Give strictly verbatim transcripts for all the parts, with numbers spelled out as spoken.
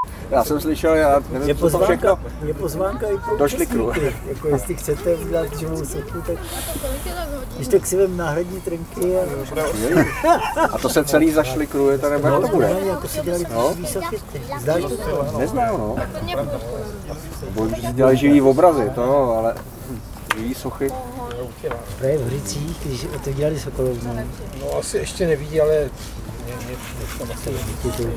Já jsem slyšel, já nevím, je co to všechno. Je pozvánka i pro do šlikru. Jako jestli chcete udělat živou sochu, tak když tak si vem náhradní trnky a... A to se celý zašlikruje, to nebo jak to bude? No, jako si dělali no? Výsochy. Zdáš to to? Neznám, no. Bojím, že si dělají živý obrazy, to jo, ale živý sochy. Právě v Hrycích, když to dělali Sokolovnu. No asi ještě nevidí, ale něco tam asi vidí.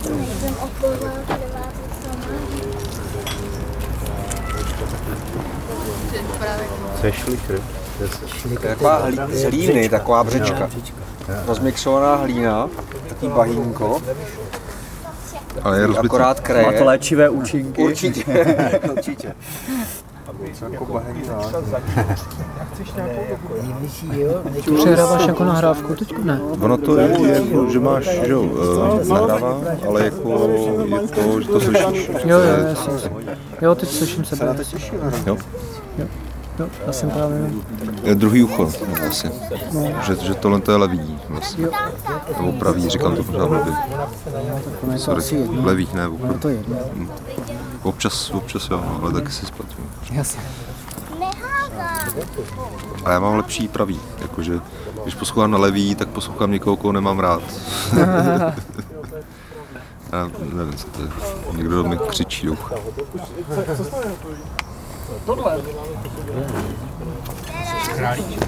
Co je šlikr? To je taková hlí, z hlíny, taková břečka. Rozmixovaná hlína, taký bahínko. Ale je rozbitý. Akorát kreje. Má to léčivé účinky. Určitě, určitě. Co jako bahínka. Ty přehráváš jako nahrávku teďko? Ne. Ono to je, je že máš, že jo, uh, nahrává, ale jako, jako, že to slyšíš. Jo, jo, jasně. Jo, teď slyším sebe. Se na to těší, jo. Jo. Jo, já jsem právě... Je druhý ucho, asi. No. Že, že tohle to je levý, vlastně. Nebo pravý, říkám to pořád blbě. Sorry, levý, ne, ucho. No, to je jedno. Občas, občas jo, ale taky si splatím. Jasně. A já mám lepší pravý, jakože když poslouchám na levý, tak poslouchám někoho, koho nemám rád. Já nevím, co to je. Někdo do mě křičí do ucha. Tohle. Králíček.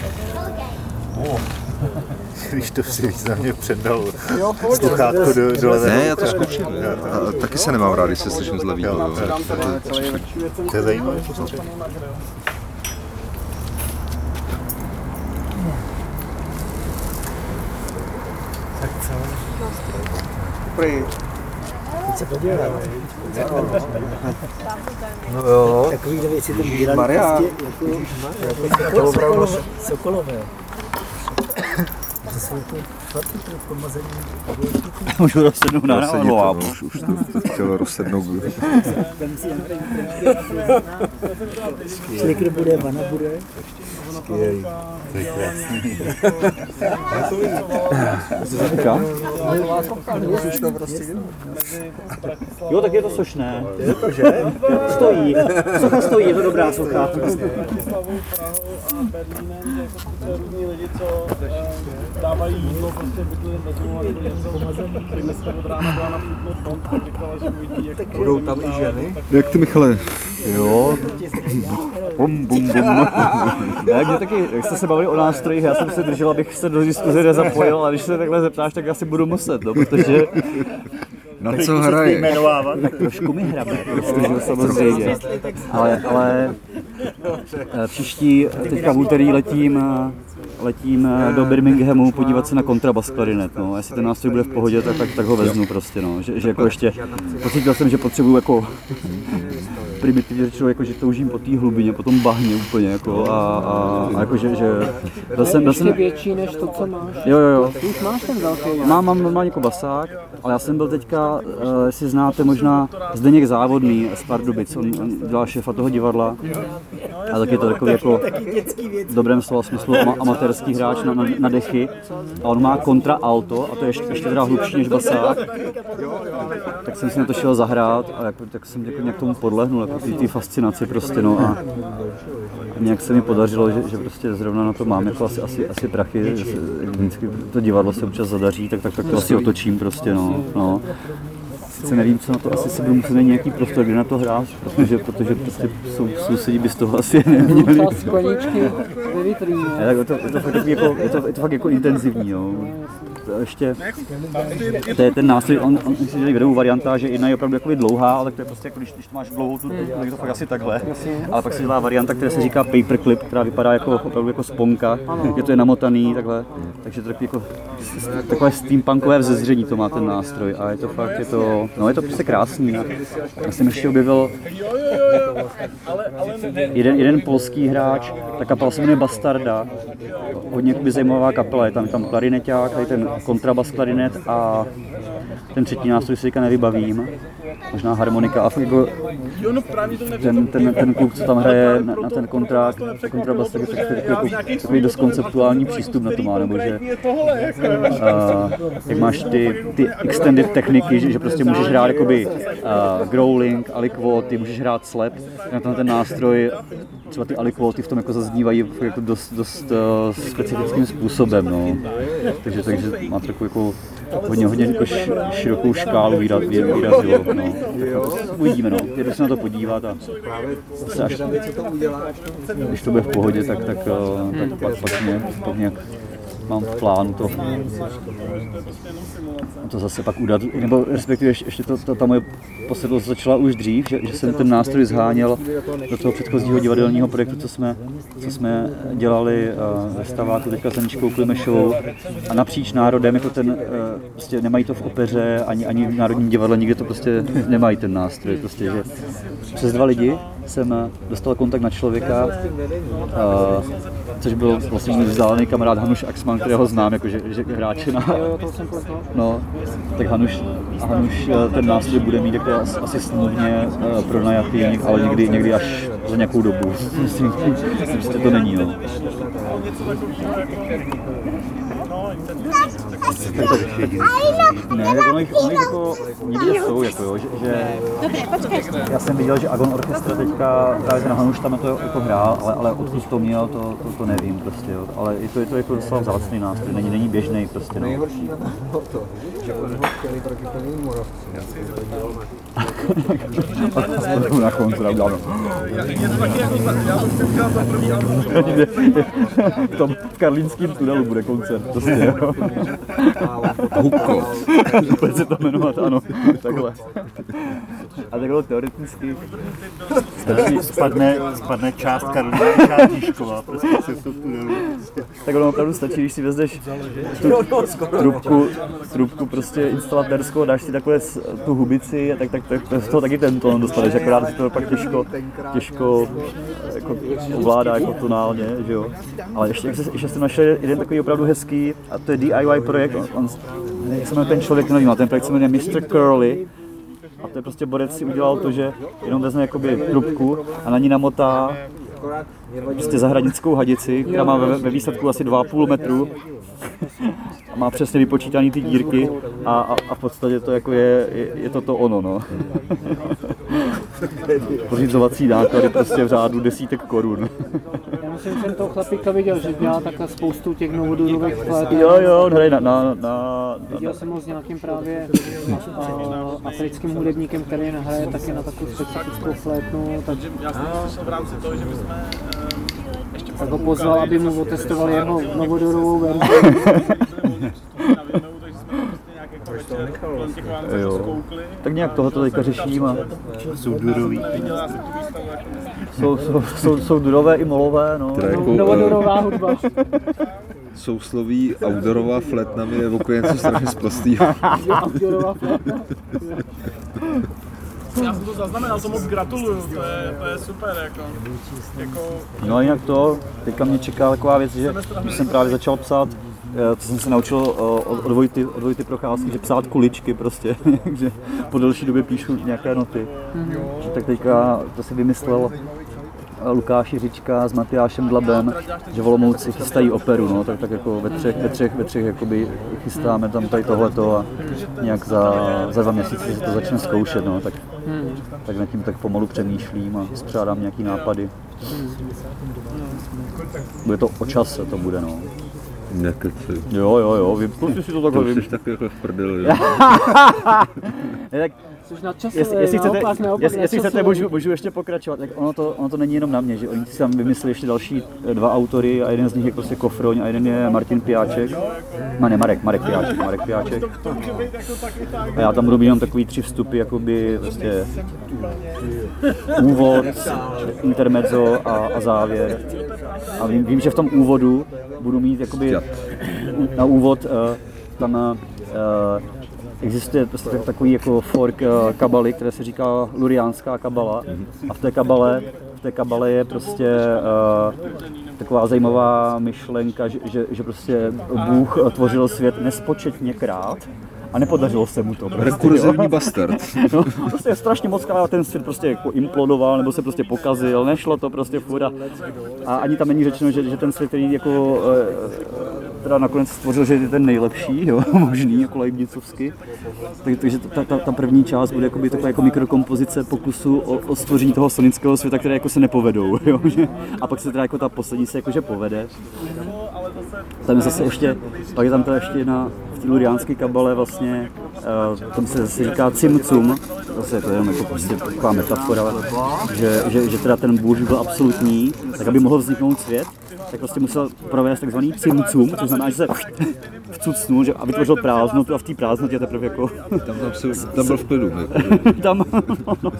Když to si víc na mě předal sluchátko do, do levé. Ne, já to zkouším. Já, taky se nemám rád, když se slyším z levý. Jo, to je zajímavé. Tak co? Dobrý. Teď se podíváme. No jo. Takovýhle věci tam dělali prostě jako Sokolové. Sokolové. To jsou to chlapy, to pomazený. Můžu rozsednout na náhodou. Už, už to chtělo rozsednout. Šlikr bude, vana bude. Skvělý, to je krásný. Jo, tak je to sošné. Je to, že? Stojí. Socha stojí, je to dobrá socha. Dávají jídlo, prostě bydli vezmou a něco dneska od rána byla na fitness bomb a říkala, že uvidí, jak budou tam i ženy. Jak ty, Michale? Jo. Bum, bum, bum. Ne, mě taky, jak jste se bavili o nástrojích, já jsem se držel, abych se do diskuze nezapojil, ale když se takhle zeptáš, tak asi budu muset, no, protože... Na co hraje? Tak trošku mi hrabe, protože samozřejmě. Ale, ale příští, teďka v úterý letím, letím do Birminghamu podívat se na kontrabas klarinet, no. Jestli ten nástroj bude v pohodě, tak, tak, tak ho vezmu prostě, no. Že, že jako ještě, pocítil jsem, že potřebuju jako primitivně řečeno, jako, že toužím po té hlubině, po tom bahně úplně, jako, a, a, a jako, že, že byl jsem, byl jsem... Ještě větší než to, co máš. Jo, jo, jo. Ty už máš ten velký. Mám, mám normálně jako basák, ale já jsem byl teďka, uh, jestli znáte možná Zdeněk Závodný z Pardubic, on, on dělá šéfa toho divadla, a tak je to takový jako v dobrém slova smyslu ama, amatérský hráč na, na, na dechy, a on má kontra alto, a to je ještě, ještě teda hlubší než basák, tak jsem si na to šel zahrát a jako, tak jsem jako nějak tomu podlehnul, jako ty, ty fascinaci prostě, no, a nějak se mi podařilo, že, že prostě zrovna na to mám jako asi, asi, asi prachy, že se, vždycky to divadlo se občas zadaří, tak, tak, tak to asi otočím prostě, no, no. Sice nevím, co na to, asi si budu muset najít nějaký prostor, kde na to hrát, protože, protože prostě sou, sousedí by z toho asi neměli. Skleničky ve vitríně. Tak je to, je to fakt jako, je to, je to fakt jako intenzivní, jo. To ještě, to je ten nástroj, on, on si dělají vedou varianta, že jedna je opravdu jakoby dlouhá, ale to je prostě jako, když, když to máš dlouhou, tu, tak je to fakt asi takhle. Ale pak se dělá varianta, která se říká paperclip, která vypadá jako opravdu jako sponka, je to je namotaný takhle, takže to je jako takové steampunkové vzezření to má ten nástroj a je to fakt, je to, no je to prostě krásný. Já jsem ještě objevil jeden, jeden polský hráč, ta kapela se jmenuje Bastarda, hodně zajímavá kapela, je tam, tam klarineťák, tady ten kontrabas, klarinet a ten třetí nástroj si teďka nevybavím, možná harmonika a jako ten, ten, ten kluk, co tam hraje na, na ten kontrakt, kontrabas, tak je jako, takový dost konceptuální přístup na to má, nebo že uh, jak máš ty, ty extended techniky, že, že prostě můžeš hrát jakoby uh, growling, alikvóty, můžeš hrát slap, na ten, ten nástroj, třeba ty alikvóty v tom jako zaznívají jako dost, dost uh, specifickým způsobem, no. Takže, takže má takovou jako hodně, hodně jako širokou škálu výraz, výrazů, no. Uvidíme, no. Jdu se na to podívat a se až, když to bude v pohodě, tak, tak, tak pak, pak, mě, pak nějak mám v plánu to, to zase pak udat, nebo respektive ještě to, to, ta moje posedlost začala už dřív, že, že jsem ten nástroj zháněl do toho předchozího divadelního projektu, co jsme, co jsme dělali uh, ve Staváku teďka s Aničkou Klimešovou a napříč národem, jako ten, uh, prostě nemají to v opeře, ani, ani v Národním divadle, nikde to prostě nemají ten nástroj, prostě, že přes dva lidi jsem dostal kontakt na člověka, uh, což byl vlastně můj vzdálený kamarád Hanuš Axman, kterého znám, jakože že hráče na... No, tak Hanuš, Hanuš ten nástroj bude mít jako asi smluvně uh, pronajatý, ale někdy, někdy až za nějakou dobu. Myslím, že to není, no. Tak, tak, tak, ne, tak ono jich, ono jich jako někde jsou, jako jo, že, že já jsem viděl, že Agon Orchestra teďka, právě ten Hanuš tam to jako hrál, ale, ale odkud to měl, to, to, to nevím prostě, jo, ale je to, je to jako docela vzácný nástroj, není, není běžný prostě, no. Nejhorší bylo to, že oni ho chtěli taky plný Moravci. Na kontra uděláme. Je to taky jako tak, já jsem si udělal za první album. V tom v karlínském tunelu bude koncert, prostě, jo. Hubko. Bude se to jmenovat, ano, takhle. A takhle teoreticky Stačí, spadne, spadne část Karlína, část Žižkova, prostě se v tom tunelu. tak ono opravdu stačí, když si vezmeš tu trubku, trubku prostě instalatérskou, dáš si takhle tu hubici, tak, tak, tak, tak z toho taky ten tón dostaneš, akorát si to pak těžko, těžko jako ovládá jako tonálně, že jo. Ale ještě, ještě jsem našel jeden takový opravdu hezký, a to je D I Y projekt, on, on jak se jmenuje ten člověk, nevím, ale ten projekt se jmenuje mister Curly. A to je prostě borec si udělal to, že jenom vezme jakoby trubku a na ní namotá prostě zahradnickou hadici, která má ve, ve výsledku asi dva a půl metru a má přesně vypočítaný ty dírky a, a, a v podstatě to jako je, je, je to to ono, no. Pořizovací náklady prostě v řádu desítek korun. Já myslím, že jsem toho chlapíka viděl, že dělá takhle spoustu těch novodurových flet. Jo, jo, on hraje na, na, na, na... Viděl jsem ho s nějakým právě a, a, africkým hudebníkem, který nahraje taky na takovou specifickou flétnu. Tak, Já jsem slyšel v rámci toho, že my jsme ještě tak ho pozval, aby mu otestovali jeho novodurovou verzi. Tak nějak tohoto teďka řeším a Jsou durový. jsou, jsou, jsou, jsou durové i molové, no. Jako, Novodurová hudba. sousloví outdoorová flétna mi evokuje něco strašně zprostýho. Outdoorová flétna. Já jsem to zaznamenal, to moc gratuluju, to je, to je super, jako, jako... No a jinak to, teďka mě čeká taková věc, že když jsem právě začal psát, co jsem se naučil od Vojty, od Vojty Procházky, že psát kuličky prostě, že po delší době píšu nějaké noty. Mm-hmm. Tak teďka to si vymyslel Lukáš Jiřička s Matyášem Dlabem, že v Olomouci chystají operu, no, tak, tak jako ve třech, ve třech, ve třech jakoby chystáme tam tady tohleto a nějak za, za dva měsíce se to začne zkoušet, no, tak, tak nad tím tak pomalu přemýšlím a spřádám nějaký nápady. Bude to o čase, to bude, no. Nekeci. Jo, jo, jo, vy, prostě si to takhle To vím. jsi taky jako v prdeli. Tak, Což nadčasové, Jestli, jestli chcete, naopak, naopak, jestli, jestli chcete nadčasové. můžu, můžu ještě pokračovat, tak ono to, ono to není jenom na mě, že oni si tam vymysleli ještě další dva autory a jeden z nich je prostě Kofroň a jeden je Martin Piáček, no, ne Marek, Marek Piáček, Marek Piáček. A já tam budu mít jenom takový tři vstupy, jakoby prostě úvod, intermezzo a, a závěr. A vím, vím, že v tom úvodu budu mít jakoby na úvod uh, tam uh, existuje prostě takový jako fork uh, kabaly, které se říká luriánská kabala a v té kabale v té kabale je prostě uh, taková zajímavá myšlenka, že, že, že prostě Bůh tvořil svět nespočetněkrát a nepodařilo se mu to. Prostě, Rekurzivní bastard. No, prostě strašně moc krát ten svět prostě jako implodoval nebo se prostě pokazil, nešlo to prostě furt a, a ani tam není řečeno, že, že ten svět, který jako teda nakonec stvořil, že je ten nejlepší, jo, možný, jako leibnicovsky. Tak, takže ta, ta, ta první část bude jakoby taková jako mikrokompozice pokusu o, o stvoření toho sonického světa, které jako se nepovedou, jo, že? A pak se teda jako ta poslední se jakože povede. Tam je zase ještě, pak je tam teda ještě jedna v té luriánské kabale vlastně, uh, tam se zase říká cimcum, zase je to jenom jako prostě taková metafora, že, že, že teda ten Bůh byl absolutní, tak aby mohl vzniknout svět, tak prostě musel provést takzvaný cimcum, což znamená, že se vcucnul, že a vytvořil prázdnotu a v té prázdnotě teprve jako... Tam, tam, se, tam byl v klidu. Tam, no.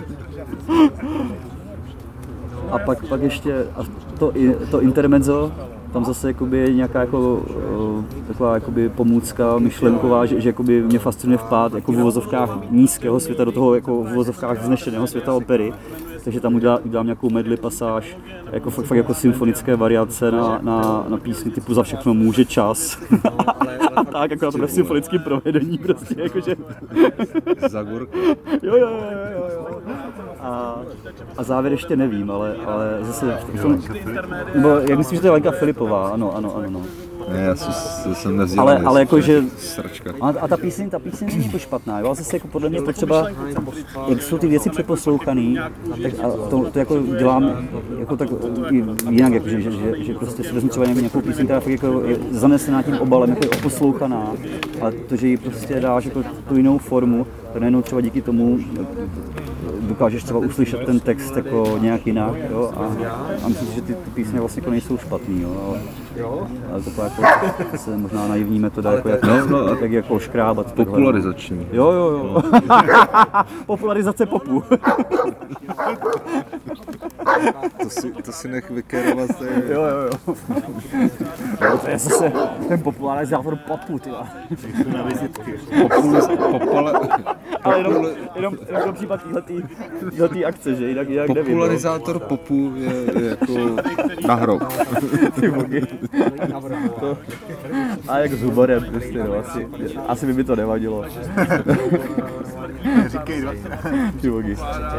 A pak, pak ještě to, to intermezzo, tam zase jakoby je nějaká jako, taková jakoby pomůcka myšlenková, že, že jakoby mě fascinuje vpád jako v uvozovkách nízkého světa do toho jako v uvozovkách vznešeného světa opery. Takže tam udělám, udělám nějakou medley pasáž, jako fakt, fakt jako symfonické variace na, na, na písni typu Za všechno může čas. A tak, jako na to symfonickém provedení prostě, jakože... Zagorka. Jo, jo, jo, jo. A, a závěr ještě nevím, ale, ale zase... V tom, nebo já myslím, že to je Lenka Filipová, ano, ano, ano. No. Ne, já jsem nevzdělaný. Ale, ale jakože... Sračka. A, a ta píseň, ta píseň není jako špatná, jo, ale zase jako podle mě potřeba, jak jsou ty věci přeposlouchaný, tak a to, to jako dělám jako tak jinak, jako, že, že, že prostě si vezmu třeba nějakou píseň, která jako je zanesená tím obalem, jako je oposlouchaná, ale to, že ji prostě dáš jako tu jinou formu, tak najednou třeba díky tomu dokážeš třeba uslyšet ten text jako nějak jinak, jo, a, a myslím si, že ty, ty písně vlastně jako nejsou špatný, jo, ale, ale to jako se možná naivní metoda, jako jak, no, no, jak jako škrábat. Popularizační. Jo, jo, jo. Popularizace popu. To si, to si nech vykérovat. To je... Jo, jo, jo. Jo, to je zase ten popularizátor popu, tyva. Na vizitky. Popula... Ale jenom, jenom, jenom pro případ téhletý akce, že jinak, jinak nevím. Popularizátor popu je, je jako na hrob. Ty bogy. To, a jak s humorem prostě, no, asi, asi by mi to nevadilo. Říkej dvakrát. Ty bogy.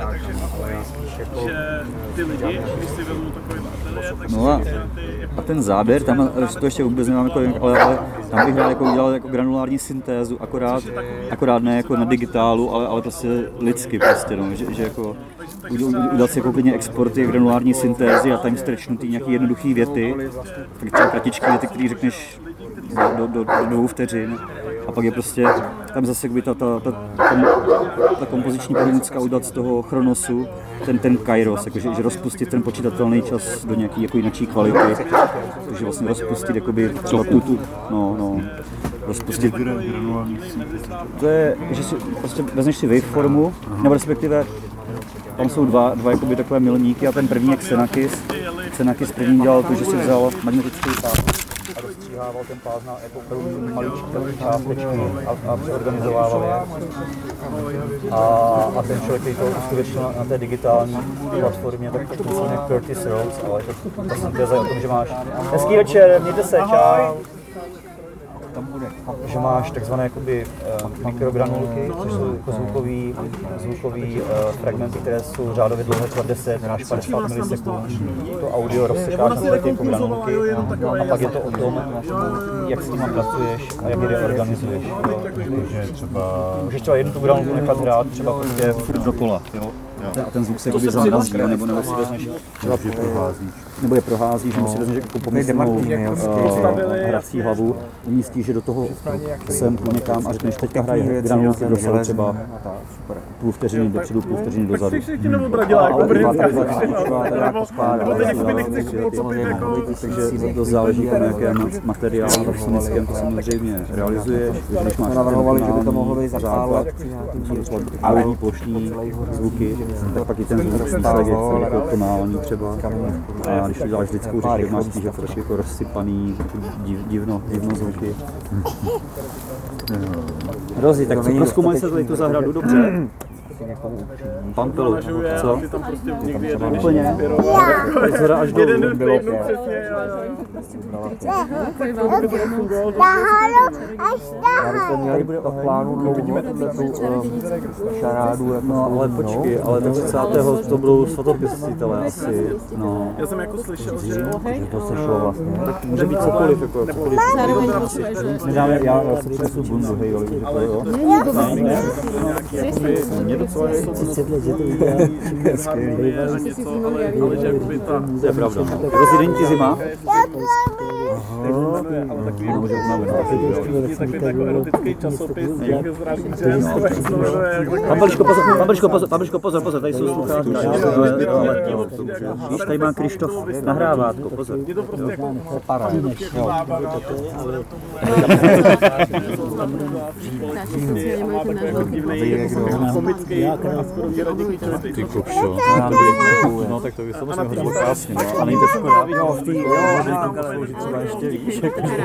Ty lidi, když si vezmu takový ateliér, No a, a ten záběr, tam to ještě vůbec nemám, jako, ale, ale tam bych rád jako udělal jako granulární syntézu, akorát, akorát ne jako na digitálu, ale, ale prostě lidsky prostě, no, že, že jako udělat si jako klidně exporty granulární syntézy a tam strčnutý nějaký jednoduchý věty, tak třeba kratičky věty, který řekneš do, do, do, do dvou vteřin. A pak je prostě, tam zase ta, ta, ta, ta, ta kompoziční pomůcka udělat z toho chronosu, ten, ten kairos, jakože, že rozpustit ten počítatelný čas do nějaký jako jináčí kvality. Takže vlastně rozpustit jakoby třeba tu, tu, no, no, rozpustit. To je, že si prostě vezmeš si waveformu, nebo respektive tam jsou dva, dva jakoby takové milníky a ten první je Xenakis. Xenakis první dělal to, že si vzal magnetický pás a rozstříhával ten pás na jako maličké částečky a, a přeorganizovával je. A, a ten člověk, který to uskutečnil na, na té digitální platformě, tak to jsou nějak Curtis Rhodes, ale to, ta syntéza je o tom, že máš hezký večer, mějte se, čau. Že máš takzvané jakoby uh, mikrogranulky, což jsou jako zvukový, zvukový uh, fragmenty, které jsou řádově dlouhé, třeba deset až padesát milisekund. To audio rozsekáš na ty jako granulky a pak je to o tom, jak s nimi pracuješ a jak je reorganizuješ. Takže třeba... Můžeš třeba jednu tu granulku nechat hrát, třeba prostě furt dokola. A ten zvuk se jakoby zamrazí, nebo, nebo si vezmeš třeba nebo je proházíš, nebo si vezmeš jako pomyslnou hrací hlavu, umístíš, že do toho sem někam a řekneš, teďka hraje granulky do sebe třeba půl vteřiny dopředu, půl vteřiny dozadu. Takže to záleží na jakém materiálu sonickém to samozřejmě realizuješ. Když máš terminální základ, audí plošní zvuky, tak pak i ten zvuk výsledek je jako tonální třeba. A když to děláš lidskou řeč, tak máš spíš jako rozsypaný, div, divno, divno zvuky. Rozi, tak co prozkoumali se tady tu zahradu dobře? Pampilu, manažuje co? a ty tam prostě někdy jeden Úplně. inspiroval. Zhora až Jeden dolů. den v týdnu přesně. Tady bude v plánu dlouho šarádu. No ale počkej, ale do třicátého to budou svatopěstitelé asi, no. Já jsem jako slyšel, že Že to sešlo vlastně. Tak může být cokoliv, jako cokoliv. My dáme, já vlastně přinesu bundu, hej, jo, to jo. Mě docela je a něco, ale, ale že by ta... to je pravda. Rozjedení ti zima? Ale takový jako, je takový jako erotický časopis, jak zraží Pampeliško, pozor, Pampeliško, pozor, Pampeliško, pozor, pozor, tady jsou sluchátka. Víš, tady má Krištof nahrávátko, pozor. Je to prostě jako zábava. A má takový jako divnej, komický a skoro výradníký člověk. Ty kokšo. No tak to by samozřejmě hodilo krásně, no. A není to škoda? Jo, v tý, jo, posloužit třeba ještě víš.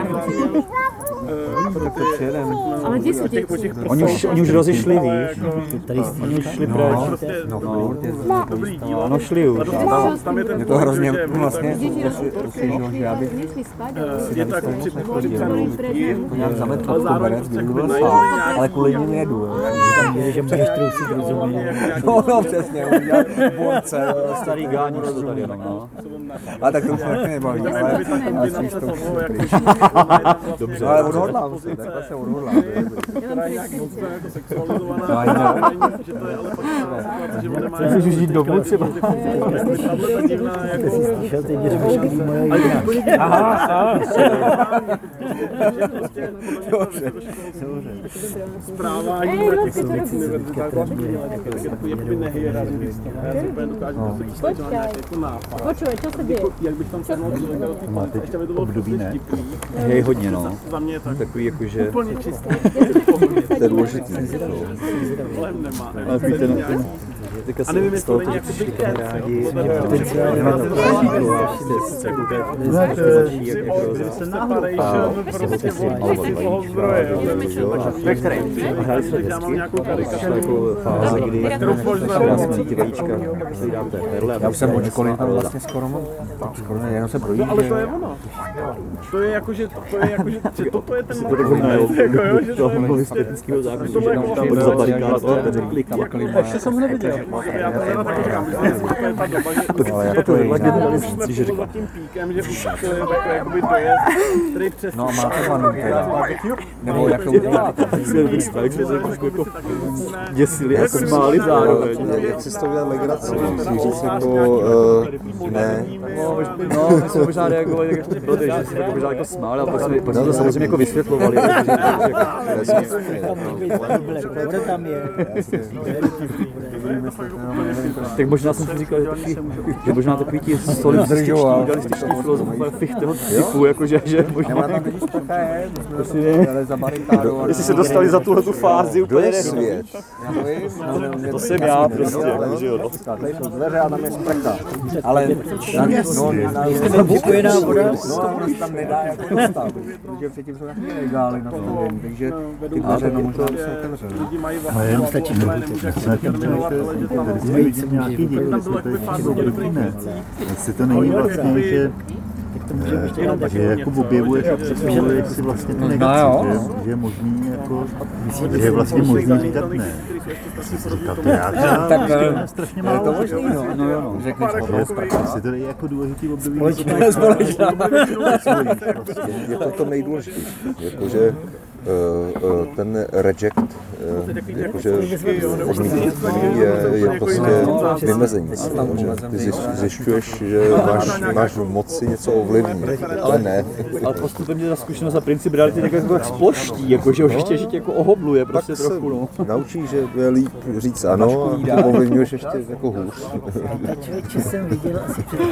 Ale kde jsou ti? Oni už, oni už rozišli, víš. Oni už šli pryč. No, dobrý dílo. No šli už. Tam je ten Je to hrozně vlastně, že já bych... je to jako připravený to nějak zametl pod koberec, kdyby byl sám, ale kvůli ním jedu. Že můžeš trousit rozumět. No, no, přesně, udělat borce. Starý gáník to tady jenom, no. Ale tak to už taky nebaví, ale ale spíš to Dobře. ale odhodlám se, takhle se odhodlám. která je nějak moc jako sexualizovaná, že to je ale pak situace, že on nemá Chceš už jít domů třeba? tahle divná jako... Slyšel ty mě řešení moje jiná. Aha, aha. Správání na těch univerzitách tak je takový jakoby nehierarchický. Já si úplně dokážu představit, že mám nějaký jako nápad. Počuj, co se děje? Jak bych tam sehnul člověka do té party, ještě by to bylo období, ne? vtipný. Hej, hodně, no. Za mě je tak Takový jakože... úplně čistý. To je důležitý. Problém nemá. Ale víte, no, ten... Teďka A nevím, z jestli toho to to není jako přišli big cats, kamarádi, jako potenciálně na to prášíku a všechny to začí jak jako separation, prostě z toho zdroje. ve kterém? A hráli jsme desky, šla jako fáze, kdy já jsem ty vajíčka, si dáte perle. Já už jsem od školy tam vlastně skoro mám, skoro ne, jenom se projíždě. Ale to je ono. To je jako, že to je jako, že toto je ten To tak možná jo, jako jo, že to toho je monolisterického zákonu, to že je nám jako tam vlastně za barikát a řekli ještě jsem ho neviděl. Já to teda taky říkám, že to je ta doba, že Ale že jako je jsme generalistický, že za říkám. tím píkem, že už to je takový jakoby dojezd, který přes... No a máte vanu teda, nebo jak to uděláte? Silver Strike jsme se trošku jako děsili a smáli zároveň. Jak si z toho udělat legraci? Musíš říct jako, uh, ne. No, my jsme možná reagovali tak jako blbě, že jsme jako možná jako smáli, ale pak jsme, pak jsme to samozřejmě jako vysvětlovali. Voda tam je. Tak možná jsem si říkal, že, taky, že možná takový ti solidističní, idealističní filozofové Fichteho typu, jakože, že možná... Nemá tam totiž P K M, ale za barikádou. Jestli se dostali za tuhle tu fázi Kdo úplně je ne. svět? Já to vím, To jsem já prostě, jakože jo. tady jsou dveře a tam je sprcha. Ale no, Vypojená voda. no a ono se tam nedá jako dostat, protože předtím jsou taky regály na tom, takže ty dveře no možná by se otevřely. Lidi mají Ale jenom vlastně stačí ale nemůže jako determinovat, ale že tam Když vidím nějaký děti, jestli to je dobrý, ne. Jestli to není vlastně, že eh, že jako objevuješ a představuješ si vlastně tu negaci, že, že je možný jako, že je vlastně možný říkat ne. Říkat to já třeba, Tak strašně je málo. to možný, no, no jo, no, řekneš Jestli to je jako důležitý období. Je to to nejdůležitější. Jakože uh, uh, ten reject, uh, jakože odmítnutí je, je prostě vymezení. Že ty zjiš- zjišťuješ, že máš, máš v moci něco ovlivnit, ale ne. Ale postupem mě ta zkušenost a princip reality tak jako sploští, jakože už ještě, že tě jako ohobluje prostě Tak se trochu, no. naučíš, že je líp říct ano a ovlivňuješ ještě jako hůř. Tak člověče jsem viděl asi před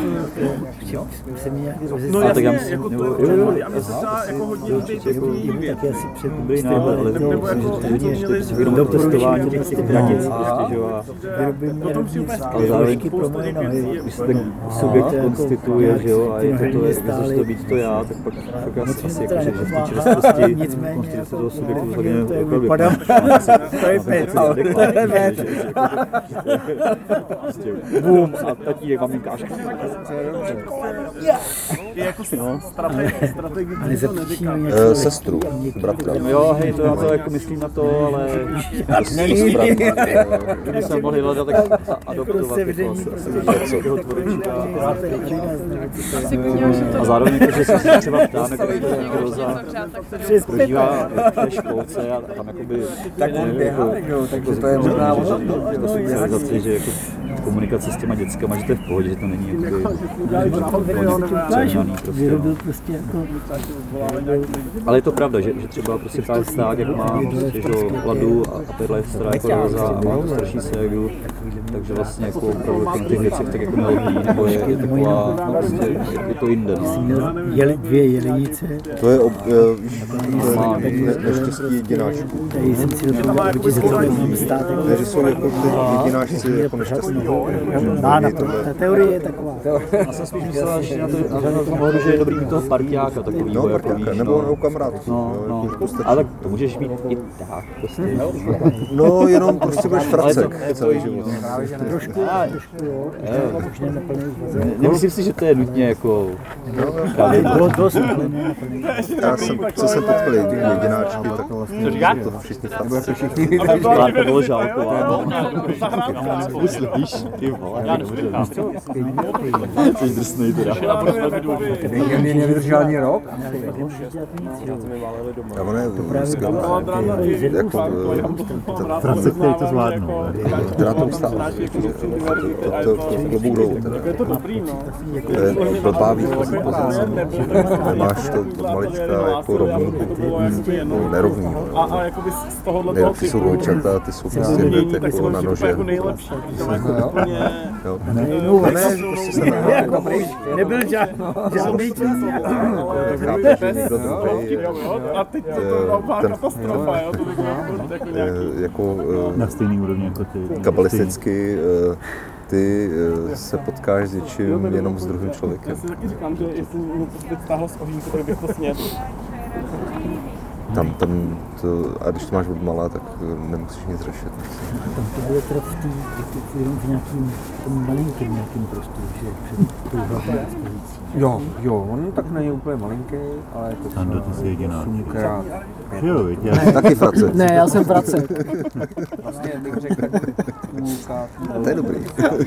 tím, už jsem mi nějaký No rozesl. tak já jasně, myslím, jako nebo- to, jo, jo, já myslím, že třeba jako hodně lidí těch Tak já si před Dobrý náhled, ale Nebo myslím, jako, že to je měli ještě jenom testování těch hranic, prostě, že jo, a Vyrobil mě rovnice, ale zároveň, pro moje nohy. když se ten subjekt konstituje, že jo, a je to to, jak zase to být to já, tak pak fakt asi, asi jako, že v té čerstvosti konstituce toho subjektu fakt je opravdu To je pět. Bum, a tatínek maminkáška. je jako strategicky strategicky Eh, Sestru, bratra. Jo, hej, to já to jako myslím na to, ale kdyby se mohli hledat, tak adoptovat jako nějakého tvorička. A zároveň jako, že se třeba ptám, jako to je Roza prožívá v té školce a tam jakoby... Tak on běhá, jo, takže to je možná o tom. Socializaci, že jako komunikace s těma dětskama, že to je v pohodě, že to není jakoby přehnaný prostě. Vyrobil prostě jako... Ale je to pravda, že, že třeba prostě právě stát, jak má prostě, že Ladu a, a tadyhle stará jako Roza a má tu starší ségru, takže vlastně jako opravdu jako na těch věcech tak jako nelobí, nebo je, je taková, no prostě je to jinde, no. Jeli dvě jelenice, To je, ob, eh, víš, to je ne- neštěstí jedináčků. tady jsem si do toho určitě se to mám stát. Ne, že jsou jako ty jedináčci jako neštěstí. Ano, ta teorie je taková. Já jsem spíš myslel, že na to, na to pohledu, že je dobrý mít toho parťáka takový, No, jako parťáka, víš, nebo no. no, kamarád. No, no, ale tak to můžeš mít i tak, prostě. No, jenom prostě budeš fracek celý život. Trošku, trošku, jo. Už ne na plný Ne- Nemyslím si, že to je nutně jako... Bylo dost ale ne na plný. Já jsem, co jsem potkal jedináčky, tak vlastně to všichni fracek. Klárka bylo žálková. Myslíš? Ty vole, já dobře. Jsi drsnej teda. Mě nevydržel ani rok. A ono je jako Fracek, který to zvládnou. teda to ustál. To klobouk dolů teda. To je blbá výchozí pozice. Nemáš to od malička jako rovný, jako nerovný. a, a jakoby z tohohle toho Nejlepší jsou dvojčata, ty jsou prostě hned jako na nože. jako nejlepší. Jsou jako úplně... Jo. To ne, že prostě se dá. Nebyl žádný čas. Chápeš, že někdo druhý je, A teď to byla ten- katastrofa, jo. To by bylo jako nějaký... je jako Na stejný úrovni jako ty. kabalisticky eh, ty eh, se potkáš s něčím jenom s druhým Já člověkem. si taky říkám, že jestli něco teď stáhlo z ohýnku, tak bych to snědl. Tam, tam to, a když to máš od malá, tak eh, nemusíš nic řešit. Tam to bylo teda v té, jenom v nějakým, tom malinkým nějakým prostoru, že před tou hlavní expozicí. Jo, jo, on tak není úplně malinký, ale jako Tam do ty jsi jediná. osmkrát. Jo, viděl. Taky fracek. Ne, já jsem vracek. Vlastně bych řekl tak půlka. A to je dobrý.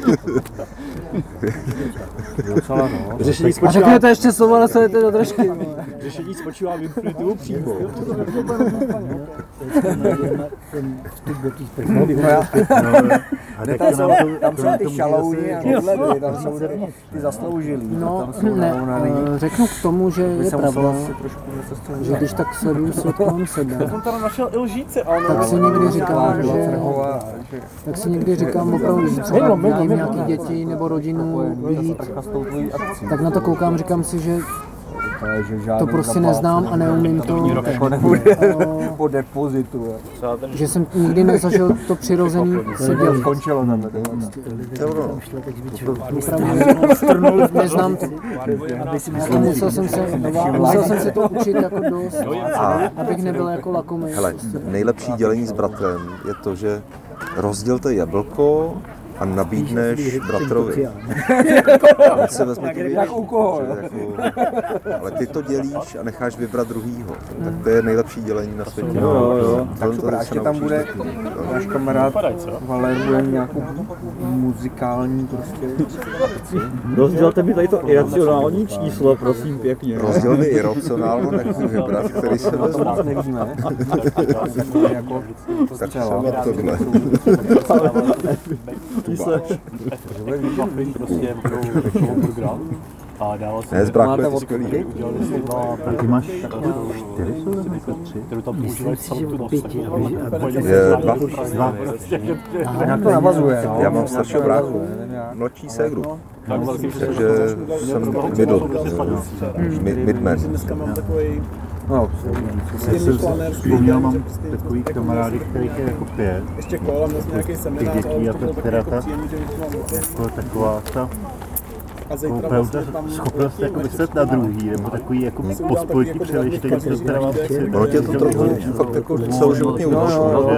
Docela no. Řešení A spočívá, řekněte ještě slovo, ale se do držky. vole. řešení spočívá v infinitu přímo. Ten vstup do těch prvních. A tak Tam to jsou, nám to, tam to jsou nám ty to může šalouny zase- a tohle, tam jsou ty, ty zasloužilí. No, tam jsou ne, naonaný. eh, řeknu k tomu, že je Se pravda, musela si trošku něco z toho že když tak sleduju svět kolem sebe, Já jsem teda našel i lžíci, ale tak si někdy říkám, že Trhová, že tak si někdy říkám opravdu, že třeba vidím nějaký děti nebo rodinu jít, s tou tvojí akcí. tak na to koukám, říkám si, že Ale že žádný to prostě zapál neznám a neumím to, jako nebude po depozitu. jo. že jsem nikdy nezažil to přirozený se dělat. Skončilo tam. Opravdu neznám to. A musel jsem se, musel jsem se to učit jako dost, abych nebyl jako lakomý. Hele, nejlepší dělení s bratrem je to, že rozdělte jablko a nabídneš bratrovi. On se vezme ty Jak u koho, jo? jako, ale ty to dělíš a necháš vybrat druhýho. Tak to je nejlepší dělení na světě. Jo, jo. Tak To- to super, se ještě tam naučíš bude taky. náš kamarád Valer, bude nějakou muzikální prostě. Rozdělte mi tady to iracionální číslo, prosím pěkně. Rozděl mi iracionálno, nechci vybrat, který se vezme. Moc nevíme. jako to Tak třeba. třeba tohle. Ne, z bráchu je to skvělý. Ty máš čtyři jsou nebo tři? Myslím si, že od pěti. aby- aby- Je dva. Jak to navazuje, no? Já mám staršího bráchu, mladší ségru. Takže jsem middle, mid- midman. Dneska mám takový No, já jsem si vzpomněl, mám takový kamarády, kterých je jako pět. Ještě kola, měl jsem nějaký Ty seminář, dětí a to teda ta, příjemný, že už mám jako taková ta a zítra opravdu vlastně tam schopnost jako myslet na druhý, nebo takový jako pospojitý přemýšlení, to teda mám pocit. Ono tě to trochu fakt jako celoživotně učí,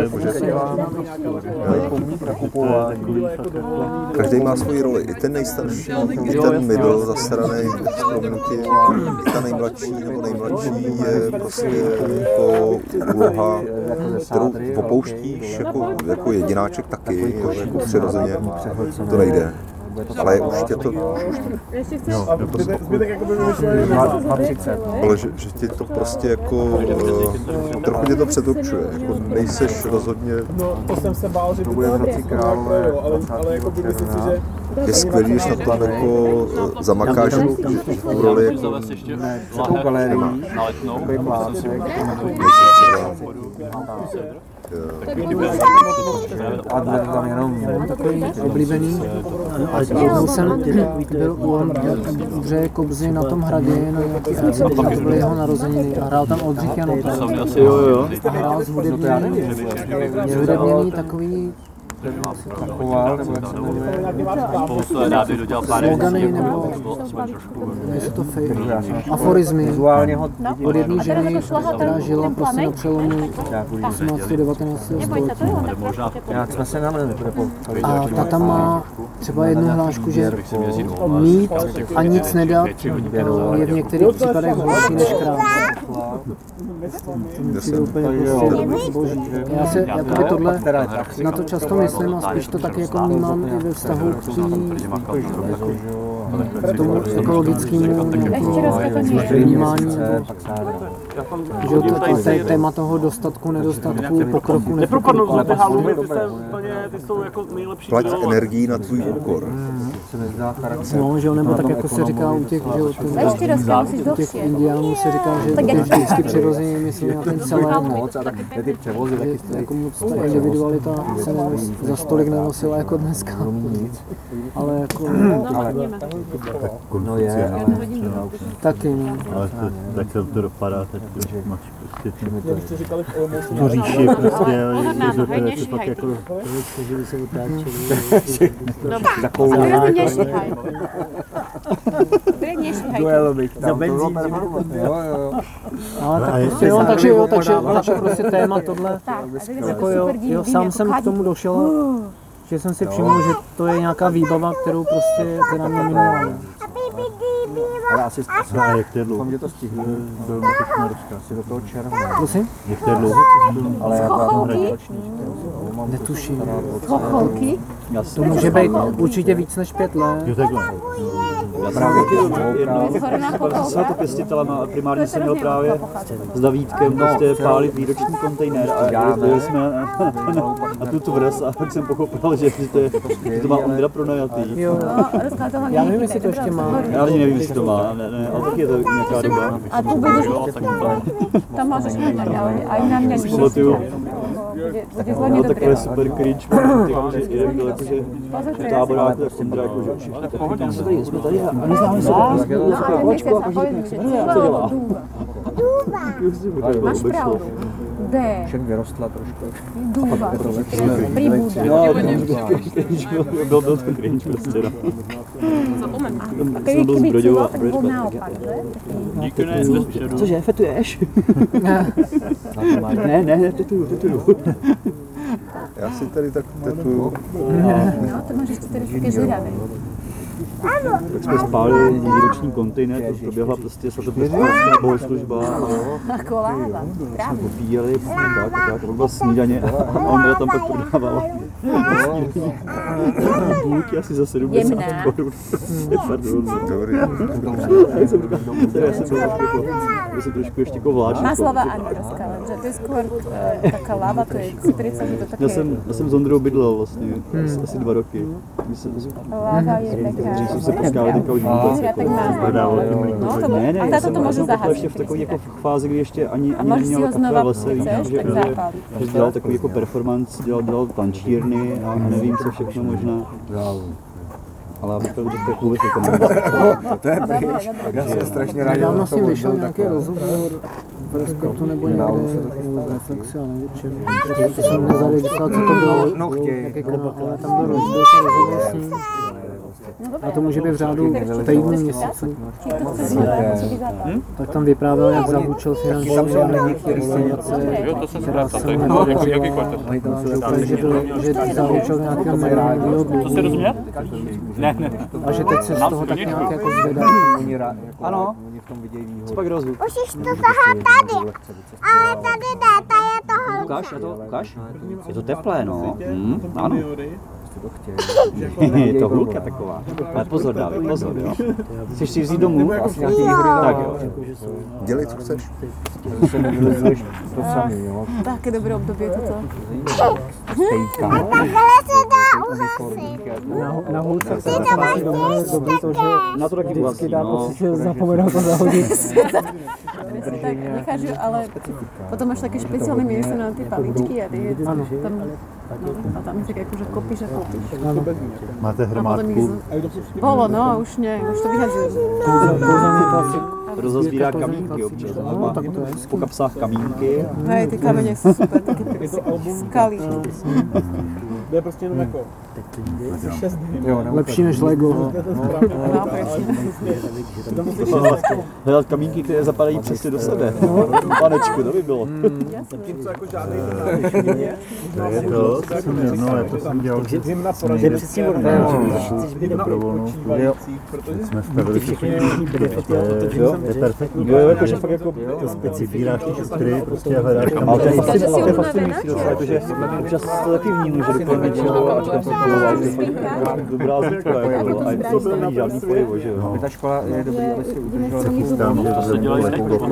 každý má svoji roli, i ten nejstarší, i ten middle zasranej, s prominutím, i ta nejmladší nebo nejmladší je prostě jako úloha, kterou opouštíš jako, jako jedináček taky, jo, jako přirozeně, to nejde. Ale už tě to, už, už Jo, zbytek jako by vymyšlený ale že, že ti to prostě jako, uh, trochu tě to předurčuje, jako nejseš rozhodně, No, to jsem se bál, že to bude Hradci Králové, ale, ale jako by myslím si, že je skvělý, když na tom jako uh, zamakáš, že že tu roli jako Takovou galerii, takový plácek, a tam jenom Takový oblíbený. Byl jsem byl u Ondřeje Kobzy na tom hradě na nějaký akci, to byly jeho narozeniny a hrál tam Oldřich Janota. jo, jo. A hrál zhudebněný, zhudebněný takový Taková, nebo jak se jmenuje, slogany nebo nejsou to fake, aforizmy vizuálně ho od jedné ženy, která žila prostě na přelomu osmnáctého devatenáctého století. nějak jsme se nám nepodepol. A ta tam má třeba jednu hlášku, že mít a nic nedat je v některých případech horší než krát. To mi přijde úplně prostě boží. Já se jakoby tohle na to často myslím a spíš to tak jako vnímám i ve vztahu k k tomu ekologickému vnímání. Že to, to, to je téma toho dostatku, nedostatku, pokroku, nepropadnou nepokroku. ty haluby, ty, se úplně, ty jsou jako nejlepší. plať energii na tvůj úkor. No, že jo, nebo tak jako se říká u těch, že jo, u těch indiánů se říká, že ty vždycky přirozeně myslí na ten celé moc a tak ty převozy taky že jako moc ta individualita se nenos, za stolik nenosila jako dneska. Ale jako, no je, ale taky, no. ale to, tak se to dopadá teď, když máš prostě tu říši prostě, je to teda to pak jako Že se otáčeli. Takovou duel bych tam. Za benzín. Jo, jo. Ale tak prostě jo, takže jo, takže, takže prostě téma tohle, jako jo, jo, sám jsem k tomu došel, že jsem si všiml, že to je nějaká výbava, kterou prostě, která mě minula. Ale asi a jak to je dlouho? mě to stihlo. Byl na těch narozka. Asi do toho června. Prosím? Jak to je dlouho? Ale já tam Netuším. Chocholky? To může být určitě víc než pět let. Jo, takhle. právě Zhorná to pěstitelem a primárně jsem měl právě s Davítkem prostě pálit výroční kontejner a jeli jsme na, na, na tu tvrz a pak jsem pochopil, že, že, to, je, že to má Ondra pronajatý. Jo. Já nevím, jestli to ještě má. Já ani nevím, jestli to má, ne, ne, ale tak je to nějaká doba. A tu budeš, tam máš mít, ale aj na mě víš. Pamatuju, Bude hlavně no dobré. takové super cringe, jakože jeden byl jakože v táboráku, tak Ondra jakože tam se tady, jsme tady a neznáme se, tak Počku, a jak se dělá? Máš pravdu. D. však vyrostla trošku. Duba. Príbuda. No, byl, byl to cringe prostě, no. A když by cíval, tak byl naopak, že? Díky, ne, Cože, fetuješ? ne, ne, tetuju, tetuju. Já si tady tak tetuju. No, to máš ještě tady taky zvědavý. Tak jsme spálili výroční kontejner, to proběhla prostě svatoprezidentské bohoslužba A koláva. Právě. popíjeli, tak, tak, to byla snídaně a on tam pak prodával bulky asi za sedmdesát korun. Pardon. Dobrý. Já jsem říkal, já jsem byl trošku, já jsem trošku ještě jako vláčný. Má slova Androvská, že to je skôr e, taká láva, to je citrica, že to také... Já jsem, já jsem s Ondrou bydlel vlastně, asi, asi dva roky. Láva je taká... Dřív jsem se potkal, teďka už vůbec Já tak mám. Prodával tím mlíko. No, to, Ne, ne, a já táto jsem, to já můžu jsem potkal zahasit. ještě v takové jako fázi, kdy ještě ani, A ani můžeš si neměl ho kafe znova, v lese, víš, chceš, že, tak že, zapálit. že dělal takový jako performance, dělal, dělal tančírny a nevím co všechno možná. Ale abych to řekl vůbec To je pryč. Já jsem strašně rád, že Dávno na si to vyšel budou nějaký takhle. rozhovor v Respektu nebo někde, nebo v Reflexi, ale nevím čem. To jsem nezaregistroval, co to bylo, No, chtějí. jaký kanál, ale tam byl rozhovor s ním. A to může být v řádu týdnů, měsíců. Tak tam vyprávěl, jak zabučil finanční organizace, která se nepodařila, že zabučil nějakého miliardního dluhu. To jsi rozuměl? Ne, ne. A že teď se z toho tak nějak jako zvedá. Ano, co pak rozhud? Musíš to tahat tady, ale tady ne, tady je to holka. Ukáž, je to, ukáž? Je to teplé, no. Hmm, ano. Je to hulka taková. Ale pozor, Dávid, pozor, jo. Chceš si vzít domů? Tak jo. Dělej, co chceš. Taky dobré období toto. A takhle se dá uhasit. Na, na hulce se to asi doma je dobrý to, že Na to taky vždycky dá no. pocit, že zapomenout to zahodit. Tak necháš, ale potom máš taky speciální místo na ty paličky a ty tam, no, a tam je tak jako, že kopíš a kopíš. Máte A potom hromádku. jich bolo, no a už ne, už to vyhazujú. Rozozbírá kamínky občas. Má po kapsách kamínky. Hej, ty kamene sú super, také skaly. To je prostě jenom jako šest dní. Lepší než Lego. No, presne. Hledat kamínky, které zapadají přesně do sebe. Panečku, to by bylo. Zatímco jako žádný To je to, co jsem jednou letos jsem dělal. hymna Jsem někde dobrovolnou studii. protože Jsme stavili všechny. Jo, To je perfektní. jo, jakože fakt jako To specifíráš ty šustry prostě a hledáš tam. ale to je Takže si fascinující, to je unavená, fascinující či? docela, jakože občas to taky vnímu, že doplně něčeho a čekám si to, ale to je fakt dobrá zítka, jako, a to není žádný pojevo, že jo. Ta škola je dobrý, aby si udržela Se chystám, že to dělají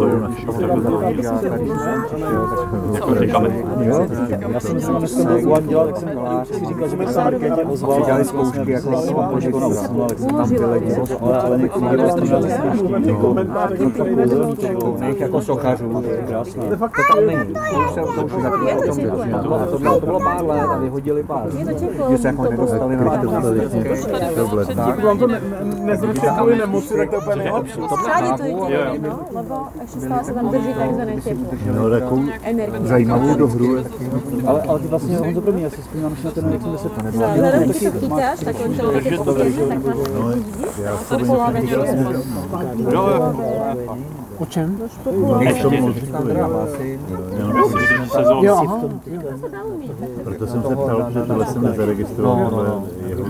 Jo, já jsem si myslel, že Juan dělal, tak jsem si říkal, že bych se Markétě ozval. Dělali zkoušky jako na tom že ona usnula, tak jsem tam byl lidi, ale, ale někdo mě vlastně měl zkoušky, no, jako sochařů. krásné. To tam není. To už se to už taky o tom bylo. A to bylo, to bylo pár let a vyhodili pár. Že se jako nedostali na díky vám to nezrušit kvůli nemoci, tak to úplně nejlepší. Všade to je dobré, no, lebo ešte stále sa tam drží takzvané teplo. No, takovou Energie. zajímavou dohru. Ale, ale ty vlastně, on to pro mě, já si vzpomínám, že na ten jak jsem deset let. Vzhledem, když sa chytáš, tak on to také pokrýže, tak máš Já to polávené. O čem? Jo, aha. Proto jsem se ptal, že tohle jsem nezaregistroval, ale jeho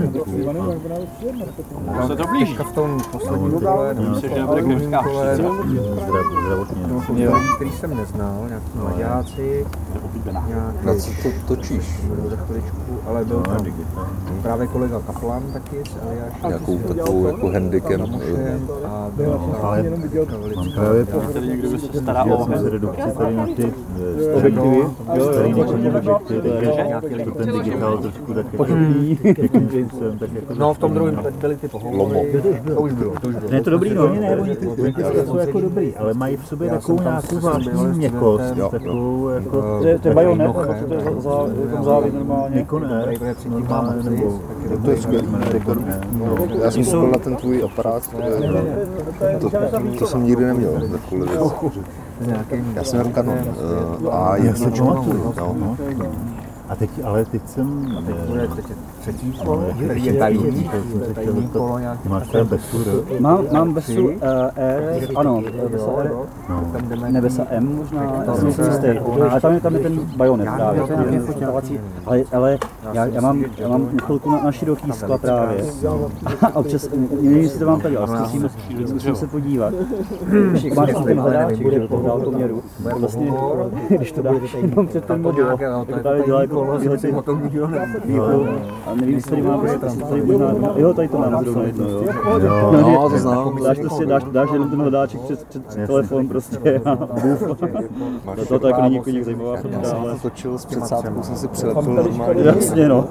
Se to blíží. v tom posledním kole, Myslím, že Jablek neříká zdravotně. který jsem neznal, nějaký Maďáci, Na co to točíš? za chviličku, ale byl tam právě kolega Kaplan taky z Eliáš. Nějakou takovou jako handicap. A byl Ale mám právě po... stará Já o jsem se redukci tady na ty objektivy, starý nekonní objektivy, takže to ten digitál trošku tak jako jakým způsobem, tak jako... No v tom druhém teď byly ty pohovory. To už bylo, to už bylo. Ne, to dobrý, no, ne, oni ty objektivy jsou jako dobrý, ale mají v sobě takovou nějakou zvláštní měkkost, takovou jako... To je bajonet, to je za závit normálně. Nikon R, normálně, nebo... To je skvělý. Já jsem koukal na ten tvůj aparát, to, to jsem nikdy neměl, takovou věc. Já jsem měl Canon a Já se pamatuju, no. no. A teď, ale teď jsem... Třetí kolo, který je tajný, tajný kolo nějaký. Máš teda Besu, Mám, mám Besu uh, R, ano, Besa R, ne Besa M možná, já jsem si jistý, ale tam je, tam je ten bajonet právě, ten fotovací, ale, ale já, já, mám, já mám chvilku na, na široký skla právě a občas, nevím, jestli to mám tady, ale zkusíme, zkusíme se podívat. Jak máš ten hledáček, že do toho dálkoměru, vlastně, když to dáš jenom před ten mobil, tak to právě dělá jako vyhledění východ. A nevím, jestli tady mám, tady možná, jo, tady to mám zrovna jedno, jo. No, to znám. Dáš prostě, dáš, dáš jenom ten hledáček před, před telefon prostě a buf. To, to jako není jako nějak zajímavá fotka, Já jsem ale... to točil s předsádkou, jsem si přilepil normálně. Jasně, Přesně, no.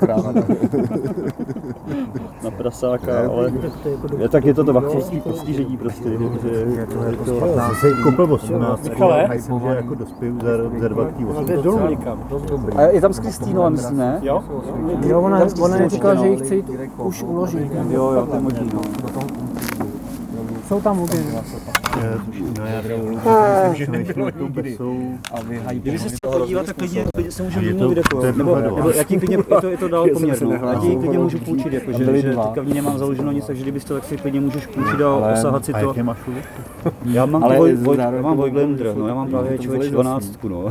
Na prasáka, ale je, tak je to to vachtovský postižení prostě, že je to jako Zase koupil osmnáct, že jako dospěju za dva tý osmnáct. A je tam s Kristýnou, myslím, ne? Jo? Jo, ona, ona říkala, že ji chce jít už uložit. Jo, jo, to je možný, no. Jsou tam obě. No já to že nebylo nikdy. Kdyby se chtěl podívat, tak klidně, klidně se můžeme domluvit, jako, nebo, nebo já ti klidně, je to, je to dál poměrnou, já ti klidně můžu půjčit, jako, že, že teďka v ní nemám založeno nic, takže kdybys to, tak si klidně můžeš půjčit a osahat si A to. jaké máš vůbec? Já mám ale voj, voj, já mám Voigtländer, no, já mám právě člověk dvanáctku, no.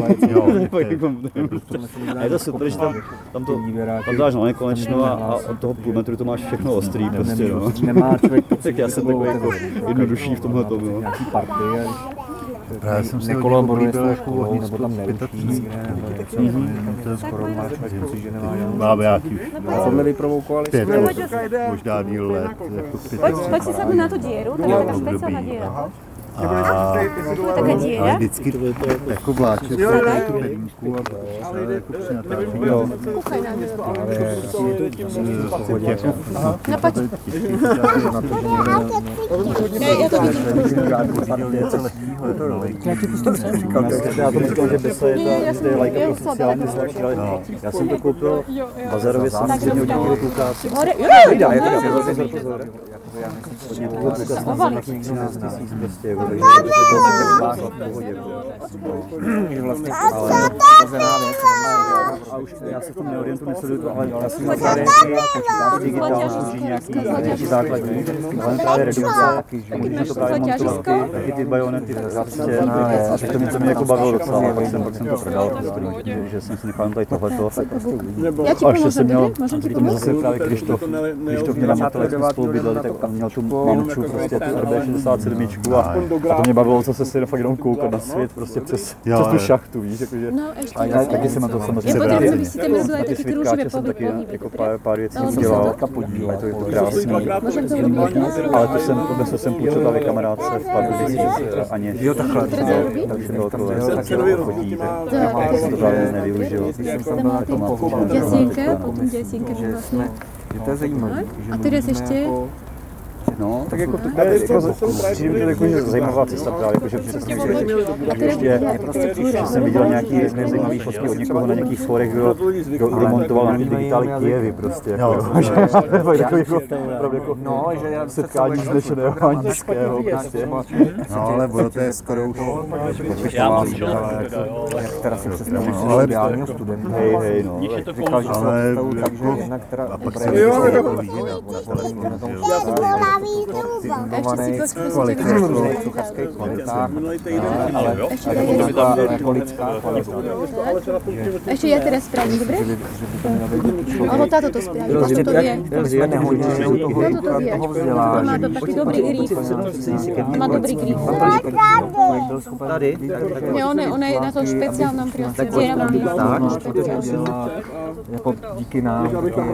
A je to super, že tam, tam to, tam dáš na nekonečno a, a od toho půl metru to máš všechno ostrý, prostě, no. Nemá člověk Tak já jsem takový jako jednodušší v tomhle tomu, no. nějaký party a Právě jsem si nekolaboruje s tou jako školou, nebo tam neučí, to je skoro máš, že nemá máme nějaký už podle Vyprovou koalici. pět, možná díl let, jako pět. Pojď, pojď si sednout na tu díru, tam je taká speciální díra. A Taká díra? ale vždycky jako vláček tu pedínku a potřeba jako přinatáčí. Jo. Kuchaj nám Hodně jako no pojď. Já, já to vidím. Já ti pustím sem. Já to říkám, že Besa je ta, je lajka pro sociální slačky, ale já jsem to koupil v Bazarově, jsem si měl díky koukáci. Hore, jo, Nejde, je to pozor, pozor, pozor. Hodně to koukal jsem za nějakých třináct tisíc prostě, takže to je to v pohodě. Vlastně A už já se v tom neorientuji, nesleduju to, ale já jsem tady digitální služí nějaký základní, ale právě redukce, a můžeš na to právě montovat taky ty bajonety v řadce, a teď to mě to mě jako bavilo docela, a pak jsem, pak jsem to prodal, prostě, že jsem si nechal tady tohleto. A ještě jsem měl, to mě zase právě Krištof, Krištof mě namotal, jak jsme spolu bydleli, tak tam měl tu mamču, prostě tu R B šedesát sedm a, a to mě bavilo zase si fakt jenom koukat na svět, prostě přes, přes tu šachtu, víš, jakože. No, ještě A taky jsem na to samozřejmě vrátil. vrátil. Byste mi rozdělali taky ty růžové jsem taky pohyby. jako pár, pár věcí jsem dělal a je to, je to krásný. Ale to jsem, to jsem půjčil právě kamarádce v Pardubicích, Aně. Jo, takhle. Takže bylo to takové chodí, tak jsem to právě nevyužil. Děsínka, potom děsínka vlastně. to je zajímavé. A ty jdeš ještě? No, tak jako to je jako zajímavá cesta právě, protože přesně, že ještě, že jsem viděl nějaký zajímavý fotky od někoho na nějakých forech, kdo demontoval nějaký digitální Kijevy prostě. Nebo jako jako no, že já setkání znešeného a nízkého prostě. No, ale ono to je skoro už Já můžu. Jak teda si představíš si ideálního studenta. Hej, hej, no. Říkal, že ale takže jedna, která a pak se indovaný kvalitě v cucharských kvalitách, ale jako lidská kvalita. Ještě je teda správně, dobré? Alebo táto to správně, táto to vie. Jsme nehodili u toho, Táto to vie. toho vzdělání. Má to taky dobrý grip. Má dobrý grip. Tady? Ne, on je, on je na tom speciálnom prostě dierama. Jako díky nám,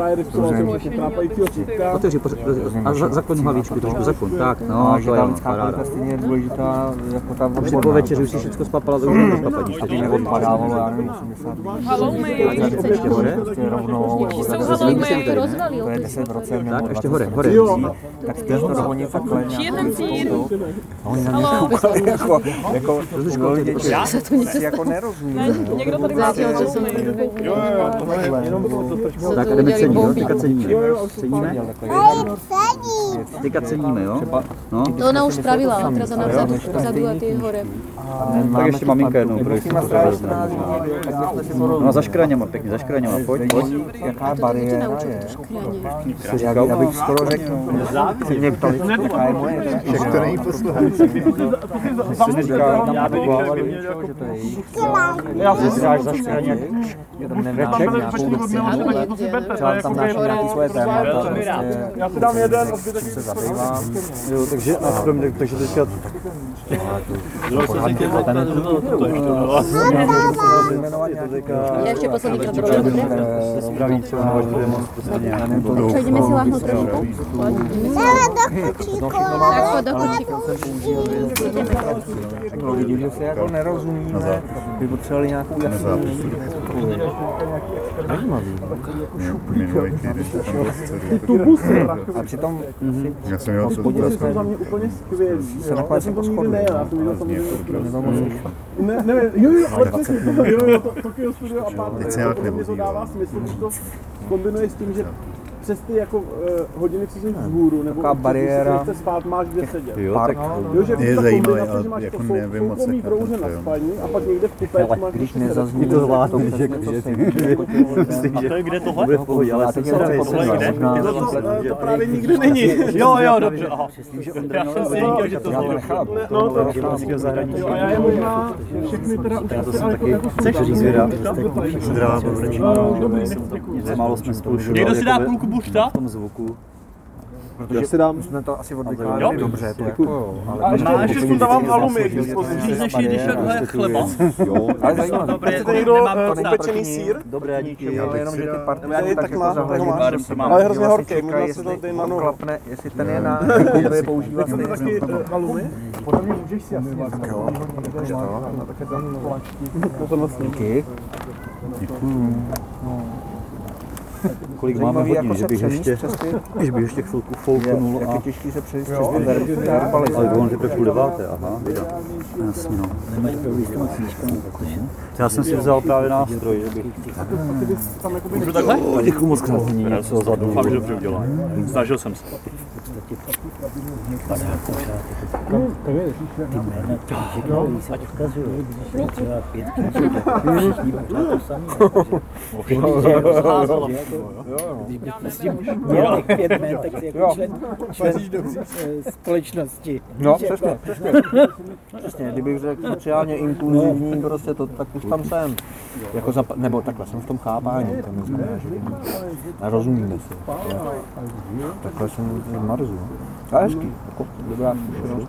Otevři, a zakloň hlavičku, trošku zakloň, tak, no, to je paráda. stejně je důležitá jako ta Když po večeři už si všechno spapala, to už nemůžeš papadíš. a tím odpadávalo, já nevím, osmdesát Tak ještě hore, prostě rovnou, Rozvalil, rozvalil. to je deset procent nebo tak ještě hore, hore. tak chtěl to dohonit takhle nějakou a oni na mě koukali jako, jako lidi, si jako nerozumí. Někdo tady má Tak a jdeme cenit, jo? Teďka ceníme. Ceníme? Teďka ceníme, jo? No. To ona už pravila, ale teraz ona vzadu, vzadu a ty hore. Tak ještě maminka jednou, pro jistotu to vezme. No a za škraněma, pěkně, za škraněma, pojď, pojď. Jaká bariéra je? Co říkal? Já bych skoro řekl, že mě ptali, jaká je moje, Však to není posluchající. Jsi neříká, tam máme hlavu, že to je jejich. já si si dáš za škraně. Já tam nenáším nějakou disciplínu. Třeba tam náším nějaký svoje témata, prostě, Já si dám jeden, čím se zabývám. Jo, takže, a kromě, takže teďka... Já ještě poslední kontrolu, dobré? Zpraví třeba, nebo to je moc prostě nějak. Co, jdeme si láhnout trošku? Tak pojď do kočíku. Lidi, že se jako nerozumíme, by potřebovali nějakou jasnou Minulý týden. Ty tubusy. A přitom Já jsem jel to To jsou za mě úplně skvělý. Já jsem to nikdy nejel, já jsem viděl samozřejmě. Ne, ne, jo, jo, ale přesně, jo, jo, Tokyo Studio Apartment. Teď se nějak Mně to dává smysl, že to kombinuje s tím, že přes ty jako uh, hodiny, co jsi vzhůru, nebo taková bariéra, když se spát, máš kde sedět. Jo, tak Jo, že je ta zajímavé, kombinace, ale že máš jako to sou, nevím moc soukromý tak na prouže ten na film. spaní a pak někde v kupéčku máš když prostě nezazní to zvládnu, že A to je kde tohle? bude v pohodě, ale jsem se tohle nevím, kde? To, to, to právě nikde není. Jo, jo, dobře, aha. Já jsem si říkal, že to Já to nechápu. No, to jo, a já je možná všechny teda už asi taky Chceš zvědat? Zdravá povrčí. Málo jsme spolu šli. Někdo si dá půlku bušta? V tom zvuku. Protože si dám, jsme to asi odvykládali dobře, to jako jo, ale... A ještě, ještě jsem dávám alumí k dispozici. Když než jdeš takhle chleba. Jo, ale zajímavé. Chcete někdo upečený sýr? Dobré, díky. Ale jenom, že ty party Já je tak tak jako má, zahledí. ale je hrozně horký, Čekají, možná si to jestli dej na on nohu. klapne, jestli ten je na jakoby používá Chcete taky alumí? Podle mě můžeš si asi Jo, takže to. No to vlastně. Díky. Kolik máme Zajímavý, hodin, jako že se bych přemíst ještě, přes ty... když bych ještě chvilku fouknul Jak a... je těžký se přemíst přes ty verbalizace. Ale on teprve půl deváté, aha, vida. Jasně no. Já jsem si vzal právě nástroj, že bych... Můžu takhle? O, děkuju moc krát, něco za důvod. Fakt dobře udělal. Snažil jsem se. Měl těch pět jmen, tak si jako člen, člen společnosti. No, přesně, přesně. Přesně, kdybych řekl sociálně inkluzivní, prostě to, tak už tam jsem. Jako zap, nebo takhle, jsem v tom chápání, to neznamená, že a rozumíme si. Takhle jsem v Marzu. A hezký, jako dobrá zkušenost.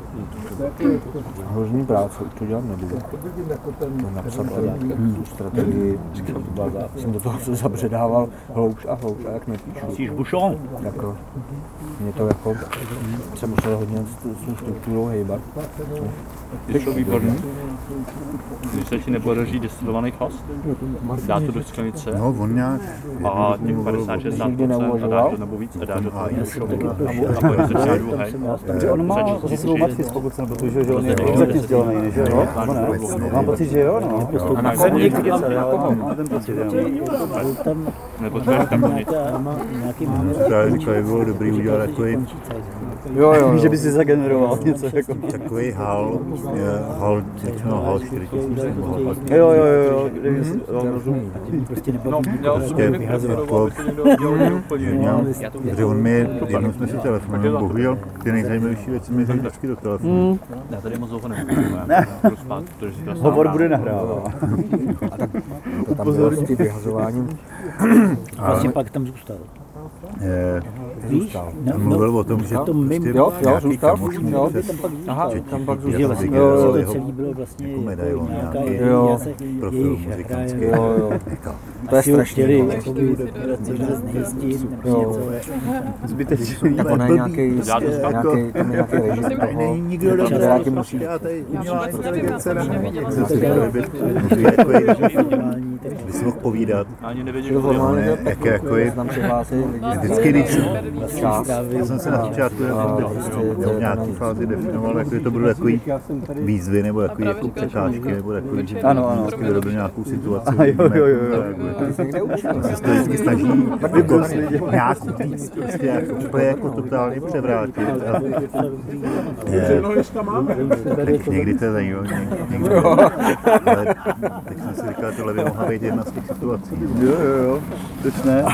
Hrozný práce, už to dělat nebudu. Napsat tu strategii, jsem do toho se zabředával hlouš a hlouš, a jak nepíšu. Jsi bušon? Jako, mě to jako, jsem musel hodně s tou strukturou hejbat. Je to výborný. Když se ti nepodaří destilovaný chlast, dá to do sklenice No, on nějak... a těch padesát šedesát procent a dáš to nebo víc a dáš do toho bušovku a pak začíná důhej. Takže on má za svou matky, pokud jsem protože že on je exaktně vzdělaný, že jo? Nebo ne? Mám pocit, že jo, no. A na koho? Mám ten pocit, jenom. Nebo to je tam nic. Právě říkal, že bylo dobrý udělat takový, Jo, jo, Že by si zageneroval něco jako... takový hal, je, hal, no, hal čtyři tisíce, nebo hal Jo, jo, jo, jo, jo, rozumím. Prostě No, já už prostě nevím, jako, aby se někdo dělal úplně. měl, že on mi, jednou jsme si telefonovali, bohužel, ty nejzajímavější věci mi řekl vždycky do telefonu. Já tady moc dlouho nemůžu, já budu spát, protože si to sám Hovor dám. bude nahrávat. to tam bylo s tím vyhazováním. Vlastně pak tam zůstal. Je, Víš? No, mluvil o tom, že to mým- prostě Jo, jo, nějaký zůstal, kamošní jo. přes Aha, tam pak že vlastně Jo, jo, to jo. celý bylo vlastně Jako medailon nějaká nějaký. Jo. profil jejich muzikantský. hra, Jo, jo. To je asi ho strašný. chtěli no. jakoby možná znejistit, nebo Jo. něco. On je nějaký, nějaký, tam je nějaký režim toho. Není nikdo do Která ti musí... Já tady umělá inteligence nebo To co si tak to být, můžu takový, normální, tak by si mohl povídat. Ani nevěděl, Čili kdo je. normálně Ne, to jak je jako je- tam přihlásí lidi. Vždycky, když jsem, Čas. já jsem se na začátku v nějaké fázi definoval, jako, že to budou takový výzvy nebo takový jako překážky nebo takový, Ano, ano. vždycky vyrobil nějakou situaci. A jo, jo, jo, jo. Se to vždycky snaží jako nějak víc, prostě jako, úplně jako totálně převrátit. A, je, tak někdy to je zajímavé, někdy ne. Ale teď jsem si říkal, že tohle by mohla být jedna z těch situací. Jo, jo, jo, proč ne?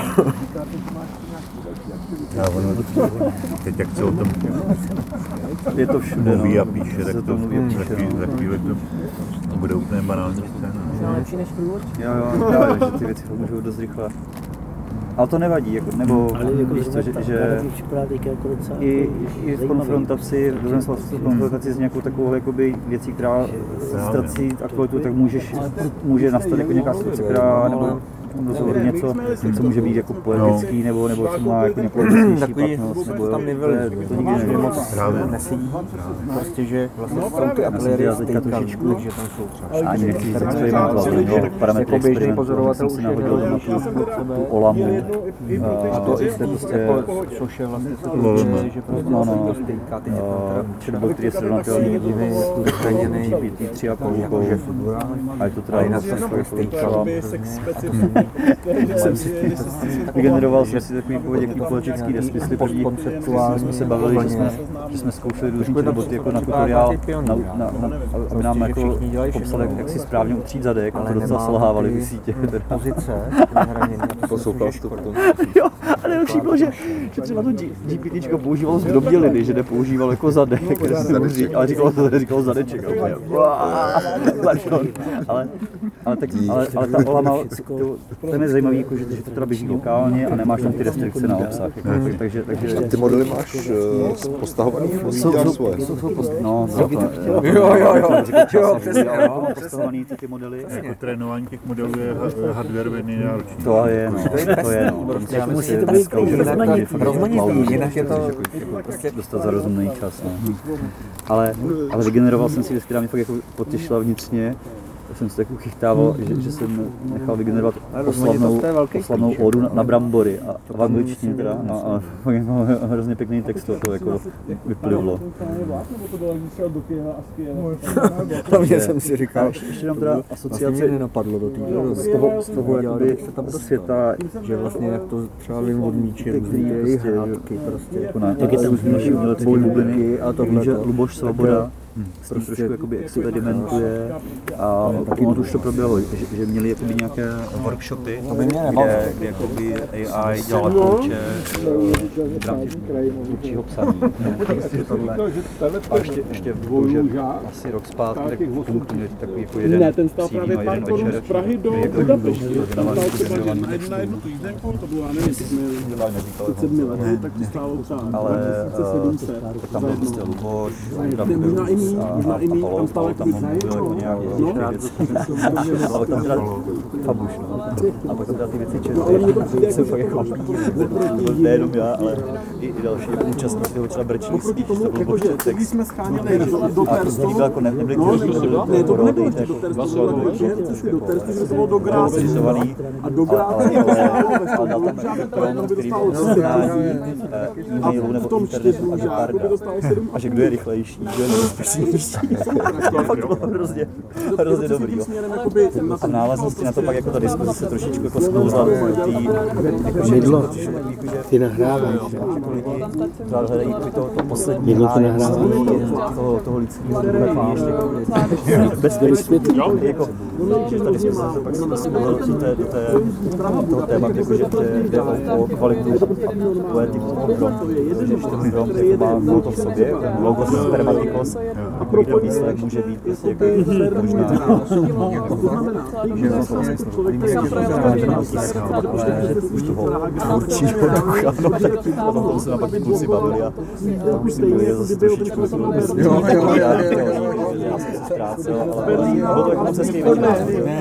A ono, teď jak se o tom Je to všude, mluví no. a píše, tak Se to mluví a za píše, chvíli, za chvíli to bude úplně banální scéna. Jo, jo, právě, že ty věci můžou dost rychle. Ale to nevadí, jako, nebo víš co, že, že i, i v konfrontaci, v druhém slova v konfrontaci s nějakou takovou jakoby věcí, která ztrací aktualitu, tak můžeš, může nastat jako nějaká situace, která, nebo v tom rozhovoru něco, co může být jako poetický, nebo, nebo co má jako nějakou větší platnost, nebo tam nebyl, to nikdy nevím. moc nesedí, prostě, že vlastně jsou ty ateliéry stejka, takže tam jsou třeba ani nechci říct experimentovat, no, parametry experimentu, jsem si nahodil doma tu, tu olamu a to i jste prostě, což je vlastně že prostě, no, no, chatbot, který je srovnatelný s G P T tři a půl, a je to teda jinak stejka. Jsem si vygeneroval jsem si takový nějaký politický nesmysly, první jsme se bavili, že jsme, že jsme zkoušeli různý roboty jako na tutoriál, na, na, na, aby nám jako popsali, jak si správně utřít zadek, a to docela selhávali v sítě. Pozice, Posloucháš to potom. Jo, a nejlepší bylo, že, že třeba to GPTčko používalo z drobněliny, že nepoužívalo jako zadek, ale říkalo to, říkalo zadeček. Ale, ale, tak, ale, ale ta olama, to, to je zajímavý, jako, že, že to teda běží lokálně a nemáš tam ty restrikce na obsah. Jako, takže, takže, Ty modely máš uh, postahovaný, jsou, jsou, svoje. Jsou, jsou post, no, to, to, jo, jo, jo, jo, přesně, jo, postahovaný ty, ty modely. Jako trénování těch modelů je hardware nejnáročnější. To je, no, to je, no. Prostě musíte to být rozmanitý, jinak je to dostat za rozumný čas, no. Ale, ale vygeneroval jsem si věc, která mě fakt jako potěšila vnitřně. Jsem se tak uchychtával, že, že jsem nechal vygenerovat oslavnou, oslavnou ódu na, na brambory a v angličtině teda a, a, a hrozně pěkný text to jako vyplivlo. Hlavně jsem si říkal, ještě, ještě nám teda asociace nenapadlo do týdne, z toho, z toho jakoby světa, že vlastně jak to třeba vím od míče, který je prostě, prostě jako na jak je tam naší umělecké bubliny a tohle, že Luboš Svoboda s tím trošku jakoby experimentuje a ono to už to proběhlo, že, že měli jakoby nějaké workshopy, kde, kde jakoby A I dělala kouče v rámci tvůrčího psaní. A ještě, ještě bohužel asi rok zpátky, tak tomu měli takový jako jeden přímý a jeden večer, kdy jako byl dodávaný vygenerovaný textů. Ale tam byl prostě Luboš, tam byl možná i mít, tam stále jakoby nějak věc. Ale tam teda fabuš, no. A pak tam teda ty věci četli. Jsem fakt jako nejenom já, ale i další účastníci toho třeba Brečnický, to byl boží text. A to líbil jako nebyli kteří, to byl porodný text. Zřizovaný, ale dal tam prompt, který byl znání e-mailu nebo internetu a Geparda. A že kdo je rychlejší, kdo je nebezpečnější. Fakt bylo hrozně, hrozně dobrý. Jo. A v návaznosti na to pak jako ta diskuze se trošičku jako sklouzla do tý, jako Mydlo, jako, ty nahráváš. Jako lidi hledají to, to poslední hájem toho, toho lidského ducha, ještě bezpečný. Jako, že ta diskuze se pak sklouzla do té, do té, toho tématu, jako, že jde o, o kvalitu a poetiku toho prompt. Že ten prompt jako má to v sobě, ten logos spermatikos, a takový ten výsledek může být prostě jako možná, že to vlastně už toho tvůrčího ducha, no tak o tom se nám pak kluci bavili a tam už si byli zase trošičku jako jo, jo, já jsem se ztrácel, ale bylo to jako moc hezký večer.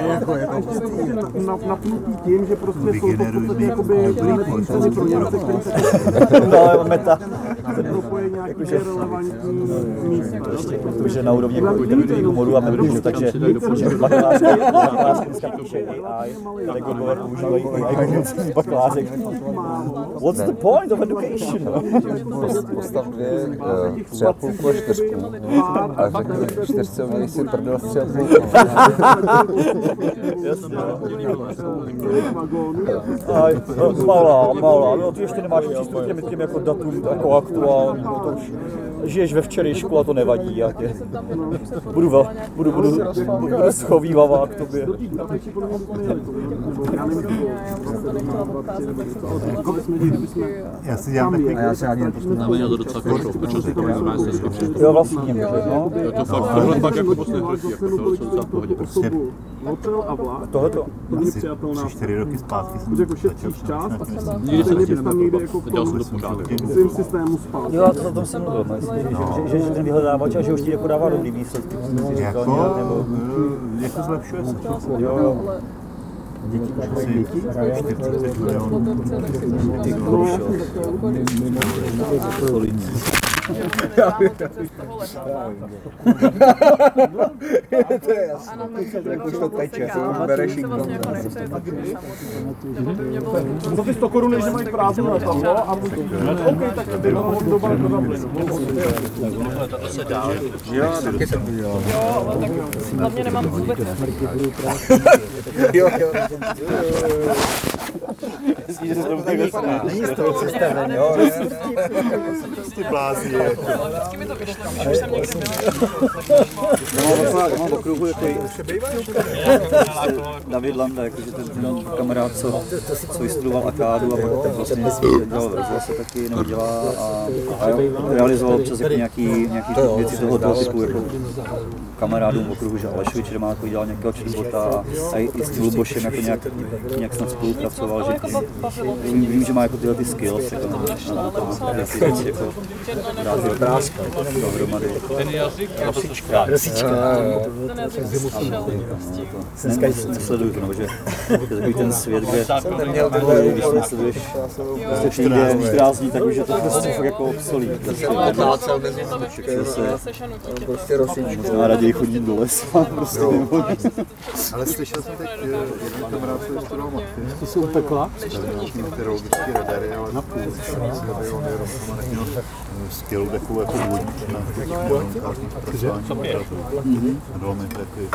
Napnutý tím, že prostě jsou to v podstatě jakoby ceny pro Němce, který se no, meta. propojí nějaký relevantní místa. Protože na úrovni internetových humorů a memorů, takže bakalářky dneska píše A I, pedagogové používají A I v bakalářek. What's the point of education? Postav dvě tři a půlku a čtyřku a řekni čtyřce umějí si prdel s tři a půlku. Jasně. Malá, malá, no ty ještě nemáš přístup k těm, těm jako datům jako aktuální, no to už žiješ ve včerejšku a to nevadí, já tě budu, vel, budu, budu, budu, budu schovývavá k tobě. Já si dělám taky. A já se ani Na mě to docela košlo, protože se to nezná, se skočil. Jo, vlastně, no. Je to fakt, tohle fakt jako poslední hrdí, jako to je docela v pohodě. Hotel a vlak. Tohleto. Asi tři, čtyři roky zpátky jsem jako šetříš čas, Nikdy jsem bys tam někde jako v tom svým systému spát. Jo, to o tom jsem mluvil, že, že, že ten vyhledávač a že už ti jako dává dobrý výsledky. jako, jako zlepšuje se. Jo, děti, asi čtyřicet milionů. To je jasné, jak už to teče, bereš jim. Za ty sto korun, než mají prázdno na tam, no? A OK, tak to bylo doba na plynu. Jo, taky to. Jo, tak hlavně nemám vůbec. Jo, jo. Není z toho představený. Jo, Prostě blází. Vždycky mi to vyšlo, když už jsem někde Já mám v okruhu takový David Landa, jakože ten kamarád, co, co vystudoval akádu a pak ten vlastně dělal v rozhlase taky, nebo dělá a, a realizoval občas jako nějaký, nějaký věci tohoto typu, jako kamarádům v okruhu, že Alešovi Čermákovi dělal nějakého chatbota a, a i s tím Lubošem jako nějak, nějak snad spolupracoval, že vím, vím, že má jako tyhle ty skills, jako na ty věci, jako dát ty obrázky dohromady. Rosička. Rosička. Nesleduju to, nebo že je takový ten svět, kde když nesleduješ prostě týden, čtrnáct dní, tak už je to prostě fakt jako obsolí. Prostě rosičku. Možná raději chodit do lesa, prostě nebo Ale slyšel jsem teď jeden kamarád, co vystudoval maty. To jsou pekla? Stavil meteorologické radary, ale na půl. Myslím, aby on jenom neměl skill takovou jako úvodník na komunikátní zpracování modelů. A dal mi takový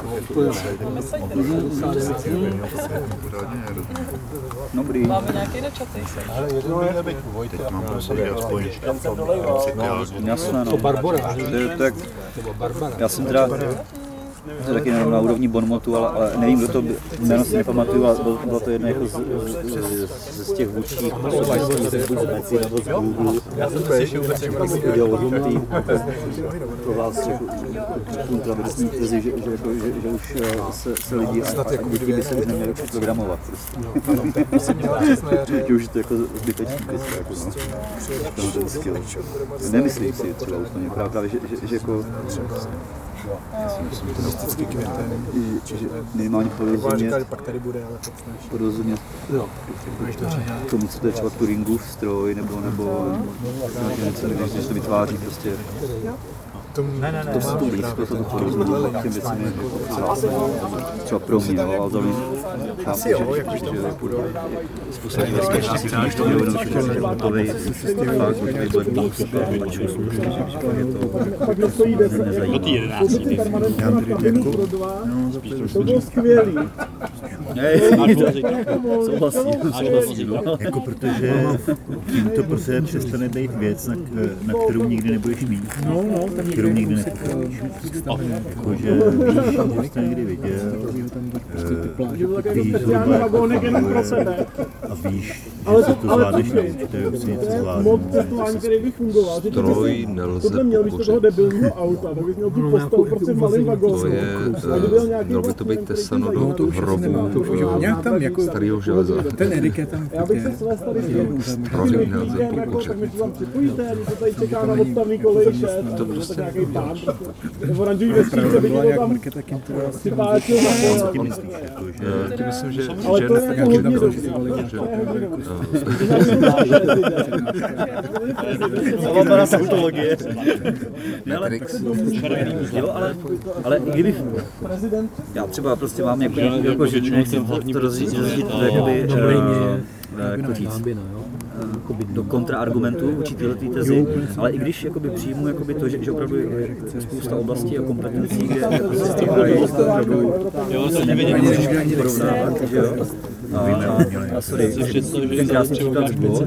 dobrý. Máme nějaký na čaty. teď mám prostě aspoň Jasné, no. Tak, já jsem teda to je taky jenom na úrovni Bonmotu, ale, ale nevím, kdo to jméno si nepamatuju, ale bylo, bylo to jedno jako z, z, z, z těch vůdčích osobností, buď z Meci nebo z Google. Já jsem to ještě vůbec udělal tý pro vás kontraverzní tezi, že, že, jako, že, že už se, se lidi a, a děti by se už neměli učit programovat. Prostě. Že už je to jako zbytečný pěsta, jako no, ten skill. Nemyslím si třeba úplně, právě, že, že, že jako že minimálně porozumět, porozumět tomu, co to je třeba Turingův stroj, nebo, nebo něco, když to vytváří prostě. To se to blízko, to to porozumět těm věcem je třeba pro mě, ale za mě chápu, že spousta těch společností se než to dělou, že je hotový fakt, hotový black box, je to nezajímá. Do té jedenáctý. To bylo skvělý. Souhlasím, souhlasím. Jako protože tím to prostě přestane být věc, na, na kterou nikdy nebudeš mít, kterou nikdy nepotřebuješ. Jakože víš, prostě někdy viděl, víš zhruba a víš, že se to zvládneš naučit, že si něco zvládnout. Který by fungoval, že Stroj nelze tohle měl místo toho debilního auta, tak bys měl tu postavu prostě malým vagónem. To je, mělo by to být tesano do hrobu starého železa. Ten Erik je tam. Já bych se své starý Stroj nelze použít. Tak mi to tam připojíte, to tady čeká na odstavný kolej šest, to prostě nějaký pán, v oranžový vestíčce by někdo tam připáčil na pole. Tím myslíš, že... Tím myslím, že... Ale to je jako hodně dobrý. Zavápaná faktologie. Jo, ale, ale i kdybych, já třeba prostě mám jako, jako že nechci to rozříct, jakoby, jako říct, do kontraargumentů vůči této tezi, ale i když jakoby přijmu jakoby to, že, že opravdu je spousta oblastí a kompetencí, kde jako se s tím hrají, opravdu se nemůžeš porovnávat, že jo? A, a, a sorry, ten krásný příklad z Go,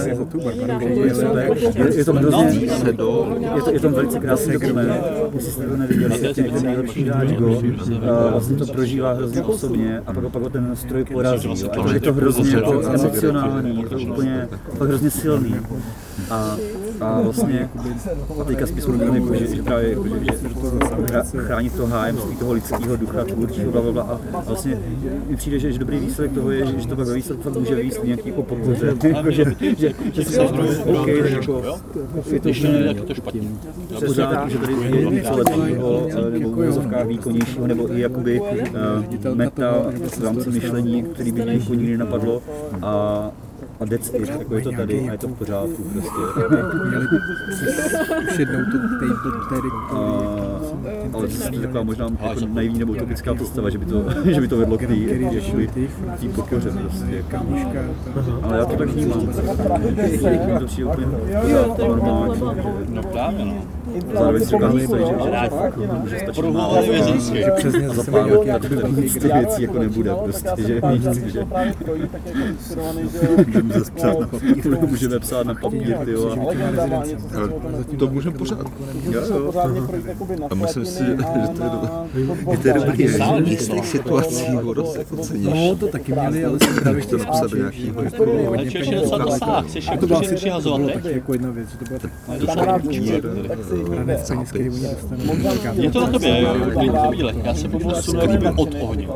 je to hrozně, je to, je to velice krásný dokument, jestli jste to neviděli, je to nejlepší hráč Go, vlastně to prožívá hrozně osobně a pak, pak ten stroj porazí, je to hrozně jako emocionální, je to úplně fakt hrozně silný. A, a vlastně, a teďka spíš jsme jako, že, že právě jako, že, že chránit to hájemství toho lidského ducha, tvůrčího, blablabla. A vlastně mi přijde, že, že dobrý výsledek toho je, že, že to pak ve výsledku fakt může výjist nějaký jako podpoře. Jako, že, že, že si říkáš, OK, tak jako, je to úplně pořád, že tady je něco lepšího, nebo v úvozovkách výkonnějšího, nebo i jakoby uh, meta v rámci myšlení, který by někoho nikdy nenapadlo. A a that's it, jako je to tady a je to v pořádku prostě. Už jednou to tady. Ale to je taková možná jako naivní nebo utopická představa, že by to, že by to vedlo k té pokoře prostě. Ale já to tak vnímám. Mně to přijde úplně normální. No právě no. Zároveň si říkám, že stačí málo a za pár let z těch věcí jako nebude prostě, že víš, že můžeme psát na papír, můžeme psát na papír, tyjo. To můžeme pořád. Jo, jo. A myslím si, že to je dobrý, že v jistých situacích ho dost ceníš. No, to taky měli, ale jsem právě to napsat do nějakého jako hodně peněz. A to bylo asi přihazovat, jako jedna věc, že to byla tak je to na tobě, chvíle. Já se potom sunu jakoby od ohně.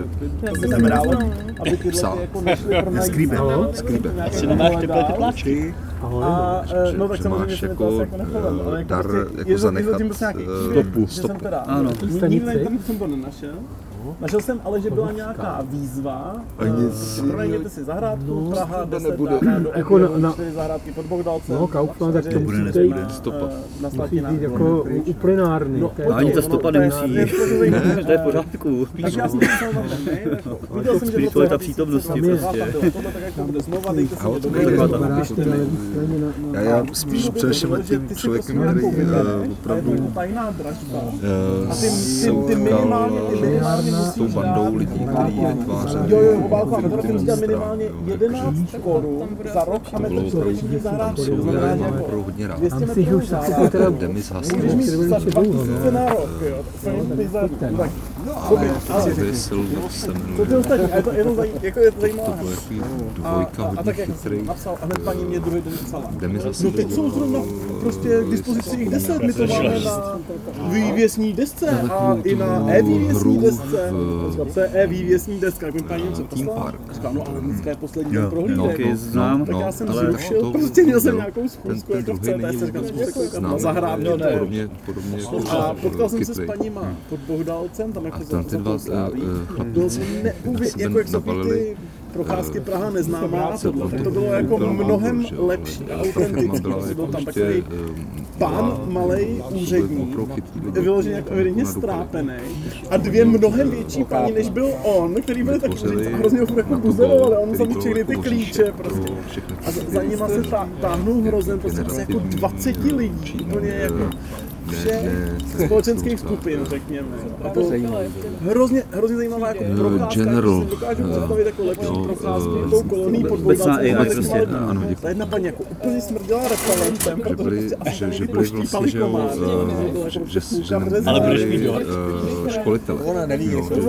Psa. Skrýbe. Skrýbe. Asi nemáš teplé tepláčky. A no tak že samozřejmě máš se jako to jako nechovám, ale jako dar prostě jako je to- zanechat je to prostě nějaký stopu. že jsem teda, Ano. nikdy na internetu jsem to nenašel. Našel jsem ale, že byla nějaká výzva, uh, pronajděte si zahrádku, Praha, deset nebude. dá do Jako na- na- čtyři zahrádky pod Bohdalcem. No, Kaufland, tak to čtyři, musí na- být stopa. na musí Slatinách. být jako uplinárny. No, To je- A ani ta stopa nemusí, Ne, to je zajímavé. to je v pořádku. Tak já jsem napsal na ten mail, jako, viděl jsem, že Spíš v to je ta roce přítomnosti dva tisíce prostě. dvacet dva tohle tak jako bude znova, dejte si A mě od do toho mail. je to barážky na jedné straně na- Já, já spíš přemýšlím tím člověkem, který uh, opravdu tajná dražba. uh, A ty, ty, se ty minimálně, ty utkal minimálně s musíš tou bandou lidí, kteří vytvářeli Jo, jo, obálku, ale to ty musí dát monstra, minimálně jo, jedenáct korun za rok a to bylo metr opravdu, čtvereční tam zahrádky. jsou, To znamená, já že mám jako opravdu hodně rád. dvě stě Myslím, že už metrů se to teda Demis můžeš Haskell, mít za dva dlouho, tisíce na rok, jo. To je bizarní. Tak, dobrý, ale to je Silver se co ty jmenuje. ostatní, a je to, je to, zaj, jako je to zajímavá To hra. je takový A, dvojka, a, a hodně tak jak chytrý. jsem napsal, a hned paní mě druhý den psala. Demis No Haskell. teď jsou zrovna prostě k dispozici jich deset, my to máme na vývěsní desce a i na e-vývěsní desce. To je e-vývěsní deska, jako paní něco poslala. Říkám, no ale dneska je poslední den prohlídek. No, okay, znám, Tak já jsem ale zrušil, to- prostě měl jsem no, nějakou schůzku ten jako v druhý C T S, není říkám, vůbec že koukám na znám, zahrádku, ale to je. podobně, podobně jako A potkal jsem se s chytrý. paníma pod Bohdalcem, tam jako A za, tam ty za dva tou stráví. uh, Bylo chlapíci neuvě, sebe jako jak jsou nabalili, ty procházky Praha neznámá a co tohle, on tak to to bylo jako byl mnohem Andor, že jo, lepší a ale ta firma autentický, byla protože byl tam jako takový ještě, um, pán byla- malej úředník, opravdu chytrý lidi, vyloženě jako evidentně na dopady. strápený a dvě mnohem větší paní, než byl on, který byl tak Vytvořili a hrozně ho furt jako na to buzerovali, a on který za byl všechny ty jako klíče říšek prostě. pro všechny A za, ty za nima se tá, táhnul hrozem, prostě asi jako generativní dvacet lidí, úplně jako ne, vše ne, společenských jsou skupin, tak, řekněme. A to hrozně, hrozně zajímavá jako Eh, procházka, General, si dokážu eh, představit jako lepší jo, procházky eh, tou kolonií pod Obecná Bohdalcem. i ale prostě, kvalitní. ano, děkuji. Ta jedna paní jako úplně smrděla repelentem, že protože byli, prostě asi že, že někdy byli poštípali vlastně, že jo, komáři, eh, to bylo že, jako že, prostě že půlka Ale budeš byli mít dohled. eh, školitele. Ona neví, jo, že-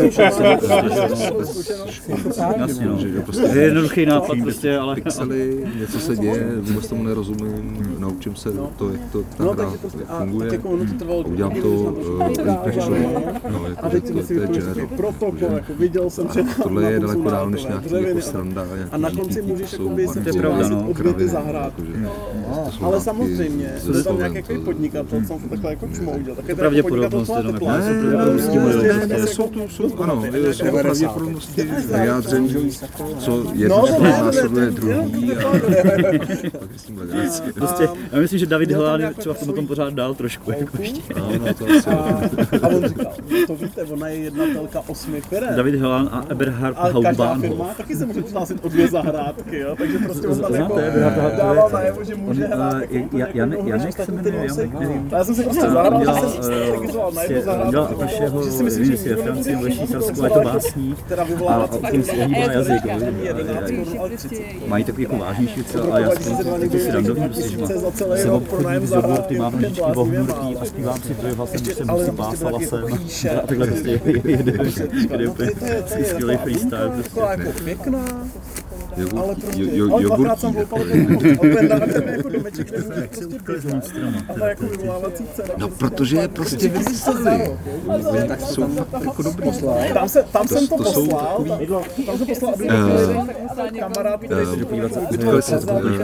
Jasně, no. že, že prostě Je jednoduchý nápad prostě, ale pixely, něco se děje, vůbec tomu nerozumím, naučím se to, jak to ta No, hra takže prostě, a funguje. tak jako ono to trvalo A udělám díl, to než nám prostě uh, perfection. ukázali. No, A jako, teď to, si to, to je vysvětluji general. protokol, jako viděl jsem, že A tohle je na tom daleko jsou dál než nákladové nějaký dřeviny jako a tak. sranda. nějaký A na konci díky, můžeš co jako jsou by si bandy, pravda, no. odbět ty kraviny, zahrádky. jakože to jsou Ale nějaký samozřejmě, ze že tam Sloven, nějaký to- podnikatel, co to takhle jako čmoudil, tak je to jako pravděpodobnost podnikatel jenom teplá. jako Ne, pravděpodobnosti ne, budou ne, prostě. ne, jsou tu, jsou, ano, jsou to pravděpodobnosti vyjádření, co No, jedno to slovo ne, následuje ne, druhý ne, a ne, pak je s tím legrace. Prostě, já myslím, že David měl tam Hlán je nějakou třeba v tom tom pořád dál trošku, jako ještě. No, no, to asi A, a on říkal, to víte, ona je jednatelka osmi firem. David Hlán a Eberhard A každá Hauptbahnhof. firma taky se může přihlásit o dvě zahrádky, jo? Takže prostě on tam jako Znáte Eberharda Hauptbahnhofa? dával najevo, že může On, hrát eh, jako Ja- úplně Janek- jako Janek se jmenuje, Janek, nevím. Já jsem si prostě On zahrál, že dělal, jsem eh, registroval na jednu prostě, on dělal zahrádku, Atašeho, že si myslím, nevím, že jestli je nikdo Francii, nebude ve Švýcarsku, chtít je to básník. která A vyvolává tím se ohýbá jazyk. jo. jedenáct korun, ale třicet. Mají takový jako vážnější cíl a já jsem taky si randovní, prostě, že Za celý se rok pronájem obchodní zobor, zahrádky ty mám úplně vždycky bláznivě vohnutý málo. a zpívám si, to je vlastně, když jsem ale si prostě pásala taky jsem. jako klíše. A takhle prostě jede, jede úplně To je- to je- to je skvělý jako freestyle. Taková jako pěkná. Jogu- ale prostě, jo- jo- ale dvakrát jogurtí, jsem jako. voupal ten ale ten nádherný jako domeček, kde může prostě bydlet. Ale jako vyvolávací cena. No, protože je prostě vymysleli. Oni tak jsou fakt jako dobrý. Tam, se, tam To- jsem to, to jsou poslal, takový- tam, tam jsem poslal, aby Eh, kamarád, který si Vytkali se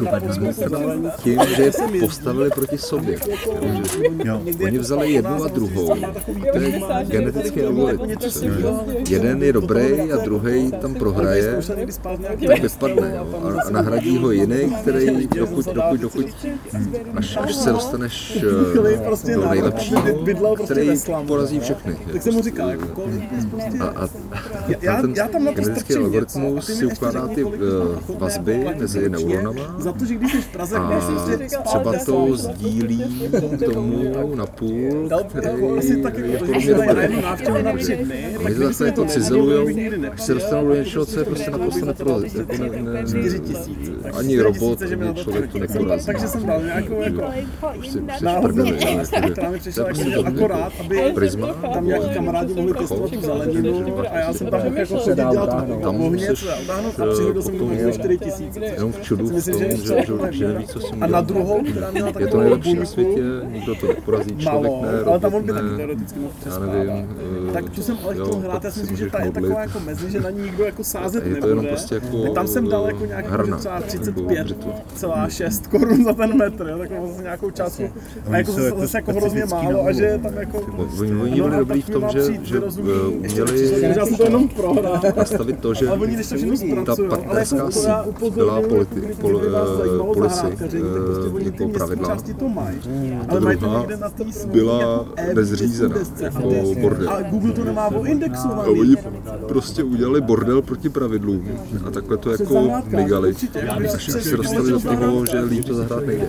tím, že je postavili proti sobě. Jo. Oni vzali jednu a druhou. To je genetický algoritmus. Jeden je dobrý a druhý tam prohraje, tak vypadne. Jo. A, a nahradí ho jiný, který dokud, dokud, dokud, až, až se dostaneš eh, do nejlepšího, který porazí všechny. tak jsem mu říkal, jako kolik prostě... A, a, Já- a ten já tam na to genetický strčím algoritmus něco a ty mi si ještě ukládá ty řekni, uh, vazby mezi neuronama Za to, že když jsi v Praze, a když jsi prostě třeba to sdílí tomu na půl, který asi taky, je protože podobně to je na dobrý. jednu návštěvu na tři dny, Oni to zase to cizelujou, až se dostanou do něčeho, co je prostě naprosto neporazí. Jako ne, ne, čtyři tisíce. ani robot, ani člověk to neporazí. Takže jsem dal nějakou jako Prostě jsi náhodnou prdeli, část, jakože- která mi to přišla je jako prostě akorát, aby Prisma, tam nějaký kamarádi mohli testovat tu zeleninu a já jsem tam mohl jako chodit dělat Tam ohně, musíš, a utáhnout a eh, přihodil jsem k tomu potom čtyři tisíce. jenom v čudu v tom, Myslím, že, že že, že, že neví, co si A může. na druhou, která měla Je to takovou nejlepší na světě, nikdo to neporazí, člověk malo, ne, ale tam on robot by taky ne, teoreticky mohl já nevím. eh, Tak tu jsem ale jo, chtěl hrát, pak já si se myslím, že můžeš ta je modlit. taková jako mezi, že na ní nikdo jako sázet Je to nebude. jenom prostě jako, Tak tam jsem dal jako nějak hrna, třeba jako třicet pět břitva. celá šest korun za ten metr, jo, takovou zase nějakou částku. A jako jsou zase, jako zase jako hrozně specifický málo na a že je tam jako... Oni, oni byli dobrý v tom, že, že eh, uměli Já jsem to jenom prohrál. nastavit to, že Ale oni když to všechno ta zpracují, ale partnerská jako to já síť upozorňuji, byla politi, kdyby pol, vás zajímalo policy, zahrádkaření, tak prostě oni ty jako městské pravidla. části to mají. Ta Ale mají to druhá někde na té byla jako nezřízená, desce. jako bordel. A Google to nemá A oindexovaný. oni prostě udělali bordel proti pravidlům a takhle to jako migali, až se dostali do toho, že líp to zahrát nejde.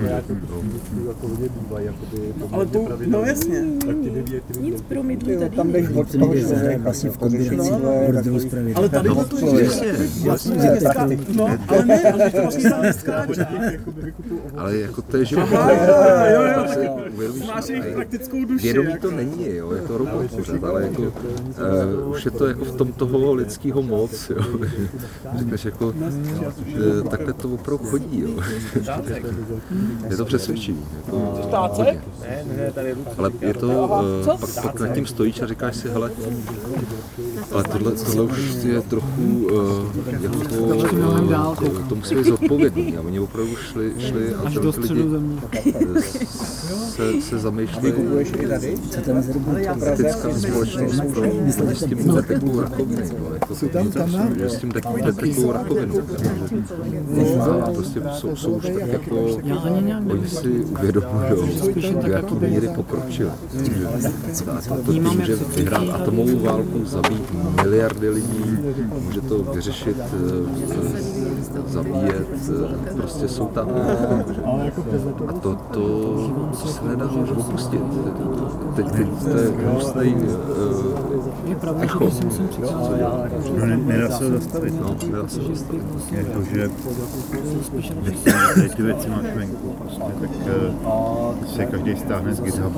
Ale to, no jasně. Nic promítli tady. Tam jdeš od toho člověka asi v kombinaci bordelu s pravidly. Ale tady to je vlastně městská, no, ale ne, ale to vlastně městská část. Ale jako to je život. Jo, jo, Si jo, uvědomíš, máš jejich a je- praktickou duši. Vědomí jako. to není, jo, je to robot pořád, ale jako, uh, už je to jako v tom toho lidského moc, jo. Řekneš jako, uh, takhle to opravdu chodí, jo. Je to přesvědčivý, jako, hodně. Ale je to, uh, pak, pak nad tím stojíš a říkáš si, hele, ale tohle, tohle už je trochu, uh, jako, uh, to musí být zodpovědný a oni opravdu šli, šli a Až ty do lidi středu země. se, se zamýšlí. Co tam zrovna Etická společnost pro s tím detekují rakovinu. Jako, že s tím detekují rakovinu. A prostě jsou, jsou už tak jako, oni si uvědomují, do jaký míry pokročili. A to tím, že vyhrát atomovou válku, zabít miliardy lidí, může to vyřešit, zabíjet, prostě jsou tam. A to, to, to se nedá už opustit. Teď, teď to je hnusnej uh, echo, co dělá. No, ne, nedá se ho zastavit. No, nedá se ho zastavit. Jakože tady ty věci máš venku, prostě, tak uh, se každý stáhne z GitHubu.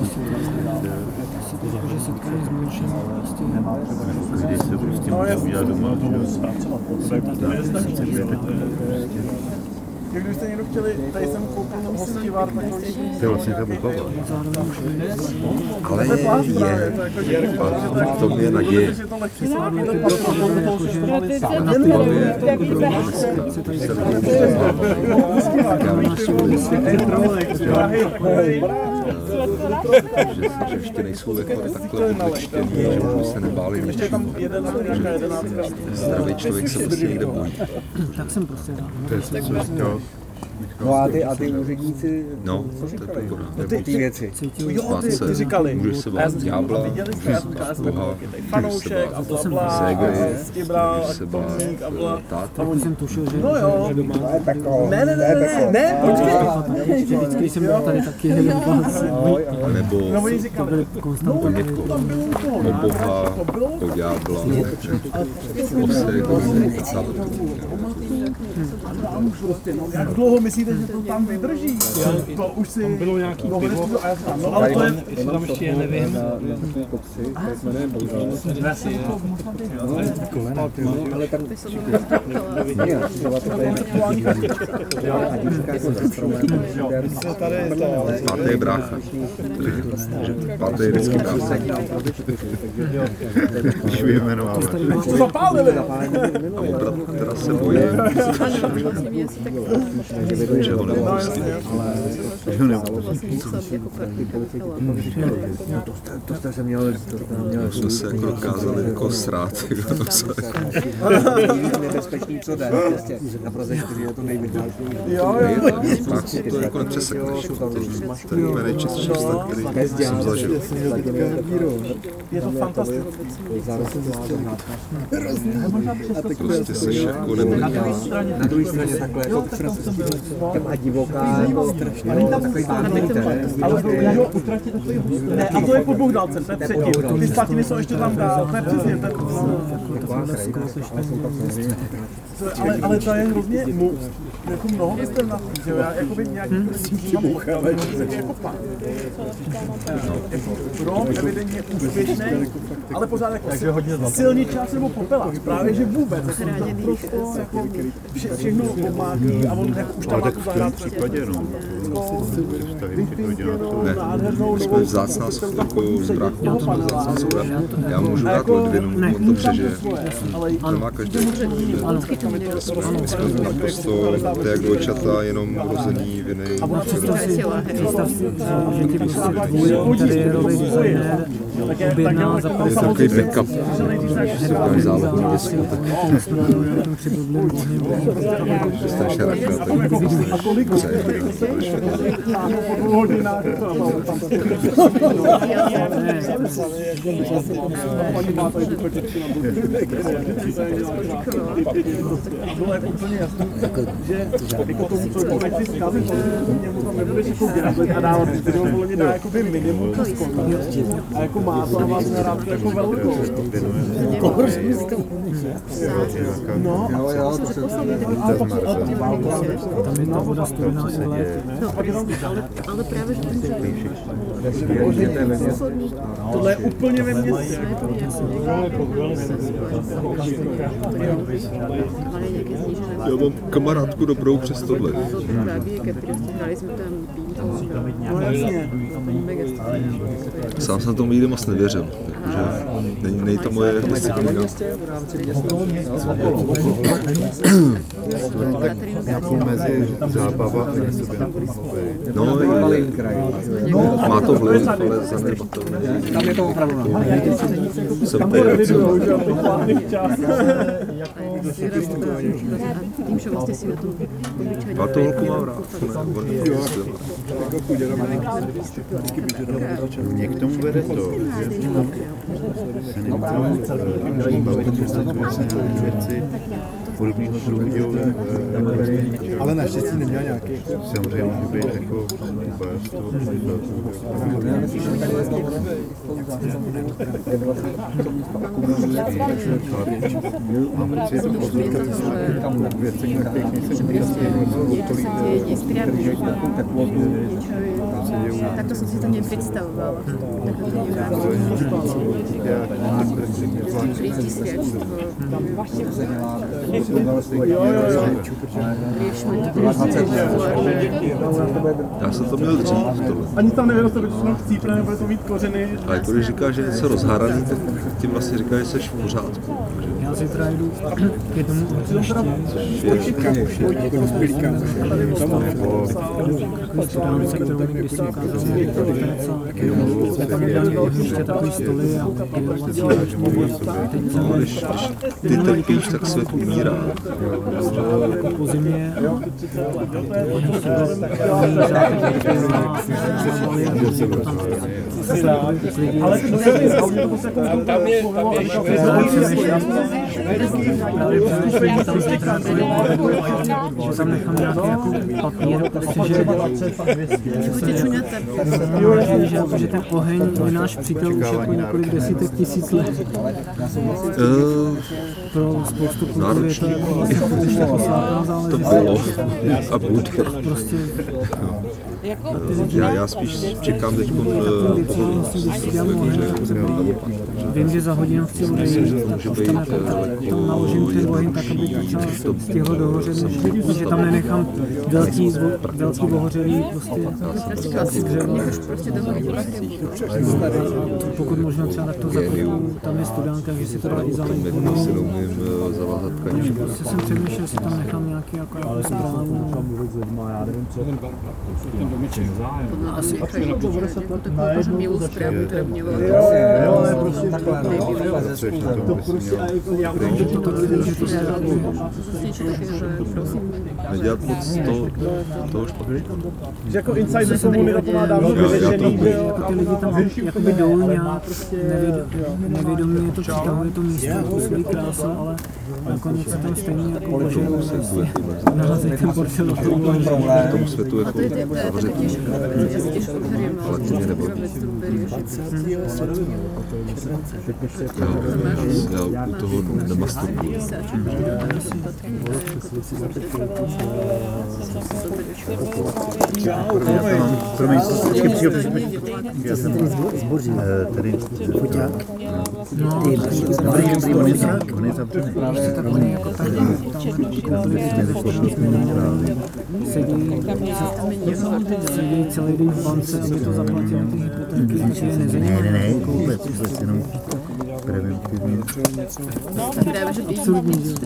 Každý se prostě může udělat doma, že jo. Jak kdybyste někdo chtěli, tady jsem koupil hostivár takový. To je vlastně ta bukava. Ale je, a v tom je naděje. Že ještě nejsou jako takhle odličtěný, že už se nebáli ničemu. Zdravý člověk se prostě někde bojí. Tak jsem prostě rád. To je co říkal. No a ty, a ty úředníci, No, to je to pořád. ty, ty věci. Bát se, můžeš se bát ďábla, můžeš se bát Boha, můžeš se bát Ségry, můžeš se bát táty. Jsem tušil, že... No jo. To je peklo. Ne, ne, ne, ne, ne, počkej. Vždycky jsem byl tady taky jeden vás. Nebo No oni říkali, o někoho, o Boha, o ďábla, o Ségry, o tátu. jak dlouho myslíte, přijde, že to tam vydrží. To už si... Tam bylo nějaký pivo. No ale to je... Jestli tam ještě je, nevím. Ale tam... Pátý je brácha. Pátý je vždycky brácha. Když vyjmenováme. To zapálili! A můj brat teda se bojí, že ho nepustí. Že ho nepustí. To jste se měl... To jsme se jako dokázali jako srát. Nebezpečný, co jde, prostě. Na Praze čtyři je to nejvydášení. Jo, jo. Tak to jako nepřesekneš. To je úplně nejčistší vztah, který jsem zažil. Je to fantastické. Prostě seš jako nebyl. Na druhé straně takhle, jako taková divoká, takový vážný terén. Ale to je utratit takový hustý. Ne, a to je po Bohdálce, to je předtím. Ty splatiny jsou ještě tam dál, to je přesně ten... Ale, ale to je hrozně mu, jako mnoho věstern na že jo, já jakoby nějaký prosím bouch, ale jako pán. Rom evidentně úspěšný, ale pořád jako silný čas nebo popelař, právě že vůbec, jako naprosto jako vše, všechno obmáký a on jako už tam má tu zahrát. V případě, no. Ne, my jsme vzácná jako s bráchou, jsme vzácná souda. Já můžu dát ledvinu, on to přežije. To má každý. My jsme naprosto to jak dvojčata, jenom rození viny. Že ti prostě dvojkariérový designér objedná za Je to takový backup. Takový závodní děsku. To strašně rakva. A kolik po dvou hodinách paní má tady ty kotěčky na budu. A bylo jako úplně jasný, že jako tomu, co jako nechci zkazit, němu tam nebudeš jako dělat a dávat, který ho volně dá jakoby minimum a jako má to a vlastně rád to jako velkou. No, jo, jo, to se tam je ta voda studená i let. Ale právě, že ten tohle je úplně ve městě. Já mám kamarádku dobrou přes tohle. Sám jsem tomu nikdy moc nevěřil, takže není, není to moje disciplína. Jako mezi zábava a něco by No, má to vliv, ale zanedbatelný. Tam je to opravdu. Jsem tady tím, že vlastně si na tom má to holku mám rád. Mě k tomu vede to, že se nemůžu bavit věci podobného druhu dělové. Ale naštěstí neměl nějaký. Samozřejmě může být jako z toho a moc je to pozorka věci, na kterých nejsem tak to jsem si to nepředstavovala. Já jsem to měl dřív, tohle. Ani tam nevyroste, protože jsem chcípne, nebude to mít kořeny. A jako když říkáš, že je něco rozháraný, tak tím vlastně říkáš, že jsi v pořádku. Já zítra jdu k jednomu učiliště. Studánce, kterou mi kdysi ukázal jsme tam udělali ještě takový stoly a grilovací noční. Když ty trpíš, tak svět umírá. Jako po zimě ale to tam, tam je, tam je že tam nechám nějaký jako papír, prostě, že že, že ten oheň je náš přítel už jako několik desítek tisíc let. Uh, pro spoustu kultur je to jako prostě posvátná záležitost. To bylo a bude. Prostě Já, já spíš čekám teď vím, že za hodinu chci odejít, tak už tam, jako, tam naložím ty dvojí tak, aby to stihlo dohořet, než že tam nenechám velký, velký ohořelý prostě dřevo. Pokud možno třeba tak to zakopu, tam je studánka, že si to dá i zalít vodou. Prostě jsem přemýšlel, jestli tam nechám nějaký jako zprávu. Asi takovou milou zprávu, která měla to prostě a jako já už to to lidi, že to se nedělat moc to, to už že jako insider komunita to má dávno vyřešený, ty lidi tam jakoby jdou nějak nevědomě to přitahuje to místo, tu svoji krásu, ale nakonec se tam stejně jako bože nahazej ten porcel do toho v tom světu jako zavřet ale to mě nebaví. Já u toho nemasturbuji. Promiň, počkej, přijel, já jsem tady zboří, tady foťák. No, dobrý, dobrý, on je on je zavřený. Prostě takový jako tady, sedí celý den v bance, aby to zaplatili ty hypotéky, takže je nezajímavé. Ne, ne, ne, vůbec, vůbec jenom preventivně. Absurdní, že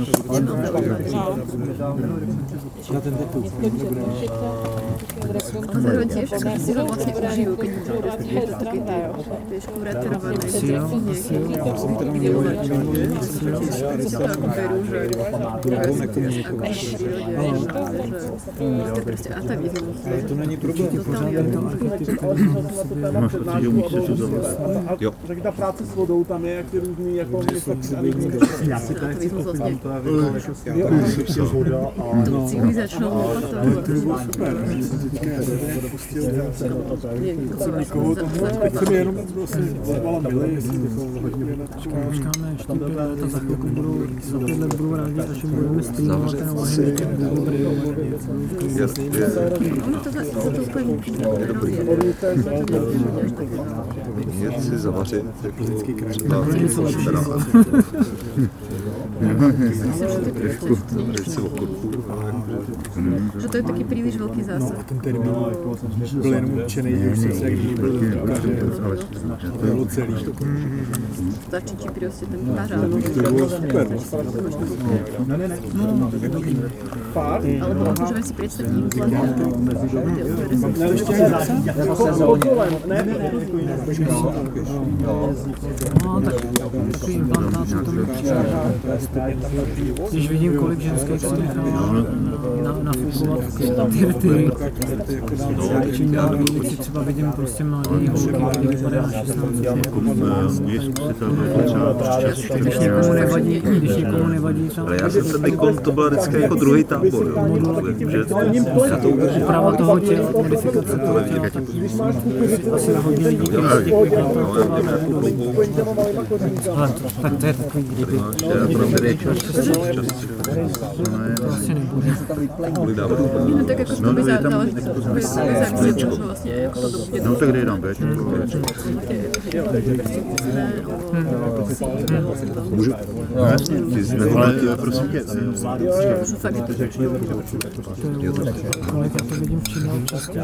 Zároveň tiež, ako si ho vlastne užijú, keď je to taky ty, vieš, kuratorované, kde to ako berú, že to je prostě atavismus. Jo. Tak ta práce s vodou tam je, jak ty různý, jako já si tady si vlastně. voda a civilizačnou lopatou. Nikoho tam chceme jenom vlastně zvala milej, jestli bychom hodně počkáme ještě pět let a za chvilku budou, za pět let budou rádi, až jim budeme streamovat ten oheň, jak budou brývat. Ono to to úplně Mět si zavařit, jako si o korku. Že to je taky příliš velký zásah. No, ten terminál byl jenom určený, že už se jak bylo celý. Stačí ti prostě ten pařád. To bylo super. Ne, ne, ne. Ale můžeme si představit Ne, ještě jako ne, ne, ne. No, tak takový implantát to mi připadá. Když vidím, kolik ženských se nechá nafukovat ty rty, čím dál víc třeba vidím prostě mladý holky, kdy vypadá na šestnáct. Když někomu nevadí, když někomu nevadí třeba... Ale já jsem ten ikon, to byl vždycky jako druhý tábor, jo. Úprava toho těla, modifikace toho těla, tak asi hodně lidí, kteří z těch implantátů ale tak to je takový kdyby. To asi nebude. No tak jako to by záleží vlastně jako to dobře. No tak dej nám Béčko. Můžu? Ty znehodnotil, prosím tě. Kolik já to vidím v Číně častě.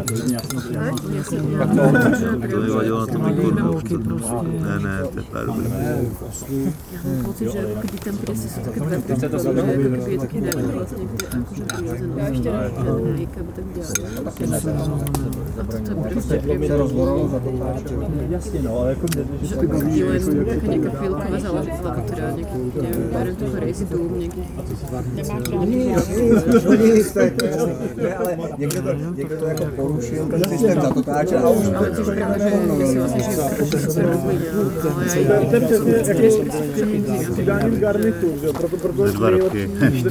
To mi vadilo na tom ikonu. Ne, ne, to je pár dobrý. Já mám pocit, že když tam přijde si taky dva tři to je taky nevím vlastně, jakože přirozený, jak by tak dělal. A to to prostě jasně, no, ale jako že to bylo jenom jako nějaká chvílková záležitost, která nějaký, nevím, to crazy dům, nějaký... Ne, ale někdo to, někdo to jako porušil ten systém zatotáče a už Ale to je pravda, že si vlastně To je přesně jako s přidáním garnitu, jo, proto proto je nejlepší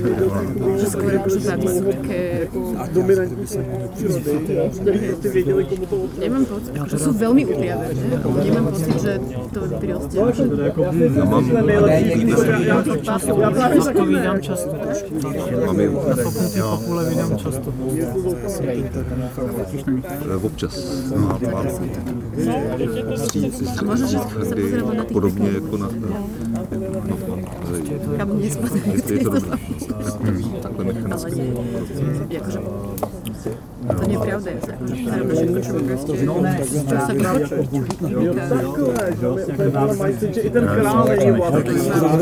dominantní přírody, který prostě věděli, komu to odpět. Nemám pocit, že jsou velmi upriavé, že? Nemám pocit, že to prostě... Já mám Já právě taky Vydám často. mám i Popule vydám často. občas. Mám, mám A možná, že se pozrieme na ty podobně jako na... kam mě spadají. Je to dobré. Takhle mechanicky. Jakože... To nie je pravda, ja sa akože pozerám na všetko, čo proste, čo sa vypočuť, čo vyvíta. takové, že to je podle majství, že i ten král není vlastně.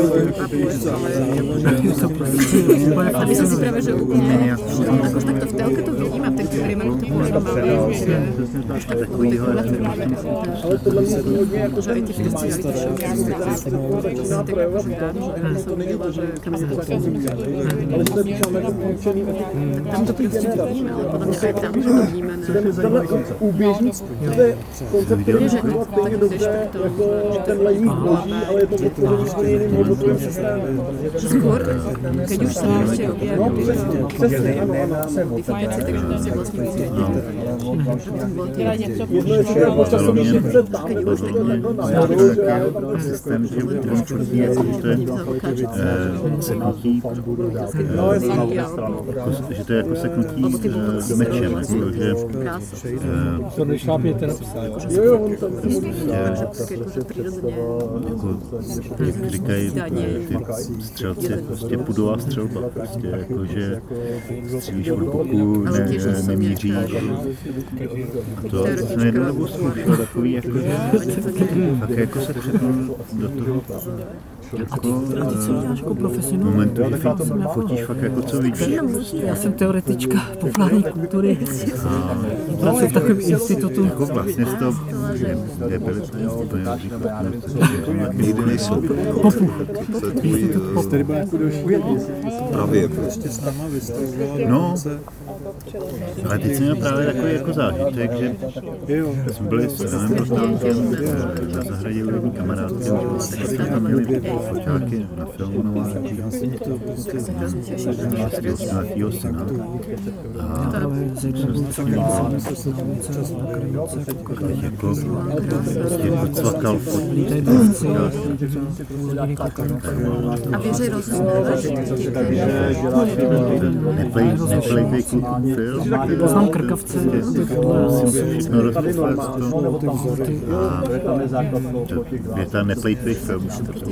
A myslím si práve, že úplne, akože takto v telke to vidím a v texte príjmaní to možno mám, že už tak takovýhle firma. Ale podle mě to hodně jako Že aj tí všetci reality show, že si tak akože dám, že som videla, že kam sa to ale to je třeba jako poučený tam to prostě vidíme, ale podľa mňa aj tam, že to vnímané. Tenhle úběžník, to je koncept, který že fungovat stejně dobře jako ten lení zboží, ale je to podpořený úplně jiným hodnotovým systémem. Že skôr, keď už sa proste robia No, přesně, ano, ano. modifikace, takže to si vlastne vyzvedne. Jedno je, že je počasový šipce tam, Keď to už tak nahoru, že je tam systém, že on tvrdí, jako, že to je eh, seknutí, No, je jako, že to je jako seknutí s mečem, jako, že eh, To nešlápněte na psa. Jo, jo, on tam jako, jak říkají ty střelci, prostě pudová střelba, prostě jako, že střílíš od boku, ne, nemíříš. A to jsem jednou dobu zkoušel takový, jako, že tak jako se přepnul do toho jako, Jako profesionál. momentu, kdy fotíš fakt jako co vidíš. Já jsem teoretička populární kultury. Pracuji v takovém institutu. Jako vlastně z toho debilita je úplně říkat. Nikdy nejsou. Popu. To je tvůj pravě. No, ale teď jsem měl právě takový jako zážitek, že jsme byli s Adanem Prostánkem na zahradě u jedné kamarádky, že tam měli foťáky na filmu Nováčí, vlastně osmnáctého syna. A jsem se s ním jako odcvakal fotky. A věřej rozhodnout. Neplej, neplejte kluk film. Poznám krkavce. Všechno rozmyslet to. A věta neplejte film.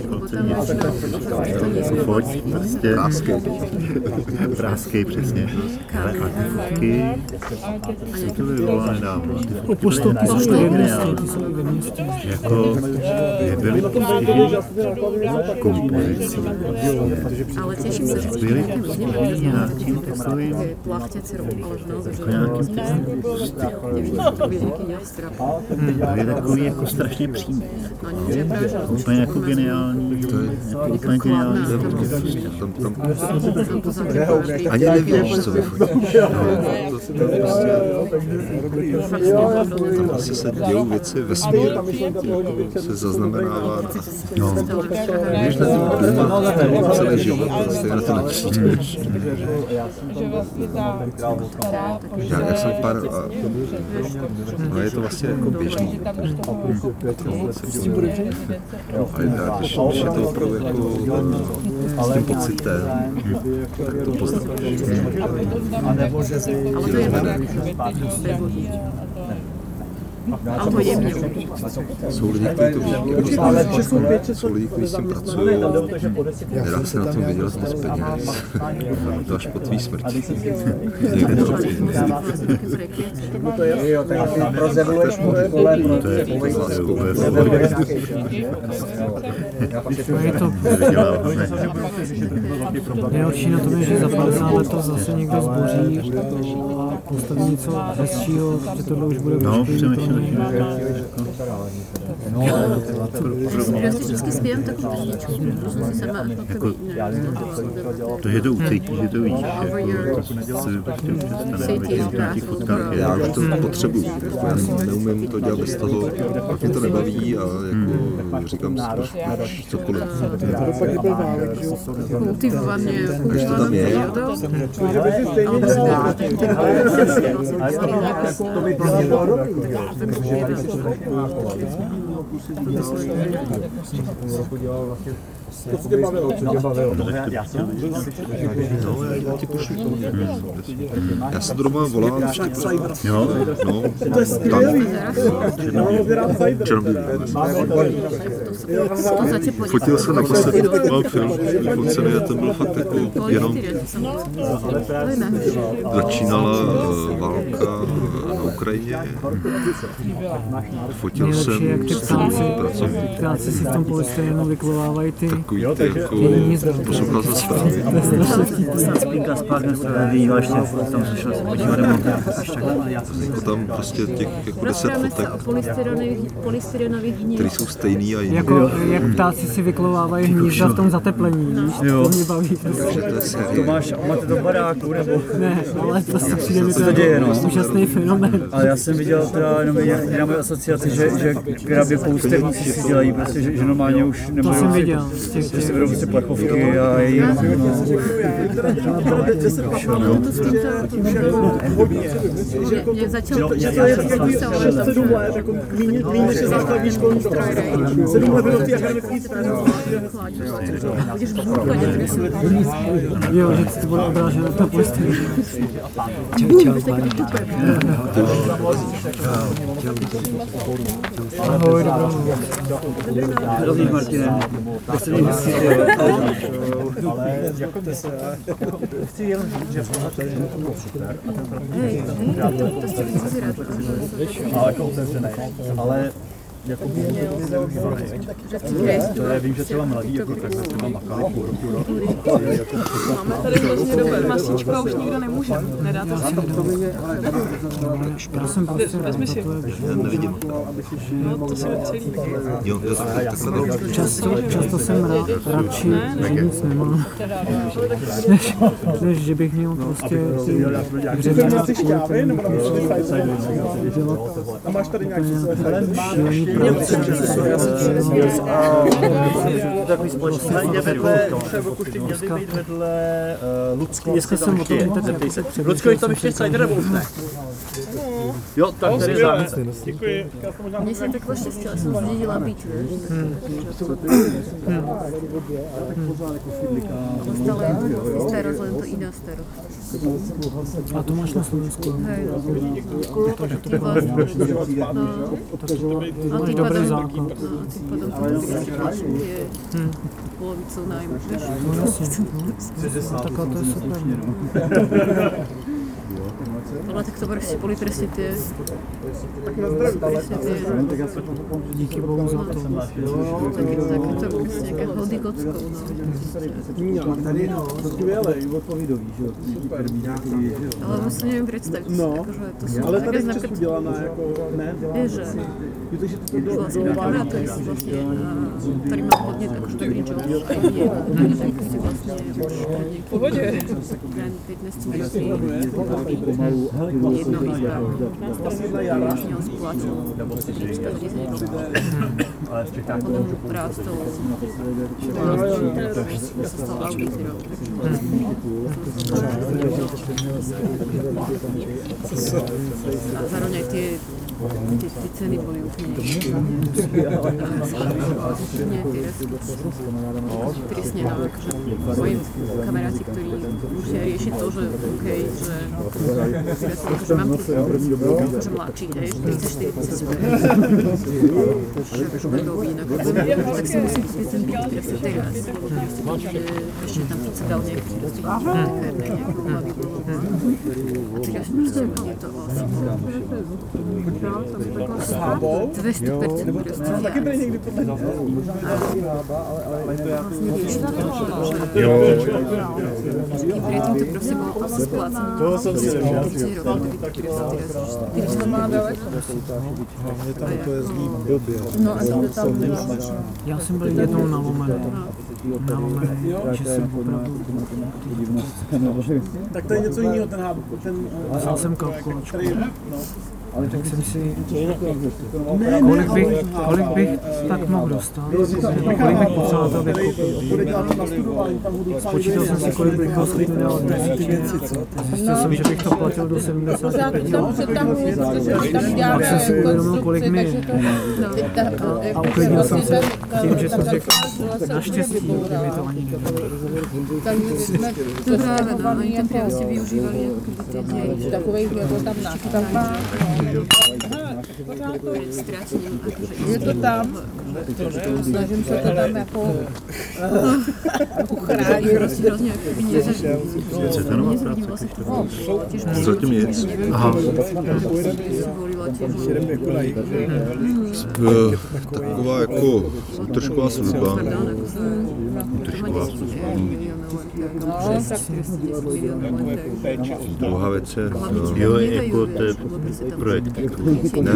Pojď, prostě. Práskej. Práskej, přesně. Ale a ty fotky, jsem to vyvolal nedávno. Ty fotky byly geniální. Že jako nebyly postiženy kompozicí. Ale teším sa, že Byly prostě nějakým takovým jako nějakým to je takový jako strašně přímý. Úplně jako geniální. To je úplně geniální. Tam, tam, ani nevíš, co vyfotíš. Tam asi se dějou věci vesmíru, jako se zaznamenává. No. Když na tom důma celý život, stejně na to nepřijdeš. Já, já jsem pár, a, no je to vlastně jako běžný. Ale když, když je to opravdu jako s tím pocitem, tak to poznáš. Ale to je bevodí. Alebo jemně. Jsou lidi, kteří to ví, jako jsou lidi, kteří s tím pracují. Nedá se na tom vydělat moc peněz. To až po tvý smrti. Někde to Jo, tak ty prozebuluješ mu vole, To je Je to nejhorší na tom je, že za padesát let to zase někdo zboří a postaví něco hezčího, že tohle už bude No, přemýšlím Já si vždycky zpívám takovou písničku, protože si sama jako To je to ucítí, že to víš, že si prostě přestane na těch fotkách. Já už to potřebuji, já neumím to dělat bez toho, pak mě to nebaví a jako říkám si cokoliv. Motivovaně, Když to tam je, To, co tě bavilo, co tě bavilo. No, já ti pošlu. Já se doma volám vždycky. Jo? No, to je skvělý. Černobílý. Fotil jsem naposledy, mám film, vyfocený a ten byl fakt jako jenom začínala válka na Ukrajině. Fotil jsem pracovník. Krátce si v tom polystyrenu vyklovávají ty Takový ty jako poslouchal jsem zprávy. Spínka zpátky výjího ještě tam slyšel se podívat nebo Jako tam prostě těch jako deset fotek, které jsou stejný a jiný. jako, jak ptáci si vyklovávají hnízda v tom zateplení, víš, to mě baví. Takže to je série. To máš, máte to v baráku nebo? Ne, ale to se přijde mi Co to děje, no? úžasný fenomén. Ale já jsem viděl teda jenom na moje asociaci, že, že krabě poustevníci si dělají prostě, že, že normálně už To nebudou jsem si, viděl. že si berou si plechovky a její, no. Jak začal Že to je takový sedm let, jako míň než je základní školní sedm let bylo v té akademické správě. Jo, že to bude obrážené to polystyrenu. Ahoj, dobrou noc. Rozumíš, Martine? To se mi hezky děje. Chci jenom říct, že Hej, to jste víc rád. Ale jako otevřený. Ale jako to je, vím, že třeba mladí, jako takhle třeba makali půl roku, rok. Máme tady hrozně dobré masíčko a už nikdo nemůže. Nedáte si to? Já jsem prostě Vezmi si. Já nevidím. No, to si celý. Jo, jo, tak, takhle to. Často, často jsem rád, radši, že nic nemám, než, než že bych měl prostě ty hřebení máš šťávy, nebo dělat a máš tady nějaký šílený práce. Takový společný jde vedle, v Okušti měl by být vedle Lucko. Dneska jsem o tom Zeptej se. Lucko, je tam ještě cider nebo ne? Jo, tak tady je závěr. Děkuji. Mně se takhle štěstí, ale jsem zdědila být, víš? Dostala stero, zlem to jiná stero. A to máš na Slovensku. Hej, no. To máš dobrý základ. No, a tím pádem to vždycky plačím tě polovicou nájmu, víš? No jasně, no. Takhle to je super. Ale tak to prostě polytrestit je. Tak na zdraví. Díky bohu za to. Tak, tak to je prostě nějaká hody kockou, no. Tady no, skvělé, odpovídový, že jo. Ale vlastně nevím představit, No, jakože to jsou ale tady také v znamená, Česku dělaná jako, ne? je, že Takže to do, vlastně do kamera, to je vlastně, který má hodně jakože dobrý job, a je, tak si vlastně už V pohodě. pätnásť minut jedno izba. Měl spláčil čtyři hodiny. A potom rástou se stal arbitrom. A zároveň ty Ty, ty ceny byly úplně tristně, no, akože moji kamaráti, ktorí musia riešiť to, že OK, že akože mám tu akože mladší, hej, štyridsať štyridsať doby, tak si musím kúpiť ten byt presne teraz, lebo proste ešte tam keď sa dal nejaký tekárne, nejakú hlavy bolo. A teraz proste je to asi. dvě stě procent prostě. Taky byli někdy podle mě. Jo. Předtím to prostě bylo asi splácení. To jsem si nevěděl. Když to má daleko. Hlavně tam to jezdí blbě. No a to tam nemáš. Já jsem byl jednou na lomené. Na lomené, že jsem opravdu... Tak to je něco jiného, ten háb, ten... Vzal jsem kalkulačku. Ale tak jsem si... Ne, kolik bych, kolik bych tak mohl dostat, kolik bych potřeboval, to bych koupil. Spočítal jsem si, kolik bych ho schopný dát ty věci, co? Zjistil jsem, že bych to platil do sedmdesát pět. Pak jsem si uvědomil, kolik mi je. A uklidnil jsem se tím, že jsem řekl, naštěstí, že mi to ani nebylo. To právě, no, oni tam prostě využívali jako ty děti. Takových jako tam nákupách. Je to tam, snažím se to tam jako uchránit. Prostě hrozně mě Zatím nic. Aha. Taková jako útržková služba. Útržková služba. Druhá věc je... Jo, jako to je projekt. Ne,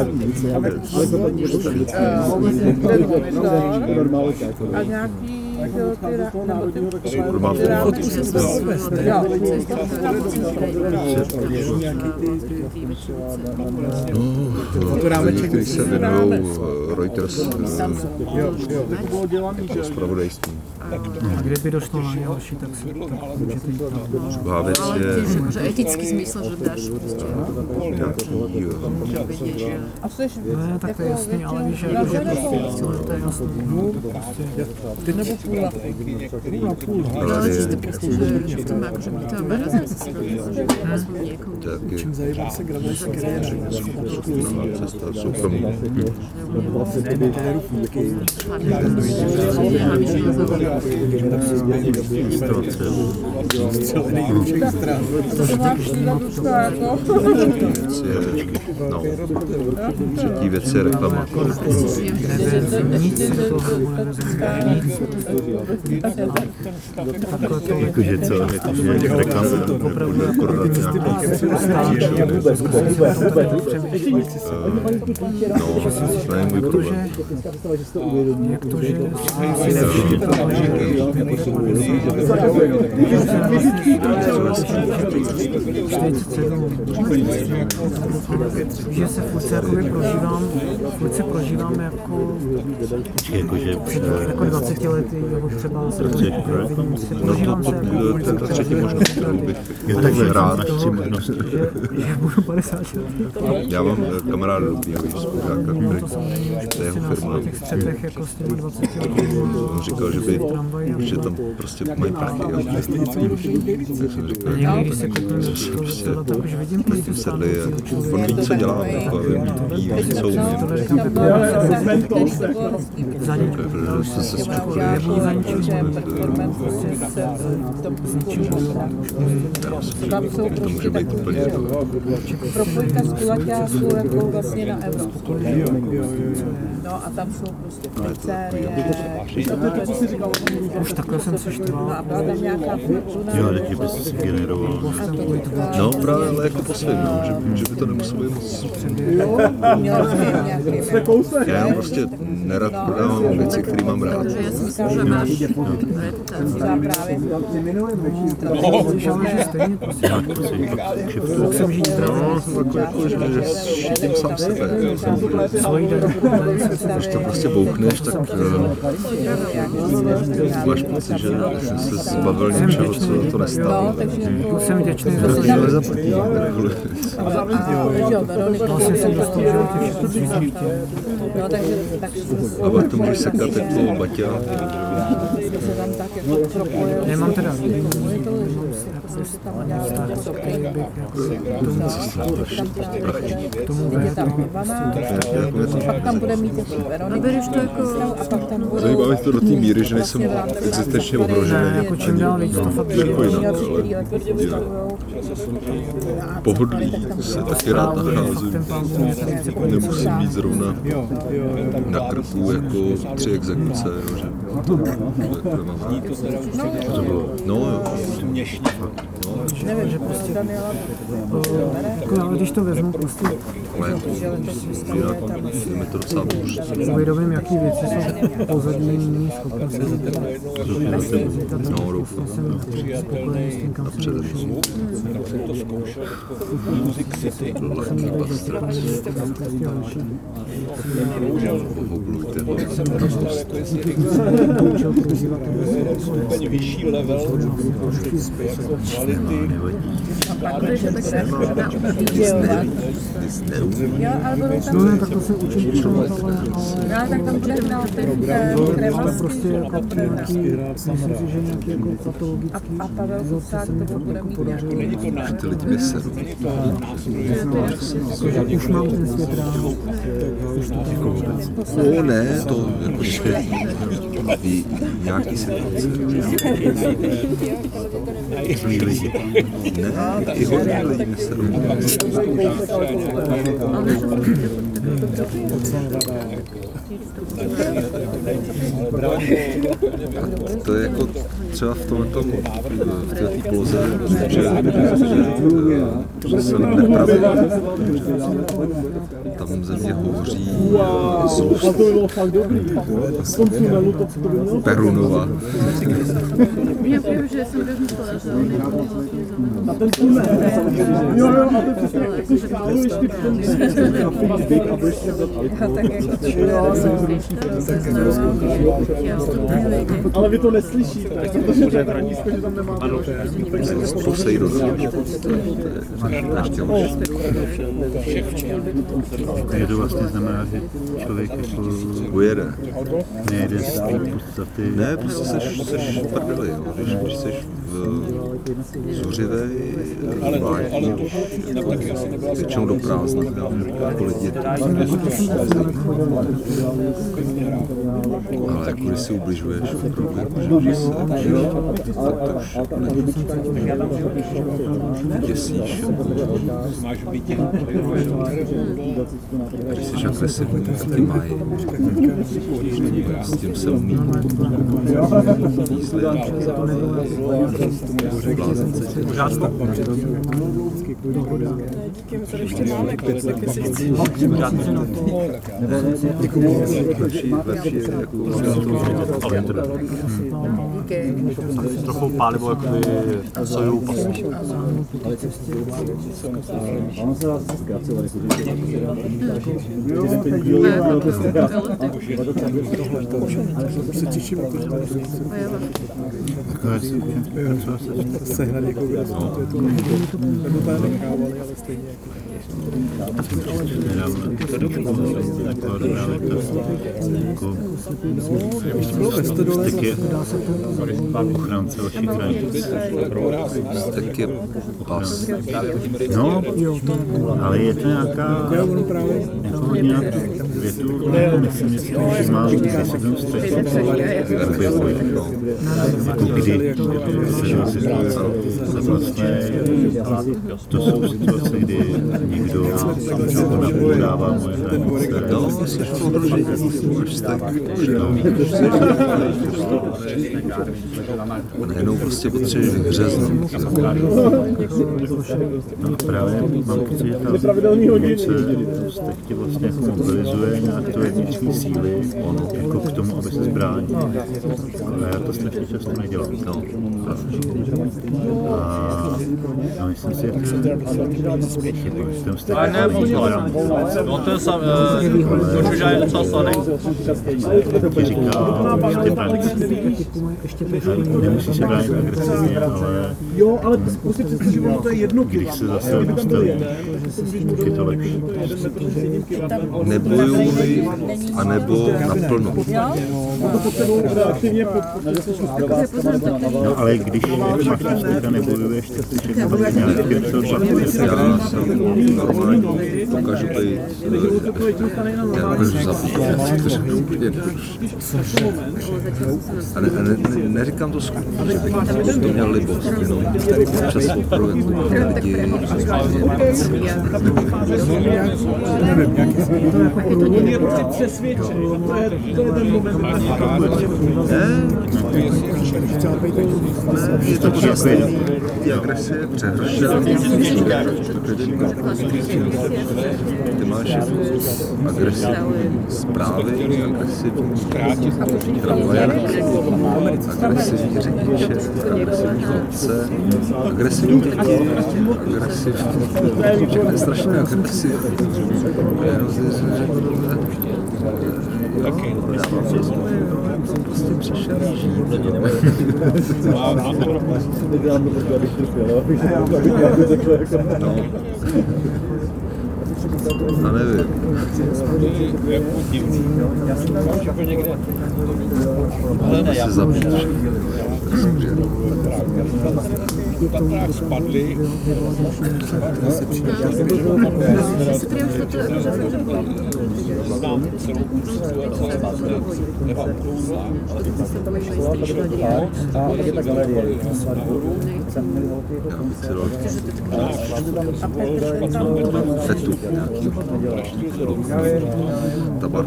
a nějaký má fotku se lidi, kteří se věnují Reuters zpravodajství. A kdyby došlo na další, tak se tak můžete jít tam. Druhá věc je... Že etický smysl, že dáš prostě nějaký... A seš... Ne, tak to je jasný, ale víš, že to je to je jasný. Ty nebo půl na půl. Ale čistě prostě, že v tom jakože by to mrazem se srovnal, že aspoň někomu. Čím zajímá se graduješ kariéra? Cesta soukromí. No, třetí věc je reklama. Jakože co, jakože reklama, nebo prodat No, to je můj problém. Jak to, že si nevšiml, že se furt se jakoby prožívám, furt se prožívám jako, jakože jako dvacet lety, nebo třeba se No to, to, to, to třetí možnost, kterou bych takhle rád. Že budu padesát let. Já mám kamaráda dobrýho spolužáka, který to je jeho firma. On říkal, že by, že tam prostě mají prachy. Tak jsem říkal, že prostě sedli a on ví, co dělá, ví, ví, co umím. Prostě se zčukli. To může být úplně propojka z kulaťáků jako vlastně na Evropu. No a tam jsou prostě pizzerie. Už takhle jsem se štval. No a byla tam nějaká fortuna. Jo, taky prostě si generoval. No právě, ale jako po svým, no, že, že by to nemuselo být moc. Jo, měl jsem nějaký. Já jen prostě nerad prodávám věci, které mám rád. Já si myslím, že máš reputaci. Právě. No, jako, že šitím sám sebe. Když to prostě bouchneš, tak máš pocit, že jsi se zbavil něčeho, co to nestálo. Jsem vděčný za to, že nezaplatí. Vlastně jsem dostal, že ty všechno tři Ale to můžeš sekat jako Baťa. Nemám teda tam bude mít jako Veroniku. Bereš to jako... Zajímá mě to do té míry, že nejsem existenčně ohrožený. Jako čím dál víc to fakt jako jinak, ale jinak. Pohodlí se taky rád nacházím, nemusím mít zrovna na krku jako tři exekuce, jo, že to bylo, no jo, Nevím, že prostě jako, ale když to vezmu prostě mi to docela důležitý. uvědomím, jaký věci jsou pozadní schopnosti. No, doufám. Spokojený s tím, kam jsem došel. Vyšší level kvality. Takže tak se No ne, tak to se učím třeba, ale... tak tam bude hrát ten ale prostě jako nějaký, myslím si, že nějaký jako patologický a Pavel Husák to bude mít nějaký. Ty lidi mě seru. Už mám ten svět rád. No ne, to jako ještě ví nějaký situace. Zlý lidi. Ne, i hodně lidi mě seru. To je jako třeba v tomto, v této poloze, že, že jsem nepravěl. Tam ze mě hovoří zlost. Perunova. Já vím, že jsem rozmyslela, že on je vlastně a ten tunel. Jo, jo, a to přesně jako schváluješ ty a budeš se ale vy to neslyšíte, protože to je tak nízko, že tam nemáte Poseidon. Je to vlastně znamená, že člověk jako ujede. Nejde z té podstaty. Ne, prostě seš, seš v prdeli, jo. Když, když seš v zuřivej, vládní, většinou do prázdna, jako lidi. Ale jako když si ubližuješ, opravdu, jako, že se tak to už děsíš. Když jsi agresivní, taky mají. S tím se umí jízlit. Ještě máme klip, tak si chci. Trochu pálivo jakoby sojovou pasu. Ono se vás zkracovali, se těším, sehnat někoho, kdo to nebo tady nechávali, ale stejně Stek je ochránce vašich hranic. Stek je pas. No, ale je to nějaká, jako nějak větu, myslím, že má lidi, když se k tomu stretí, objevuje. Jako kdy se vlastně, to jsou situace, kdy někdo napoudává moje hranice. No, jsi v ohrožení, máš stek. Najednou prostě potřebuješ vyhřeznout. No právě mám pocit, že ta emoce stek tě vlastně jako mobilizuje nějak to vnitřní síly jako k tomu, aby se zbránil. Ale já to strašně často nedělám. No. A no, myslím si, že to je ten stek no to je sam, to už je docela slaný. ti říká, že tě brání. Nemusí se bránit agresivně, ale jo, ale prostě přesně, že ono to je jedno kilo. když se zase nastaví, tak je to lepší. Nebojuj, anebo naplno. No ale když máš ten steka nebojuješ, tak jsi všechno nějaký pět. Já jsem normální, dokážu tady, já dokážu zabít, to řeknu úplně jednoduše. A ne, ne, ne, neříkám to skutku, že bych to měl libost, jenom přes opravdu lidi, On je prostě přesvědčený, to je, to je ten moment. Ne, je to prostě ty agresie přehrošené. Ty máš agresivní zprávy, agresivní tramvaje, agresivní řidiče, agresivní chodce, agresivní děti, agresivní, všechno je strašně agresivní. Prostě přišel žít. No. A nevím. Ale se zabít Tatrách spadly. Znám celou situaci, nebo okrouhlá. A je ta galerie. Fetu nějaký tabak.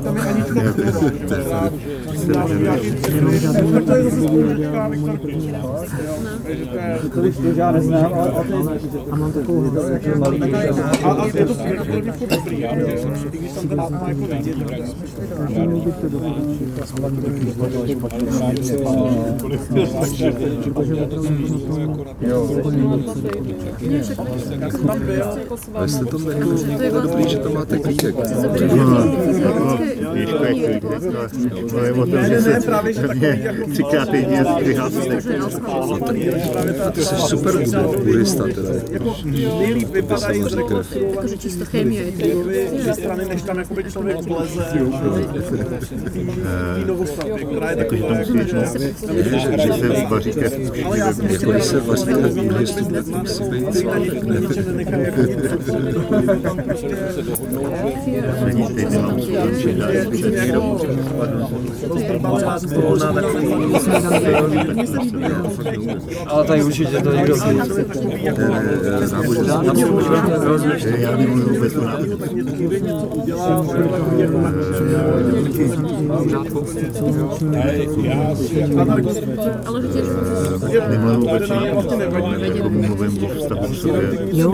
Já neznám, ale a mám takovou a je to pravděpodobně furt dobrý, já nevím, když tam ten átma jako nejde, A jestli to jako dobrý, že to máte klíček. To je o tom, že se mě třikrát týdně vyhásne. To jsi super budista teda. Nejlíp vypadají z ze strany, než tam jakoby člověk vleze v novostavbě, která je taková... Že se vaří ke Jako když se vaří ke buddhistu, musí být není teď nemám skončit, ale před někdo ale tady určitě to někdo ví. Já nemůžu vůbec to nemůžu vůbec jako mluvím o vztahu k sobě.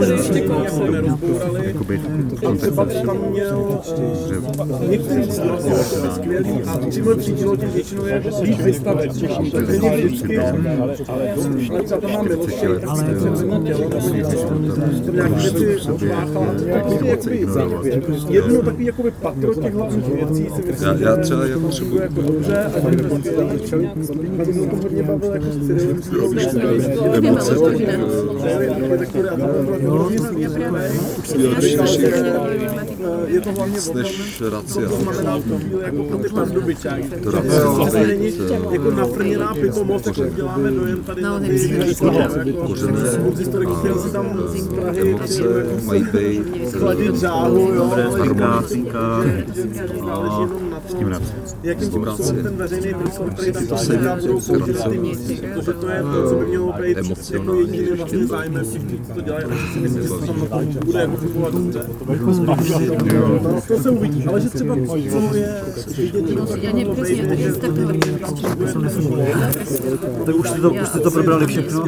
Jakoby kontakt s sebou. Někteří z nás jsou skvělí a přímo příčinou tím většinou je líp vystavit. To není vždycky, ale za to mám milost, jedno takový jakoby patro těch hlavních věcí si myslím, já, já třeba je potřebuji jako dobře a že na to jsem hodně bavil jako s Cyrilem. emoce, je to hlavně než racia. To znamená v tu chvíli jako pro ty pardubičáky. To zase není jako nafrněná pitomost, jako uděláme dojem tady na ty kořené a emoce mají být chladit žáhu, jo, Harmonická s tím rád. jakým způsobem ten veřejný prostor, který tam říká, budou použít ty místy, protože to je to, co by mělo být jako jediným vlastně zájmem všichni, co to dělají, a si myslím, že to tam na to bude jako fungovat dobře. No, to se uvidí, ale že třeba co je vidět, že Tak už jste to, už jste to probrali všechno.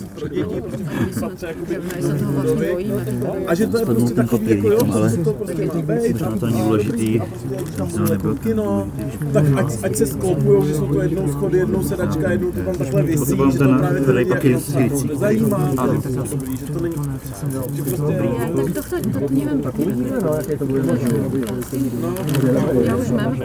A že to je prostě takový, jako jo, co to prostě má být. To není důležitý. No, tak ať, ať se skloupujou, že jsou to jednou schody, jednou sedačka, jednou to tam takhle visí, že to právě ten lidi jako zajímá, že to není... Tak to to nevím, já už mám.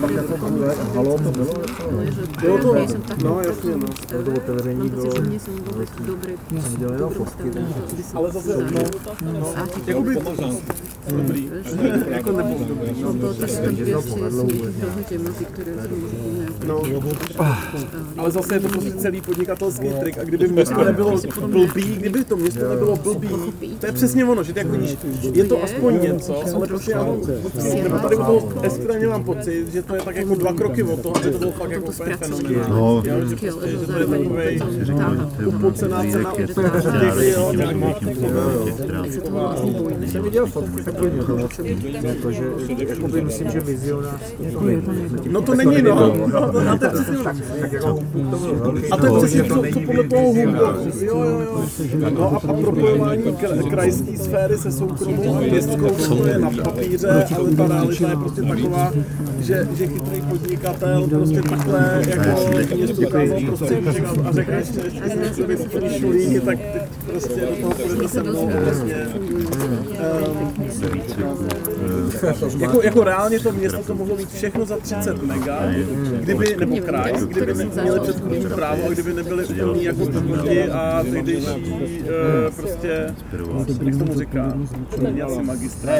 Jo, to no, jasně, no. Mám pocit, že mě jsem vůbec dobrý. Ale zase, no, jakoby dobrý, jako nebo dobrý. No to, to si tam dvě No, ale zase je to prostě celý podnikatelský trik a kdyby město nebylo blbý, kdyby to město nebylo blbý, to je přesně ono, že ty jako víš, je to aspoň něco, ale prostě já mám, nebo tady u toho Eskraně mám pocit, že to je tak jako dva kroky od toho, že to bylo fakt jako úplně fenomenální. No, že prostě, že to je takovej upocená cena od těch, jo, Jsem viděl fotku takový, to, že jakoby myslím, že vizionář. No to není, no. A to je přesně co, co podle toho humoru. Jo, jo, jo. No a, a propojování krajské sféry se soukromou a městskou, to je na papíře, ale ta realita je prostě taková, že, že chytrý podnikatel prostě takhle jako město ukázal prostředí a řekne ještě, ještě vysokoní šulíky, tak prostě do toho půjdete se mnou vlastně. Jako, jako reálně to město to mohlo mít všechno za třicet mega, kdyby, nebo kraj, kdyby měli předkupní právo a kdyby nebyli úplný jako lidi a tehdejší uh, prostě, jak tomu říká, asi magistra,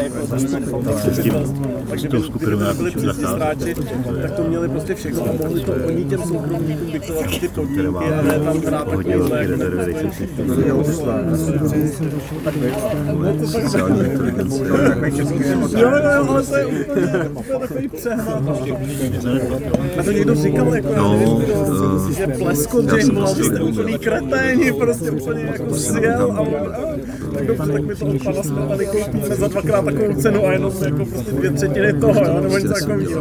tak kdyby, kdyby to nebyli přesně stráči, tak to měli prostě všechno a mohli to oni těm soukromníkům diktovat ty podmínky a ne tam hrát takovýhle jako Jo, jo, ale to je úplně, úplně takový přehnat. A to někdo říkal, jako, no, uh, že Plesko James Love jste úplný kreténi, prostě úplně jako sjel a tak dobře, tak my to od pana jsme tady koupíme za dvakrát takovou cenu a jenom jako prostě dvě třetiny toho, jo, nebo něco takového.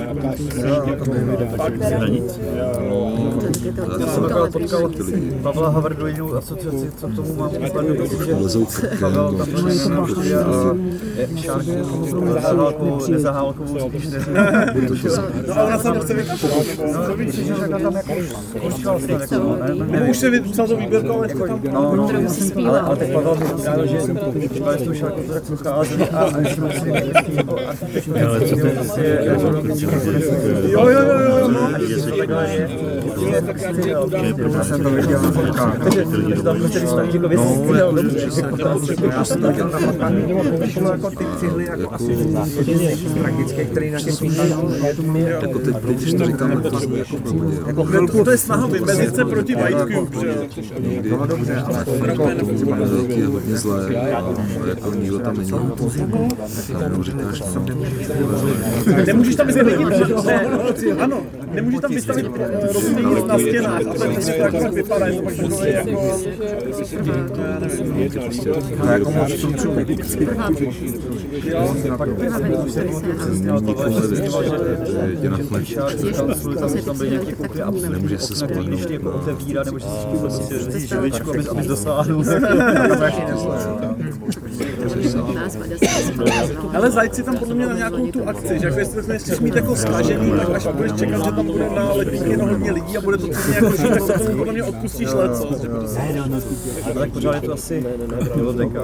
Já jsem takhle potkal Pavla Havrdovinou asociaci, co k tomu mám úplně že Pavel tam šli a Šárku nezahálkovou spíš ne. No ale ona se nechce vypapovat. No víš, že Žaka tam jako končila snad jako, nebo už se vypsal to výběrku, ale ještě tam... No, no, ale, ale teď Pavel mi říkal, že třeba s tou Šárkou to tak procházeli a že jsme si jako architekturu. Ale co to je? Jo, jo, jo, jo, no. A že se takhle je. Já jsem to viděl na fotkách. Takže tam prostě vystavíš jako věci. Já jsem to viděl na fotkách, vyšlo jako ty cihly, jako asi tragické, které na těch píších. Jako teď, když to říkám, tak to zní jako blbě. Jako chvilku to je snaha vymezit se proti White Cube, že jo? Někdy velký je hodně zlé, jako nikdo tam není. A jenom říkáš, no. Nemůžeš tam vystavit lidi, ano, nemůžeš tam vystavit rozumný na stěnách, a to je prostě tak, jak vypadá, je to pak takové jako... To jako moc tunců. Jo, Nikomu nevěř, že tě nachlečí. Tam byly nějaké kopy a nemůže se spolehnout. Když ty jako otevírá, nebo že si si prostě žiličku, abys dosáhnul. Ale zajď si tam podle mě na nějakou tu akci, že jako jestli to nechceš mít jako stažený, tak až budeš čekat, že tam bude na letníky no hodně lidí a bude to celý jako žít, tak to podle mě odpustíš leco. Ale tak pořád je to asi biblioteka.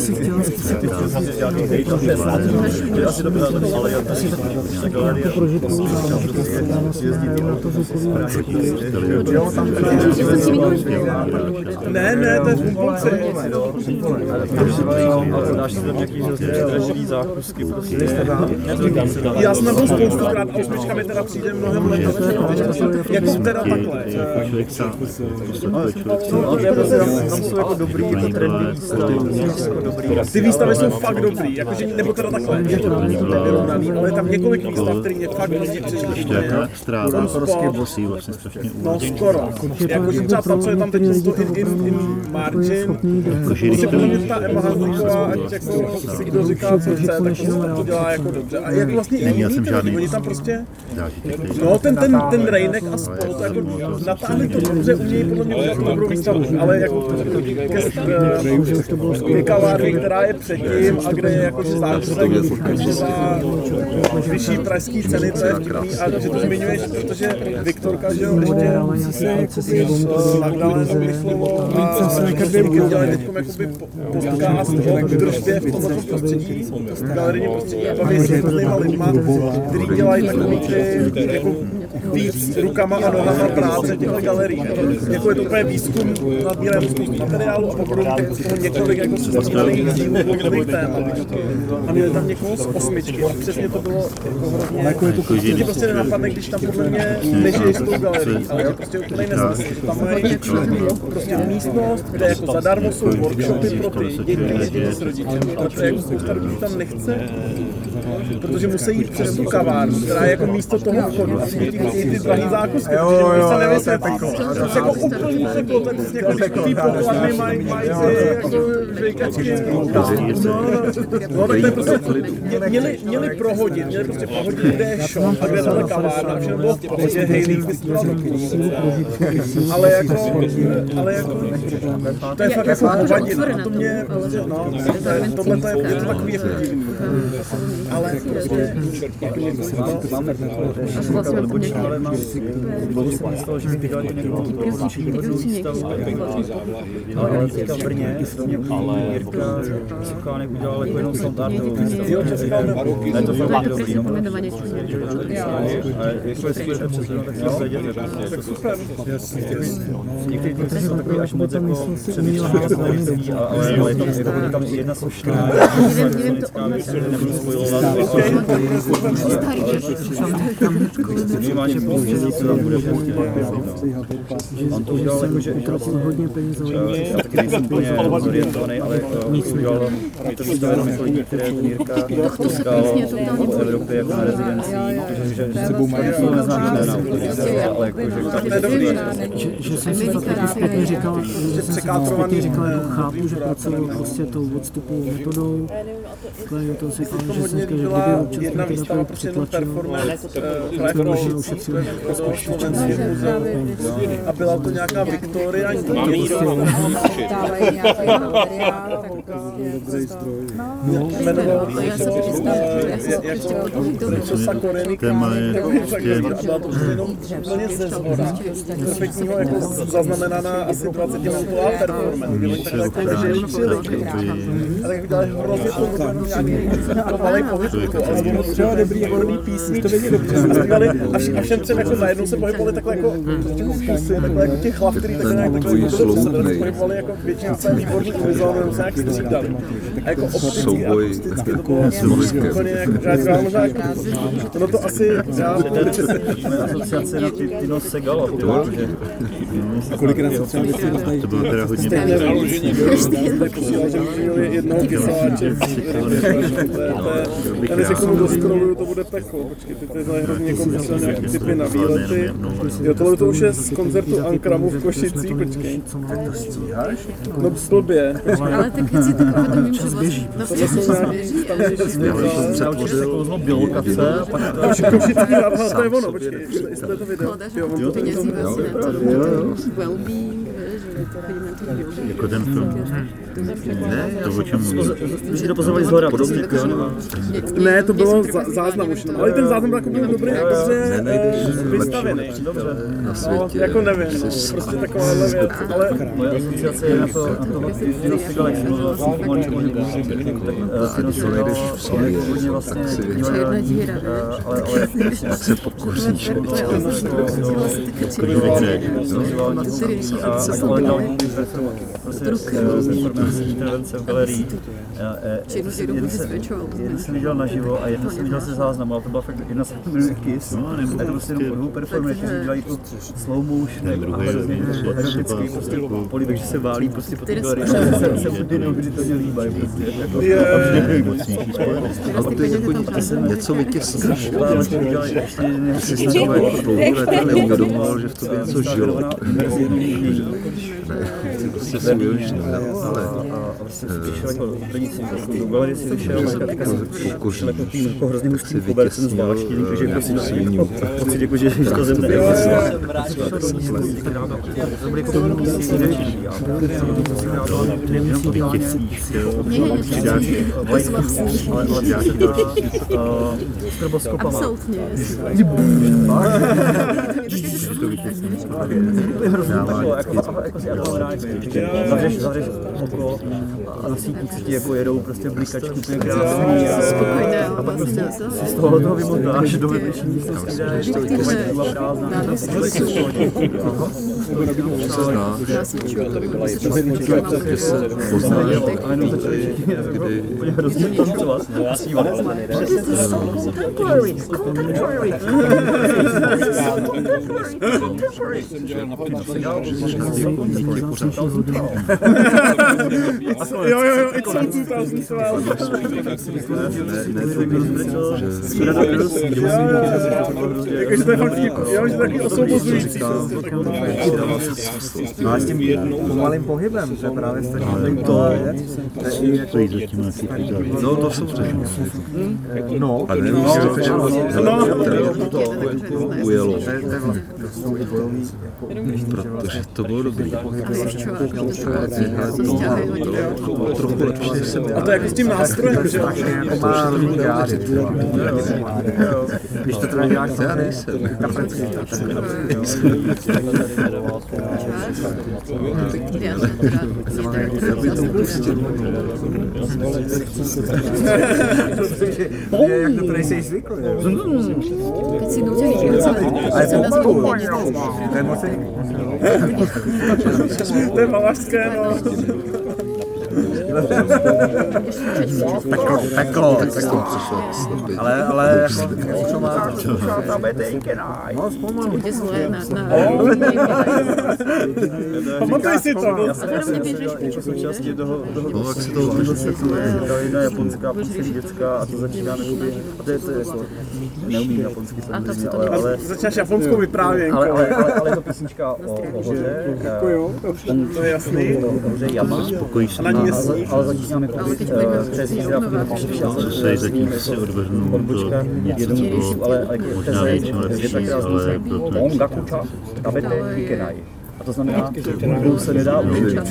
Asi to byla ale já to si tak galerie. Ne, ne, to je funkce. Dáš si tam nějaký draživý zákusky prostě. Já jsem byl spoustukrát a osmička mi teda přijde mnohem lepší, jako teda takhle. Tam jsou jako dobrý, jako trendy výstavy. Ty výstavy jsou fakt dobrý, jakože, nebo teda takhle, je to nevyrovnaný, ale je tam několik výstav, který mě fakt hodně přišli. Stráva, horské bosí, vlastně strašně No skoro. Jakože třeba ta, co je tam teď to in, in, in margin, prostě podle mě ta Emma Hanzlíková, ať jako si kdo říká, co chce, tak to, to dělá jako dobře. A jako vlastně i jiný trhy, oni tam prostě, no ten, ten, ten Rejnek a spol, to jako natáhli to dobře, umějí podle mě udělat dobrou výstavu, ale jako ke kavárny, která je předtím a kde je jakože zákusek za vyšší pražský ceny, to je vtipný a že to zmiňuješ, protože Viktorka, že jo, ještě s Magdalenou Krychlovou a dělají teďkom jakoby podcast o držbě v tomhle prostředí, galerijní prostředí a baví se s různýma lidma, kteří dělají takový ty jako víc rukama a nohama práce těchto galerií. Jako je to úplně výzkum, nabírají spoustu materiálu a potom z toho několik jako sestavených dílů různých témat. A měli tam někoho z osmičky a přesně to bylo jako hrozně, ti prostě nenapadne, když tam podle mě nežiješ s tou galerií, ale je prostě úplně nesmysl, že tam mají prostě místnost, kde jako zadarmo jsou workshopy pro ty děti, děti s rodičem, protože jako spousta lidí tam nechce, protože musí jít přes tu kavárnu, která je jako místo toho vchodu a ty ty drahý zákusky, protože oni se nevysvětlí. To je jako úplný peklo, to je prostě jako takový pokladny mají ty jako žejkačky. No tak to je prostě, měli, měli prohodit, měli prostě prohodit, kde je shop a kde je tato kavárna, a všechno bylo v pohodě, Hayley vysvětlila ale jako, ale jako, to je fakt jako hovadina, a to mě, no, tohle to je to takový jako divný. Ale prostě, máme odbočky, ale mám vlastně z toho, že bych dělal nějaký rozličení hodnou výstavu. Ale teďka v Brně, ale Jirka Suchánek udělal jako jenom soundartovou výstavu. Ne, to fakt je dobrý, no. Ale jako jestli budete přesvědčit, tak si to zadět. Některý ty jsou takový až moc jako předvíčný, ale je tam jedna slušná, sonická věc, že nebudu spojovat. Minimálně pouštění, co tam bude pouštět. On to udělal jako, že hodně peněz. Já taky nejsem úplně zorientovaný, ale udělal mi to vystaveno jako lidi, které ten Jirka potkal po Evropě jako na rezidenci, že to neznám, že ne, ale jako, že že jsem si fakt taky zpětně říkal, že jsem si zpětně říkal, jako chápu, že pracuju prostě tou odstupovou metodou, ale to si říkal, že jsem říkal, že kdyby občas jedna výstava prostě jenom performance, že ušetřili a byla to nějaká Viktoria, jmenoval něco Sakoreny, a byla to jenom úplně ze zhora. Perfektního jako zaznamenaná asi dvacetiminutová performance, kdy oni takhle jako leželi tři lidi. A tak udělali hrozně to jenom nějaký malej pohyb, ale bylo třeba dobrý jako dobrý písničky. A zpívali a všem třem jako najednou se pohybovali takhle jako kusy, takhle jako těch hlav, který takhle nějak takhle byli přes sebe, pohybovali jako většinou se výborný uvizuální, jenom se nějak střídali. A jako opticky a akusticky to bylo úplně jako žádná možná jako no to asi já asociace na Tino Segala, protože a kolikrát se třeba věci to bylo teda hodně stejně založení, že měli jednoho kyseláče, já než k tomu doskroluju, to bude peklo, počkej, ty tady znají hrozně někomu vyslal nějaké typy na výlety, jo, tohle to už je z koncertu Ankramu v Košicích, počkej, no blbě, ale tak keď si to uvedomím, že běží, tohle jsou nějaký překozlo bělokace a pak Košický rád, to je ono, počkej, jestli to je to video. jo, penězí vlastně na to well-being, že to chodíme na to yoga. jako ten film. Ne, to o čem mluví. Vy si to pozorovali z hora, podobně. Ne, to bylo záznam už, ale ten záznam jako byl dobrý, dobře vystavený. No, jako nevím, prostě takováhle věc, ale... Moje asociace je na to, na toho Tino Segala, jak jsem mluvil o malém pohybu, tak Tino Segal je původně vlastně Černá díra, ale tak se pokoříš. ale dal prostě intervence v galerii. Jednu jsem viděl naživo a jednu jsem viděl se záznamu, ale to byla fakt jedna se jmenuje Kiss. A je to prostě jenom dvou performer, kteří dělají tu slow motion a hrozně erotický prostě polibek, že se válí prostě po té galerii. Se buď neuvěřitelně líbají prostě. Ale to je jako něco vytěsníš. Jsi se toho jako dlouho léta neuvědomoval, že v tobě něco žilo. Prostě si uvědomíš, ale... Do galerie si vyšel, teďka jsem šel jako tím jako hrozně hustým kobercem zvláštním, takže jako si dal pocit, jako, že to země. To byly jako místní nečíší, jenom to vytěsníš, přidáš ale dáš to stroboskopama. Absolutně. To vytěsníš. To je hrozně takové, jako si akvaráč, zavřeš oko a na sítích se ti jako jedou prostě blikačky úplně krásný a, a pak prostě si z toho toho vymotáš do vypěšení místnosti, kde je to prázdná. že se poznají, kdy hrozně tancovat. Jo, jo, jo, it's all two thousand twelve. Jakože to je fakt vtip, jo, že taky osvobozující. No a s tím pomalým pohybem, že právě stačí to je, To je zatím na těch no to jsou no, a nevím, že to ujelo, protože to bylo dobrý. Trochu lepší než jsem. A to jako s tím nástrojem, že? jako má různý gáry. Když to teda děláš, Já nejsem. Jak to tady jsi zvyklý. Teď si nutěný pracovat. Ale pomalu. To je moc. To je malařské, no. Peklo, peklo, peklo. Ale, ale jako, co má, tam je tejky, no, zpomalu. Tě zlé na, na... Pamatuj si to, no. Jako součástí toho, toho, No, jak se to toho se jedna japonská celý dětská a to začínám jakoby, a to je to jako, neumím japonsky samozřejmě, ale, ale, Začínáš japonskou vyprávěnku. ale, ale, ale, ale je to písnička o, o hoře, Jako jo, to je jasný. o hoře Yama, A na ní ale, ale začínám jakoby přes jízdra, Co se zatím si odvrhnul do něco, co bylo možná většinou lepší, ale bylo to Ongakucha tabete hikenai. A to znamená, hru se nedá učit.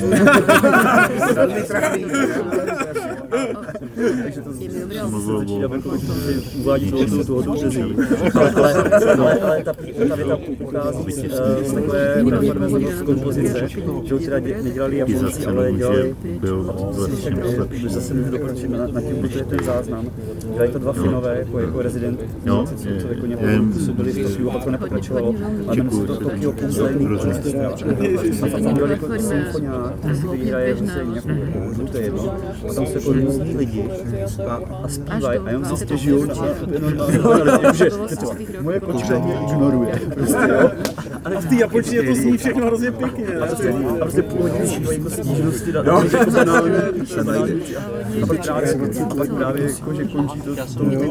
Takže to začíná uvádí toho toho dobřezí. Ale, ale, ale, ale ta, ta věta pochází z, z takové uniformizované kompozice, že už teda nedělali Japonci, ale dělali, že zase dokončím na tím, protože je ten záznam. Dělali to dva Finové, jako, jako rezident, co, co jako nějakou působili v Tokiu, a pak to nepokračovalo. A jmenuje se to Tokyo Complaining Orchestra. A tam dělali jako symfoniák, který hraje nějakou hudbu, to je jedno. A tam se jako různí lidi a, a zpívají a jenom si stěžují na normální, že moje kočka mě ignoruje. Ale v té japonštině to zní všechno hrozně pěkně. A prostě původně zpívají jako stížnosti na to, že to banální a pak právě, a pak právě jako, že končí to s tou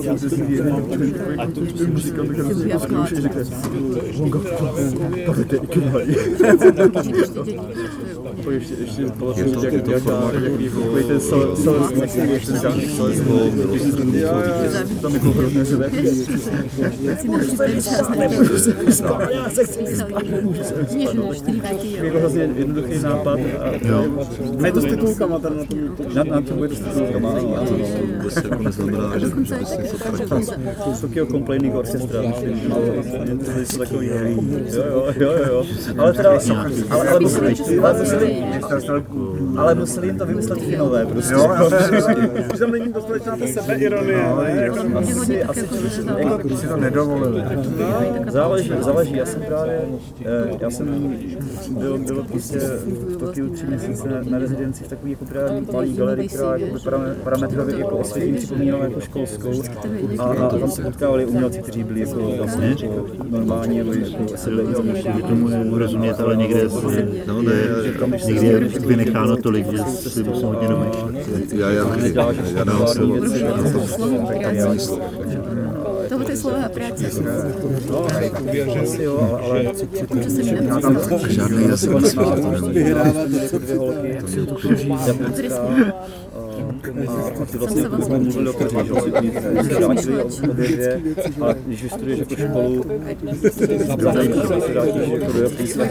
a to už tím říkám, že hrozně poslouší, že řekne Honga, pavete ikigai. To ještě, ještě pamatuju, jak takový ten selský, jak ten žádný selský, tam jako hrozně řeve. Jako hrozně jednoduchý nápad. A je to s titulkama tady na tom? Na, na tom je to s titulkama, ano. To vůbec jako neznamená, že by si to pravda. Tokyo Complaining Orchestra, myslím, že to je takový, jo, jo, jo, jo, ale teda, ale, ale museli, ale museli, ale museli jim to vymyslet Finové, prostě. Jo, že tam není dostatečná ta sebeironie, ne? Asi, asi Jako si to nedovolili. záleží, záleží, já jsem právě, já jsem byl, byl prostě v Tokiu tři měsíce na, na rezidenci v takové jako malé galerii, která jako parametrově jako osvětím připomínala jako školskou a, a tam se potkávali umělci, kteří byli jako vlastně jako normální, jako, jako sebeizolační. Vy tomu rozumět, ale někde No ne, někdy je vynecháno tolik, že si musím hodně domýšlet. já, já, já, já dám se Tohle je slová práce. Jo, ale žádný jazyk nesmí, to nemůže. dvě holky, japonská, a ty vlastně mluvili do každého, že vlastně se vrátili obě dvě, ale když vystuduješ jako školu, zabrali se vrátíš jako do Japonska,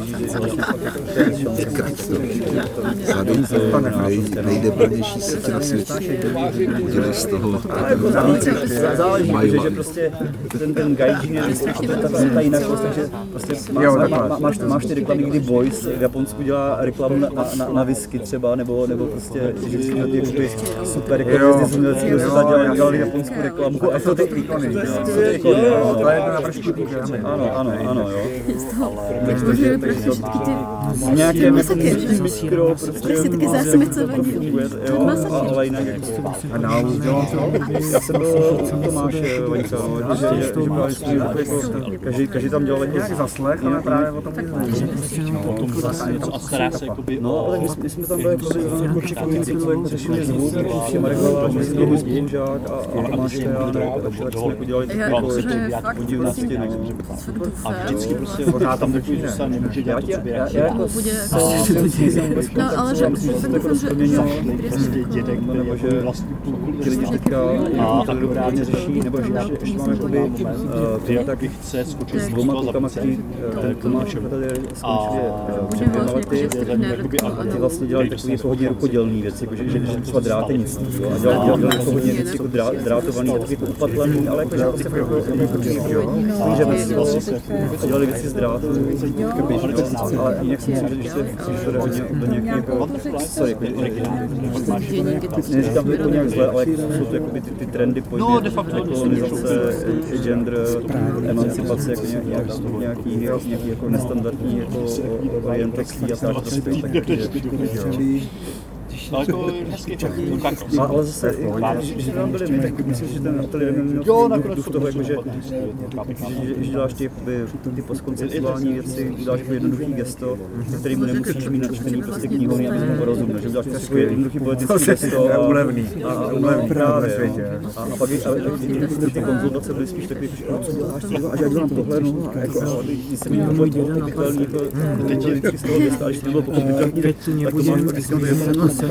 nejdebilnější sítě na světě. Udělej z toho. Záleží, že, že prostě ten, ten gaijin je ta jinak, takže prostě má, má, má, máš, máš ty reklamy, kdy Boys v Japonsku dělá reklamu na, na, na whisky třeba, nebo, nebo prostě že vždycky na ty jakoby super jako z umělecí, kdo se zadělali, dělali japonskou reklamu a to ty ikony. To je jedna trošku ano, ano, ano, jo. Takže prostě všetky ty nějaké mikro, prostě taky zasmicovaní. Ale jinak a na já jsem byl u Tomáše Vaňka, každý, každý tam dělal nějaký zaslech, ale právě o tom no, ale my jsme tam byli všichni, co řešili zvuk, všem reklamoval, že jsme byli spolužák a Tomáš Tejánek, takže tak jsme udělali takovou podivnosti. A vždycky prostě pořád tam drží, že se nemůže dělat k sobě. Já jako no, ale že fakt doufám, že dědek, nebo že ti lidi teďka to dobrávně řeší, nebo že ještě mám jakoby kontakt s dvoma klukama, kteří ten Tomáš tady skončili překonality a ty vlastně dělali takové jako hodně rukodělné věci, že, že, že třeba drátenictví a dělali, dělali jako hodně věci jako drá, drátovaný, taky jako upatlaný, ale jako že prostě jako že a dělali věci z drátu, ale jinak si myslím, že když se to jde hodně do nějaké jako, sorry, neříkám to jako nějak zle, ale jsou to jako ty, ty trendy, pojmy, kolonizace, gender, emancipace, jako nějaký, nějaký, nějaký jako nestandardní jako orientací a tak, ale jako hezky no, ale zase, když jsme tam byli my, tak myslím, že ten ateliér měl duch toho, jako, že, že, že děláš ty, ty postkonceptuální věci, děláš jako jednoduchý gesto, kterému nemusíš mít načtený prostě knihovny, abys mu porozuměl, že děláš prostě jednoduchý politický gesto a ulevný, a ulevný právě, a, a pak i ty konzultace byly spíš takový, že co děláš, co děláš, a já dělám tohle, no, a jako, a když se mi to bylo pochopitelný, jako politicky z toho gesta, a když to nebylo pochopitelný, tak to máš vždycky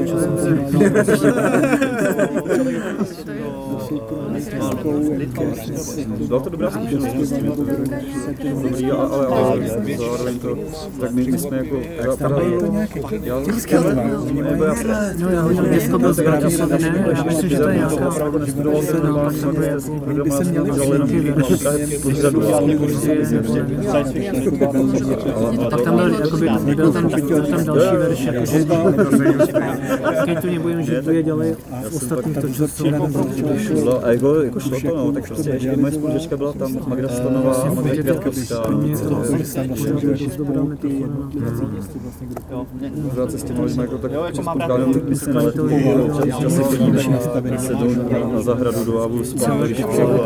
byla to dobrá zkušenost, dobrý, ale zároveň to, tak my jsme jako, já nebo já no já hodně město byl zvrátí se ne, já myslím, že to je nějaká by se měli tak tam byl, jakoby, byl tam, byl tam další verš, jakože keď tu nebudem, že tu je ďalej a v ostatných to, čo to šlo. A jako, jako šlo to, no, tak prostě ještě moje spolužečka byla tam, Magda Stanová, Magda Květkovská. Pořád se s těma lidmi jako tak předpokladám, tak myslím, ale to časy chodíme se na zahradu do Ávu spát, když škola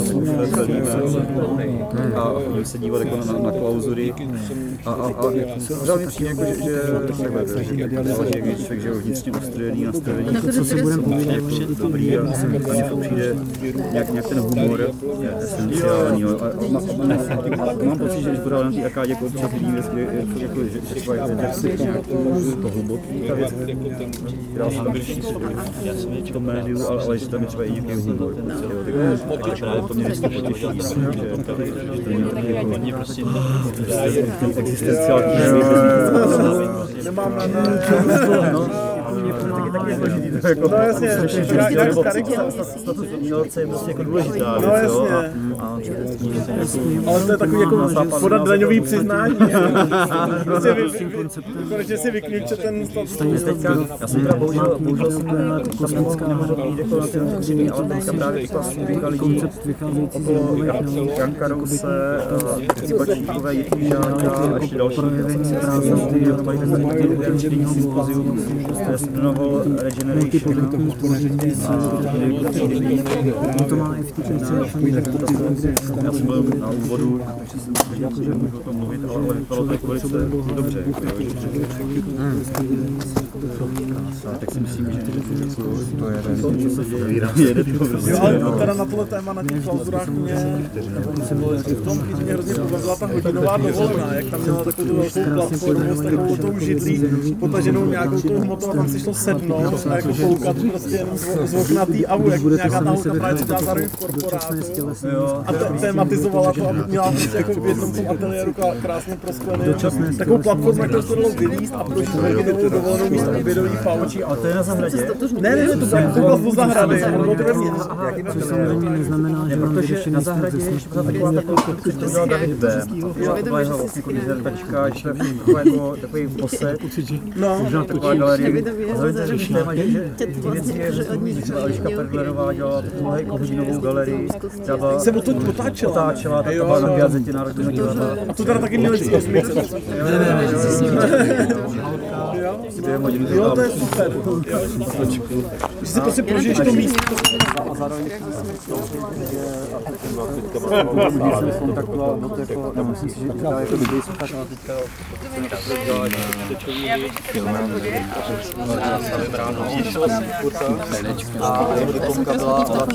a chodím se dívat jako na klauzury a pořád mi přijde, že že je vnitřně ustrojený, nastavený, co si budeme povídat, dobrý a mně to přijde nějak, nějak ten humor je esenciální. Mám pocit, že když pořád na té akádě jako občas vidím věc, že třeba je to hluboký, ta věc, která se tam řeší v tom médiu, ale že tam je třeba i nějaký humor. To mě vždycky potěší, že to není taky ten existenciální nemám na no jasně, status umělce je prostě jako důležitá věc, jo. Ale to je takový jako podat daňový přiznání. Konečně si vykňuče ten status. Já jsem teda bohužel, bohužel jsem nemohl jít jako na ten území, ale teďka právě spousta lidí okolo Janka Rouse, Cipa Číkové, Jiří Žáka a ještě další. Já jsem mají ten sympozium, které se jmenovalo Regeneration. To má i v té knize. Já jsem byl na úvodu, takže jsem si že můžu o tom mluvit, ale vypadalo to jako velice dobře. Tak si myslím, že to je jo, ale teda na tohle téma, na těch klauzurách mě v tom knize mě hrozně pobavila ta hodinová dovolená, jak tam měla takovou velkou platformu s takovou tou židlí, potaženou nějakou tou hmotou a tam si šlo sednout a jako koukat prostě jenom z, z okna tý avu, jak nějaká ta holka právě se dá zároveň v korporátu a te, tematizovala to, aby měla prostě jako v jednom tom ateliéru krásně prosklený takovou platformu, jak to se dalo vylíst a prožít hodinovou dovolenou místo obědový paučí. A to je na zahradě? Ne, ne, to bylo do zahrady. Což samozřejmě neznamená, že mám protože na zahradě je ještě taková taková to dělal David B. To byla jeho vlastně konzervačka, že to je jako takový posed, možná taková galerie. A zároveň to řeší téma, že ty věci je rozumí, že Eliška Perglerová dělala takovou jako hodinovou galerii, která byla se otáčela, otáčela, tak to byla na Piazetě Národního divadla. A to teda taky měli z osmice. Jo, to je super. Když si prostě prožiješ to místo. A zároveň myslím si, že teďka jako by jsou tak a jeho diplomka byla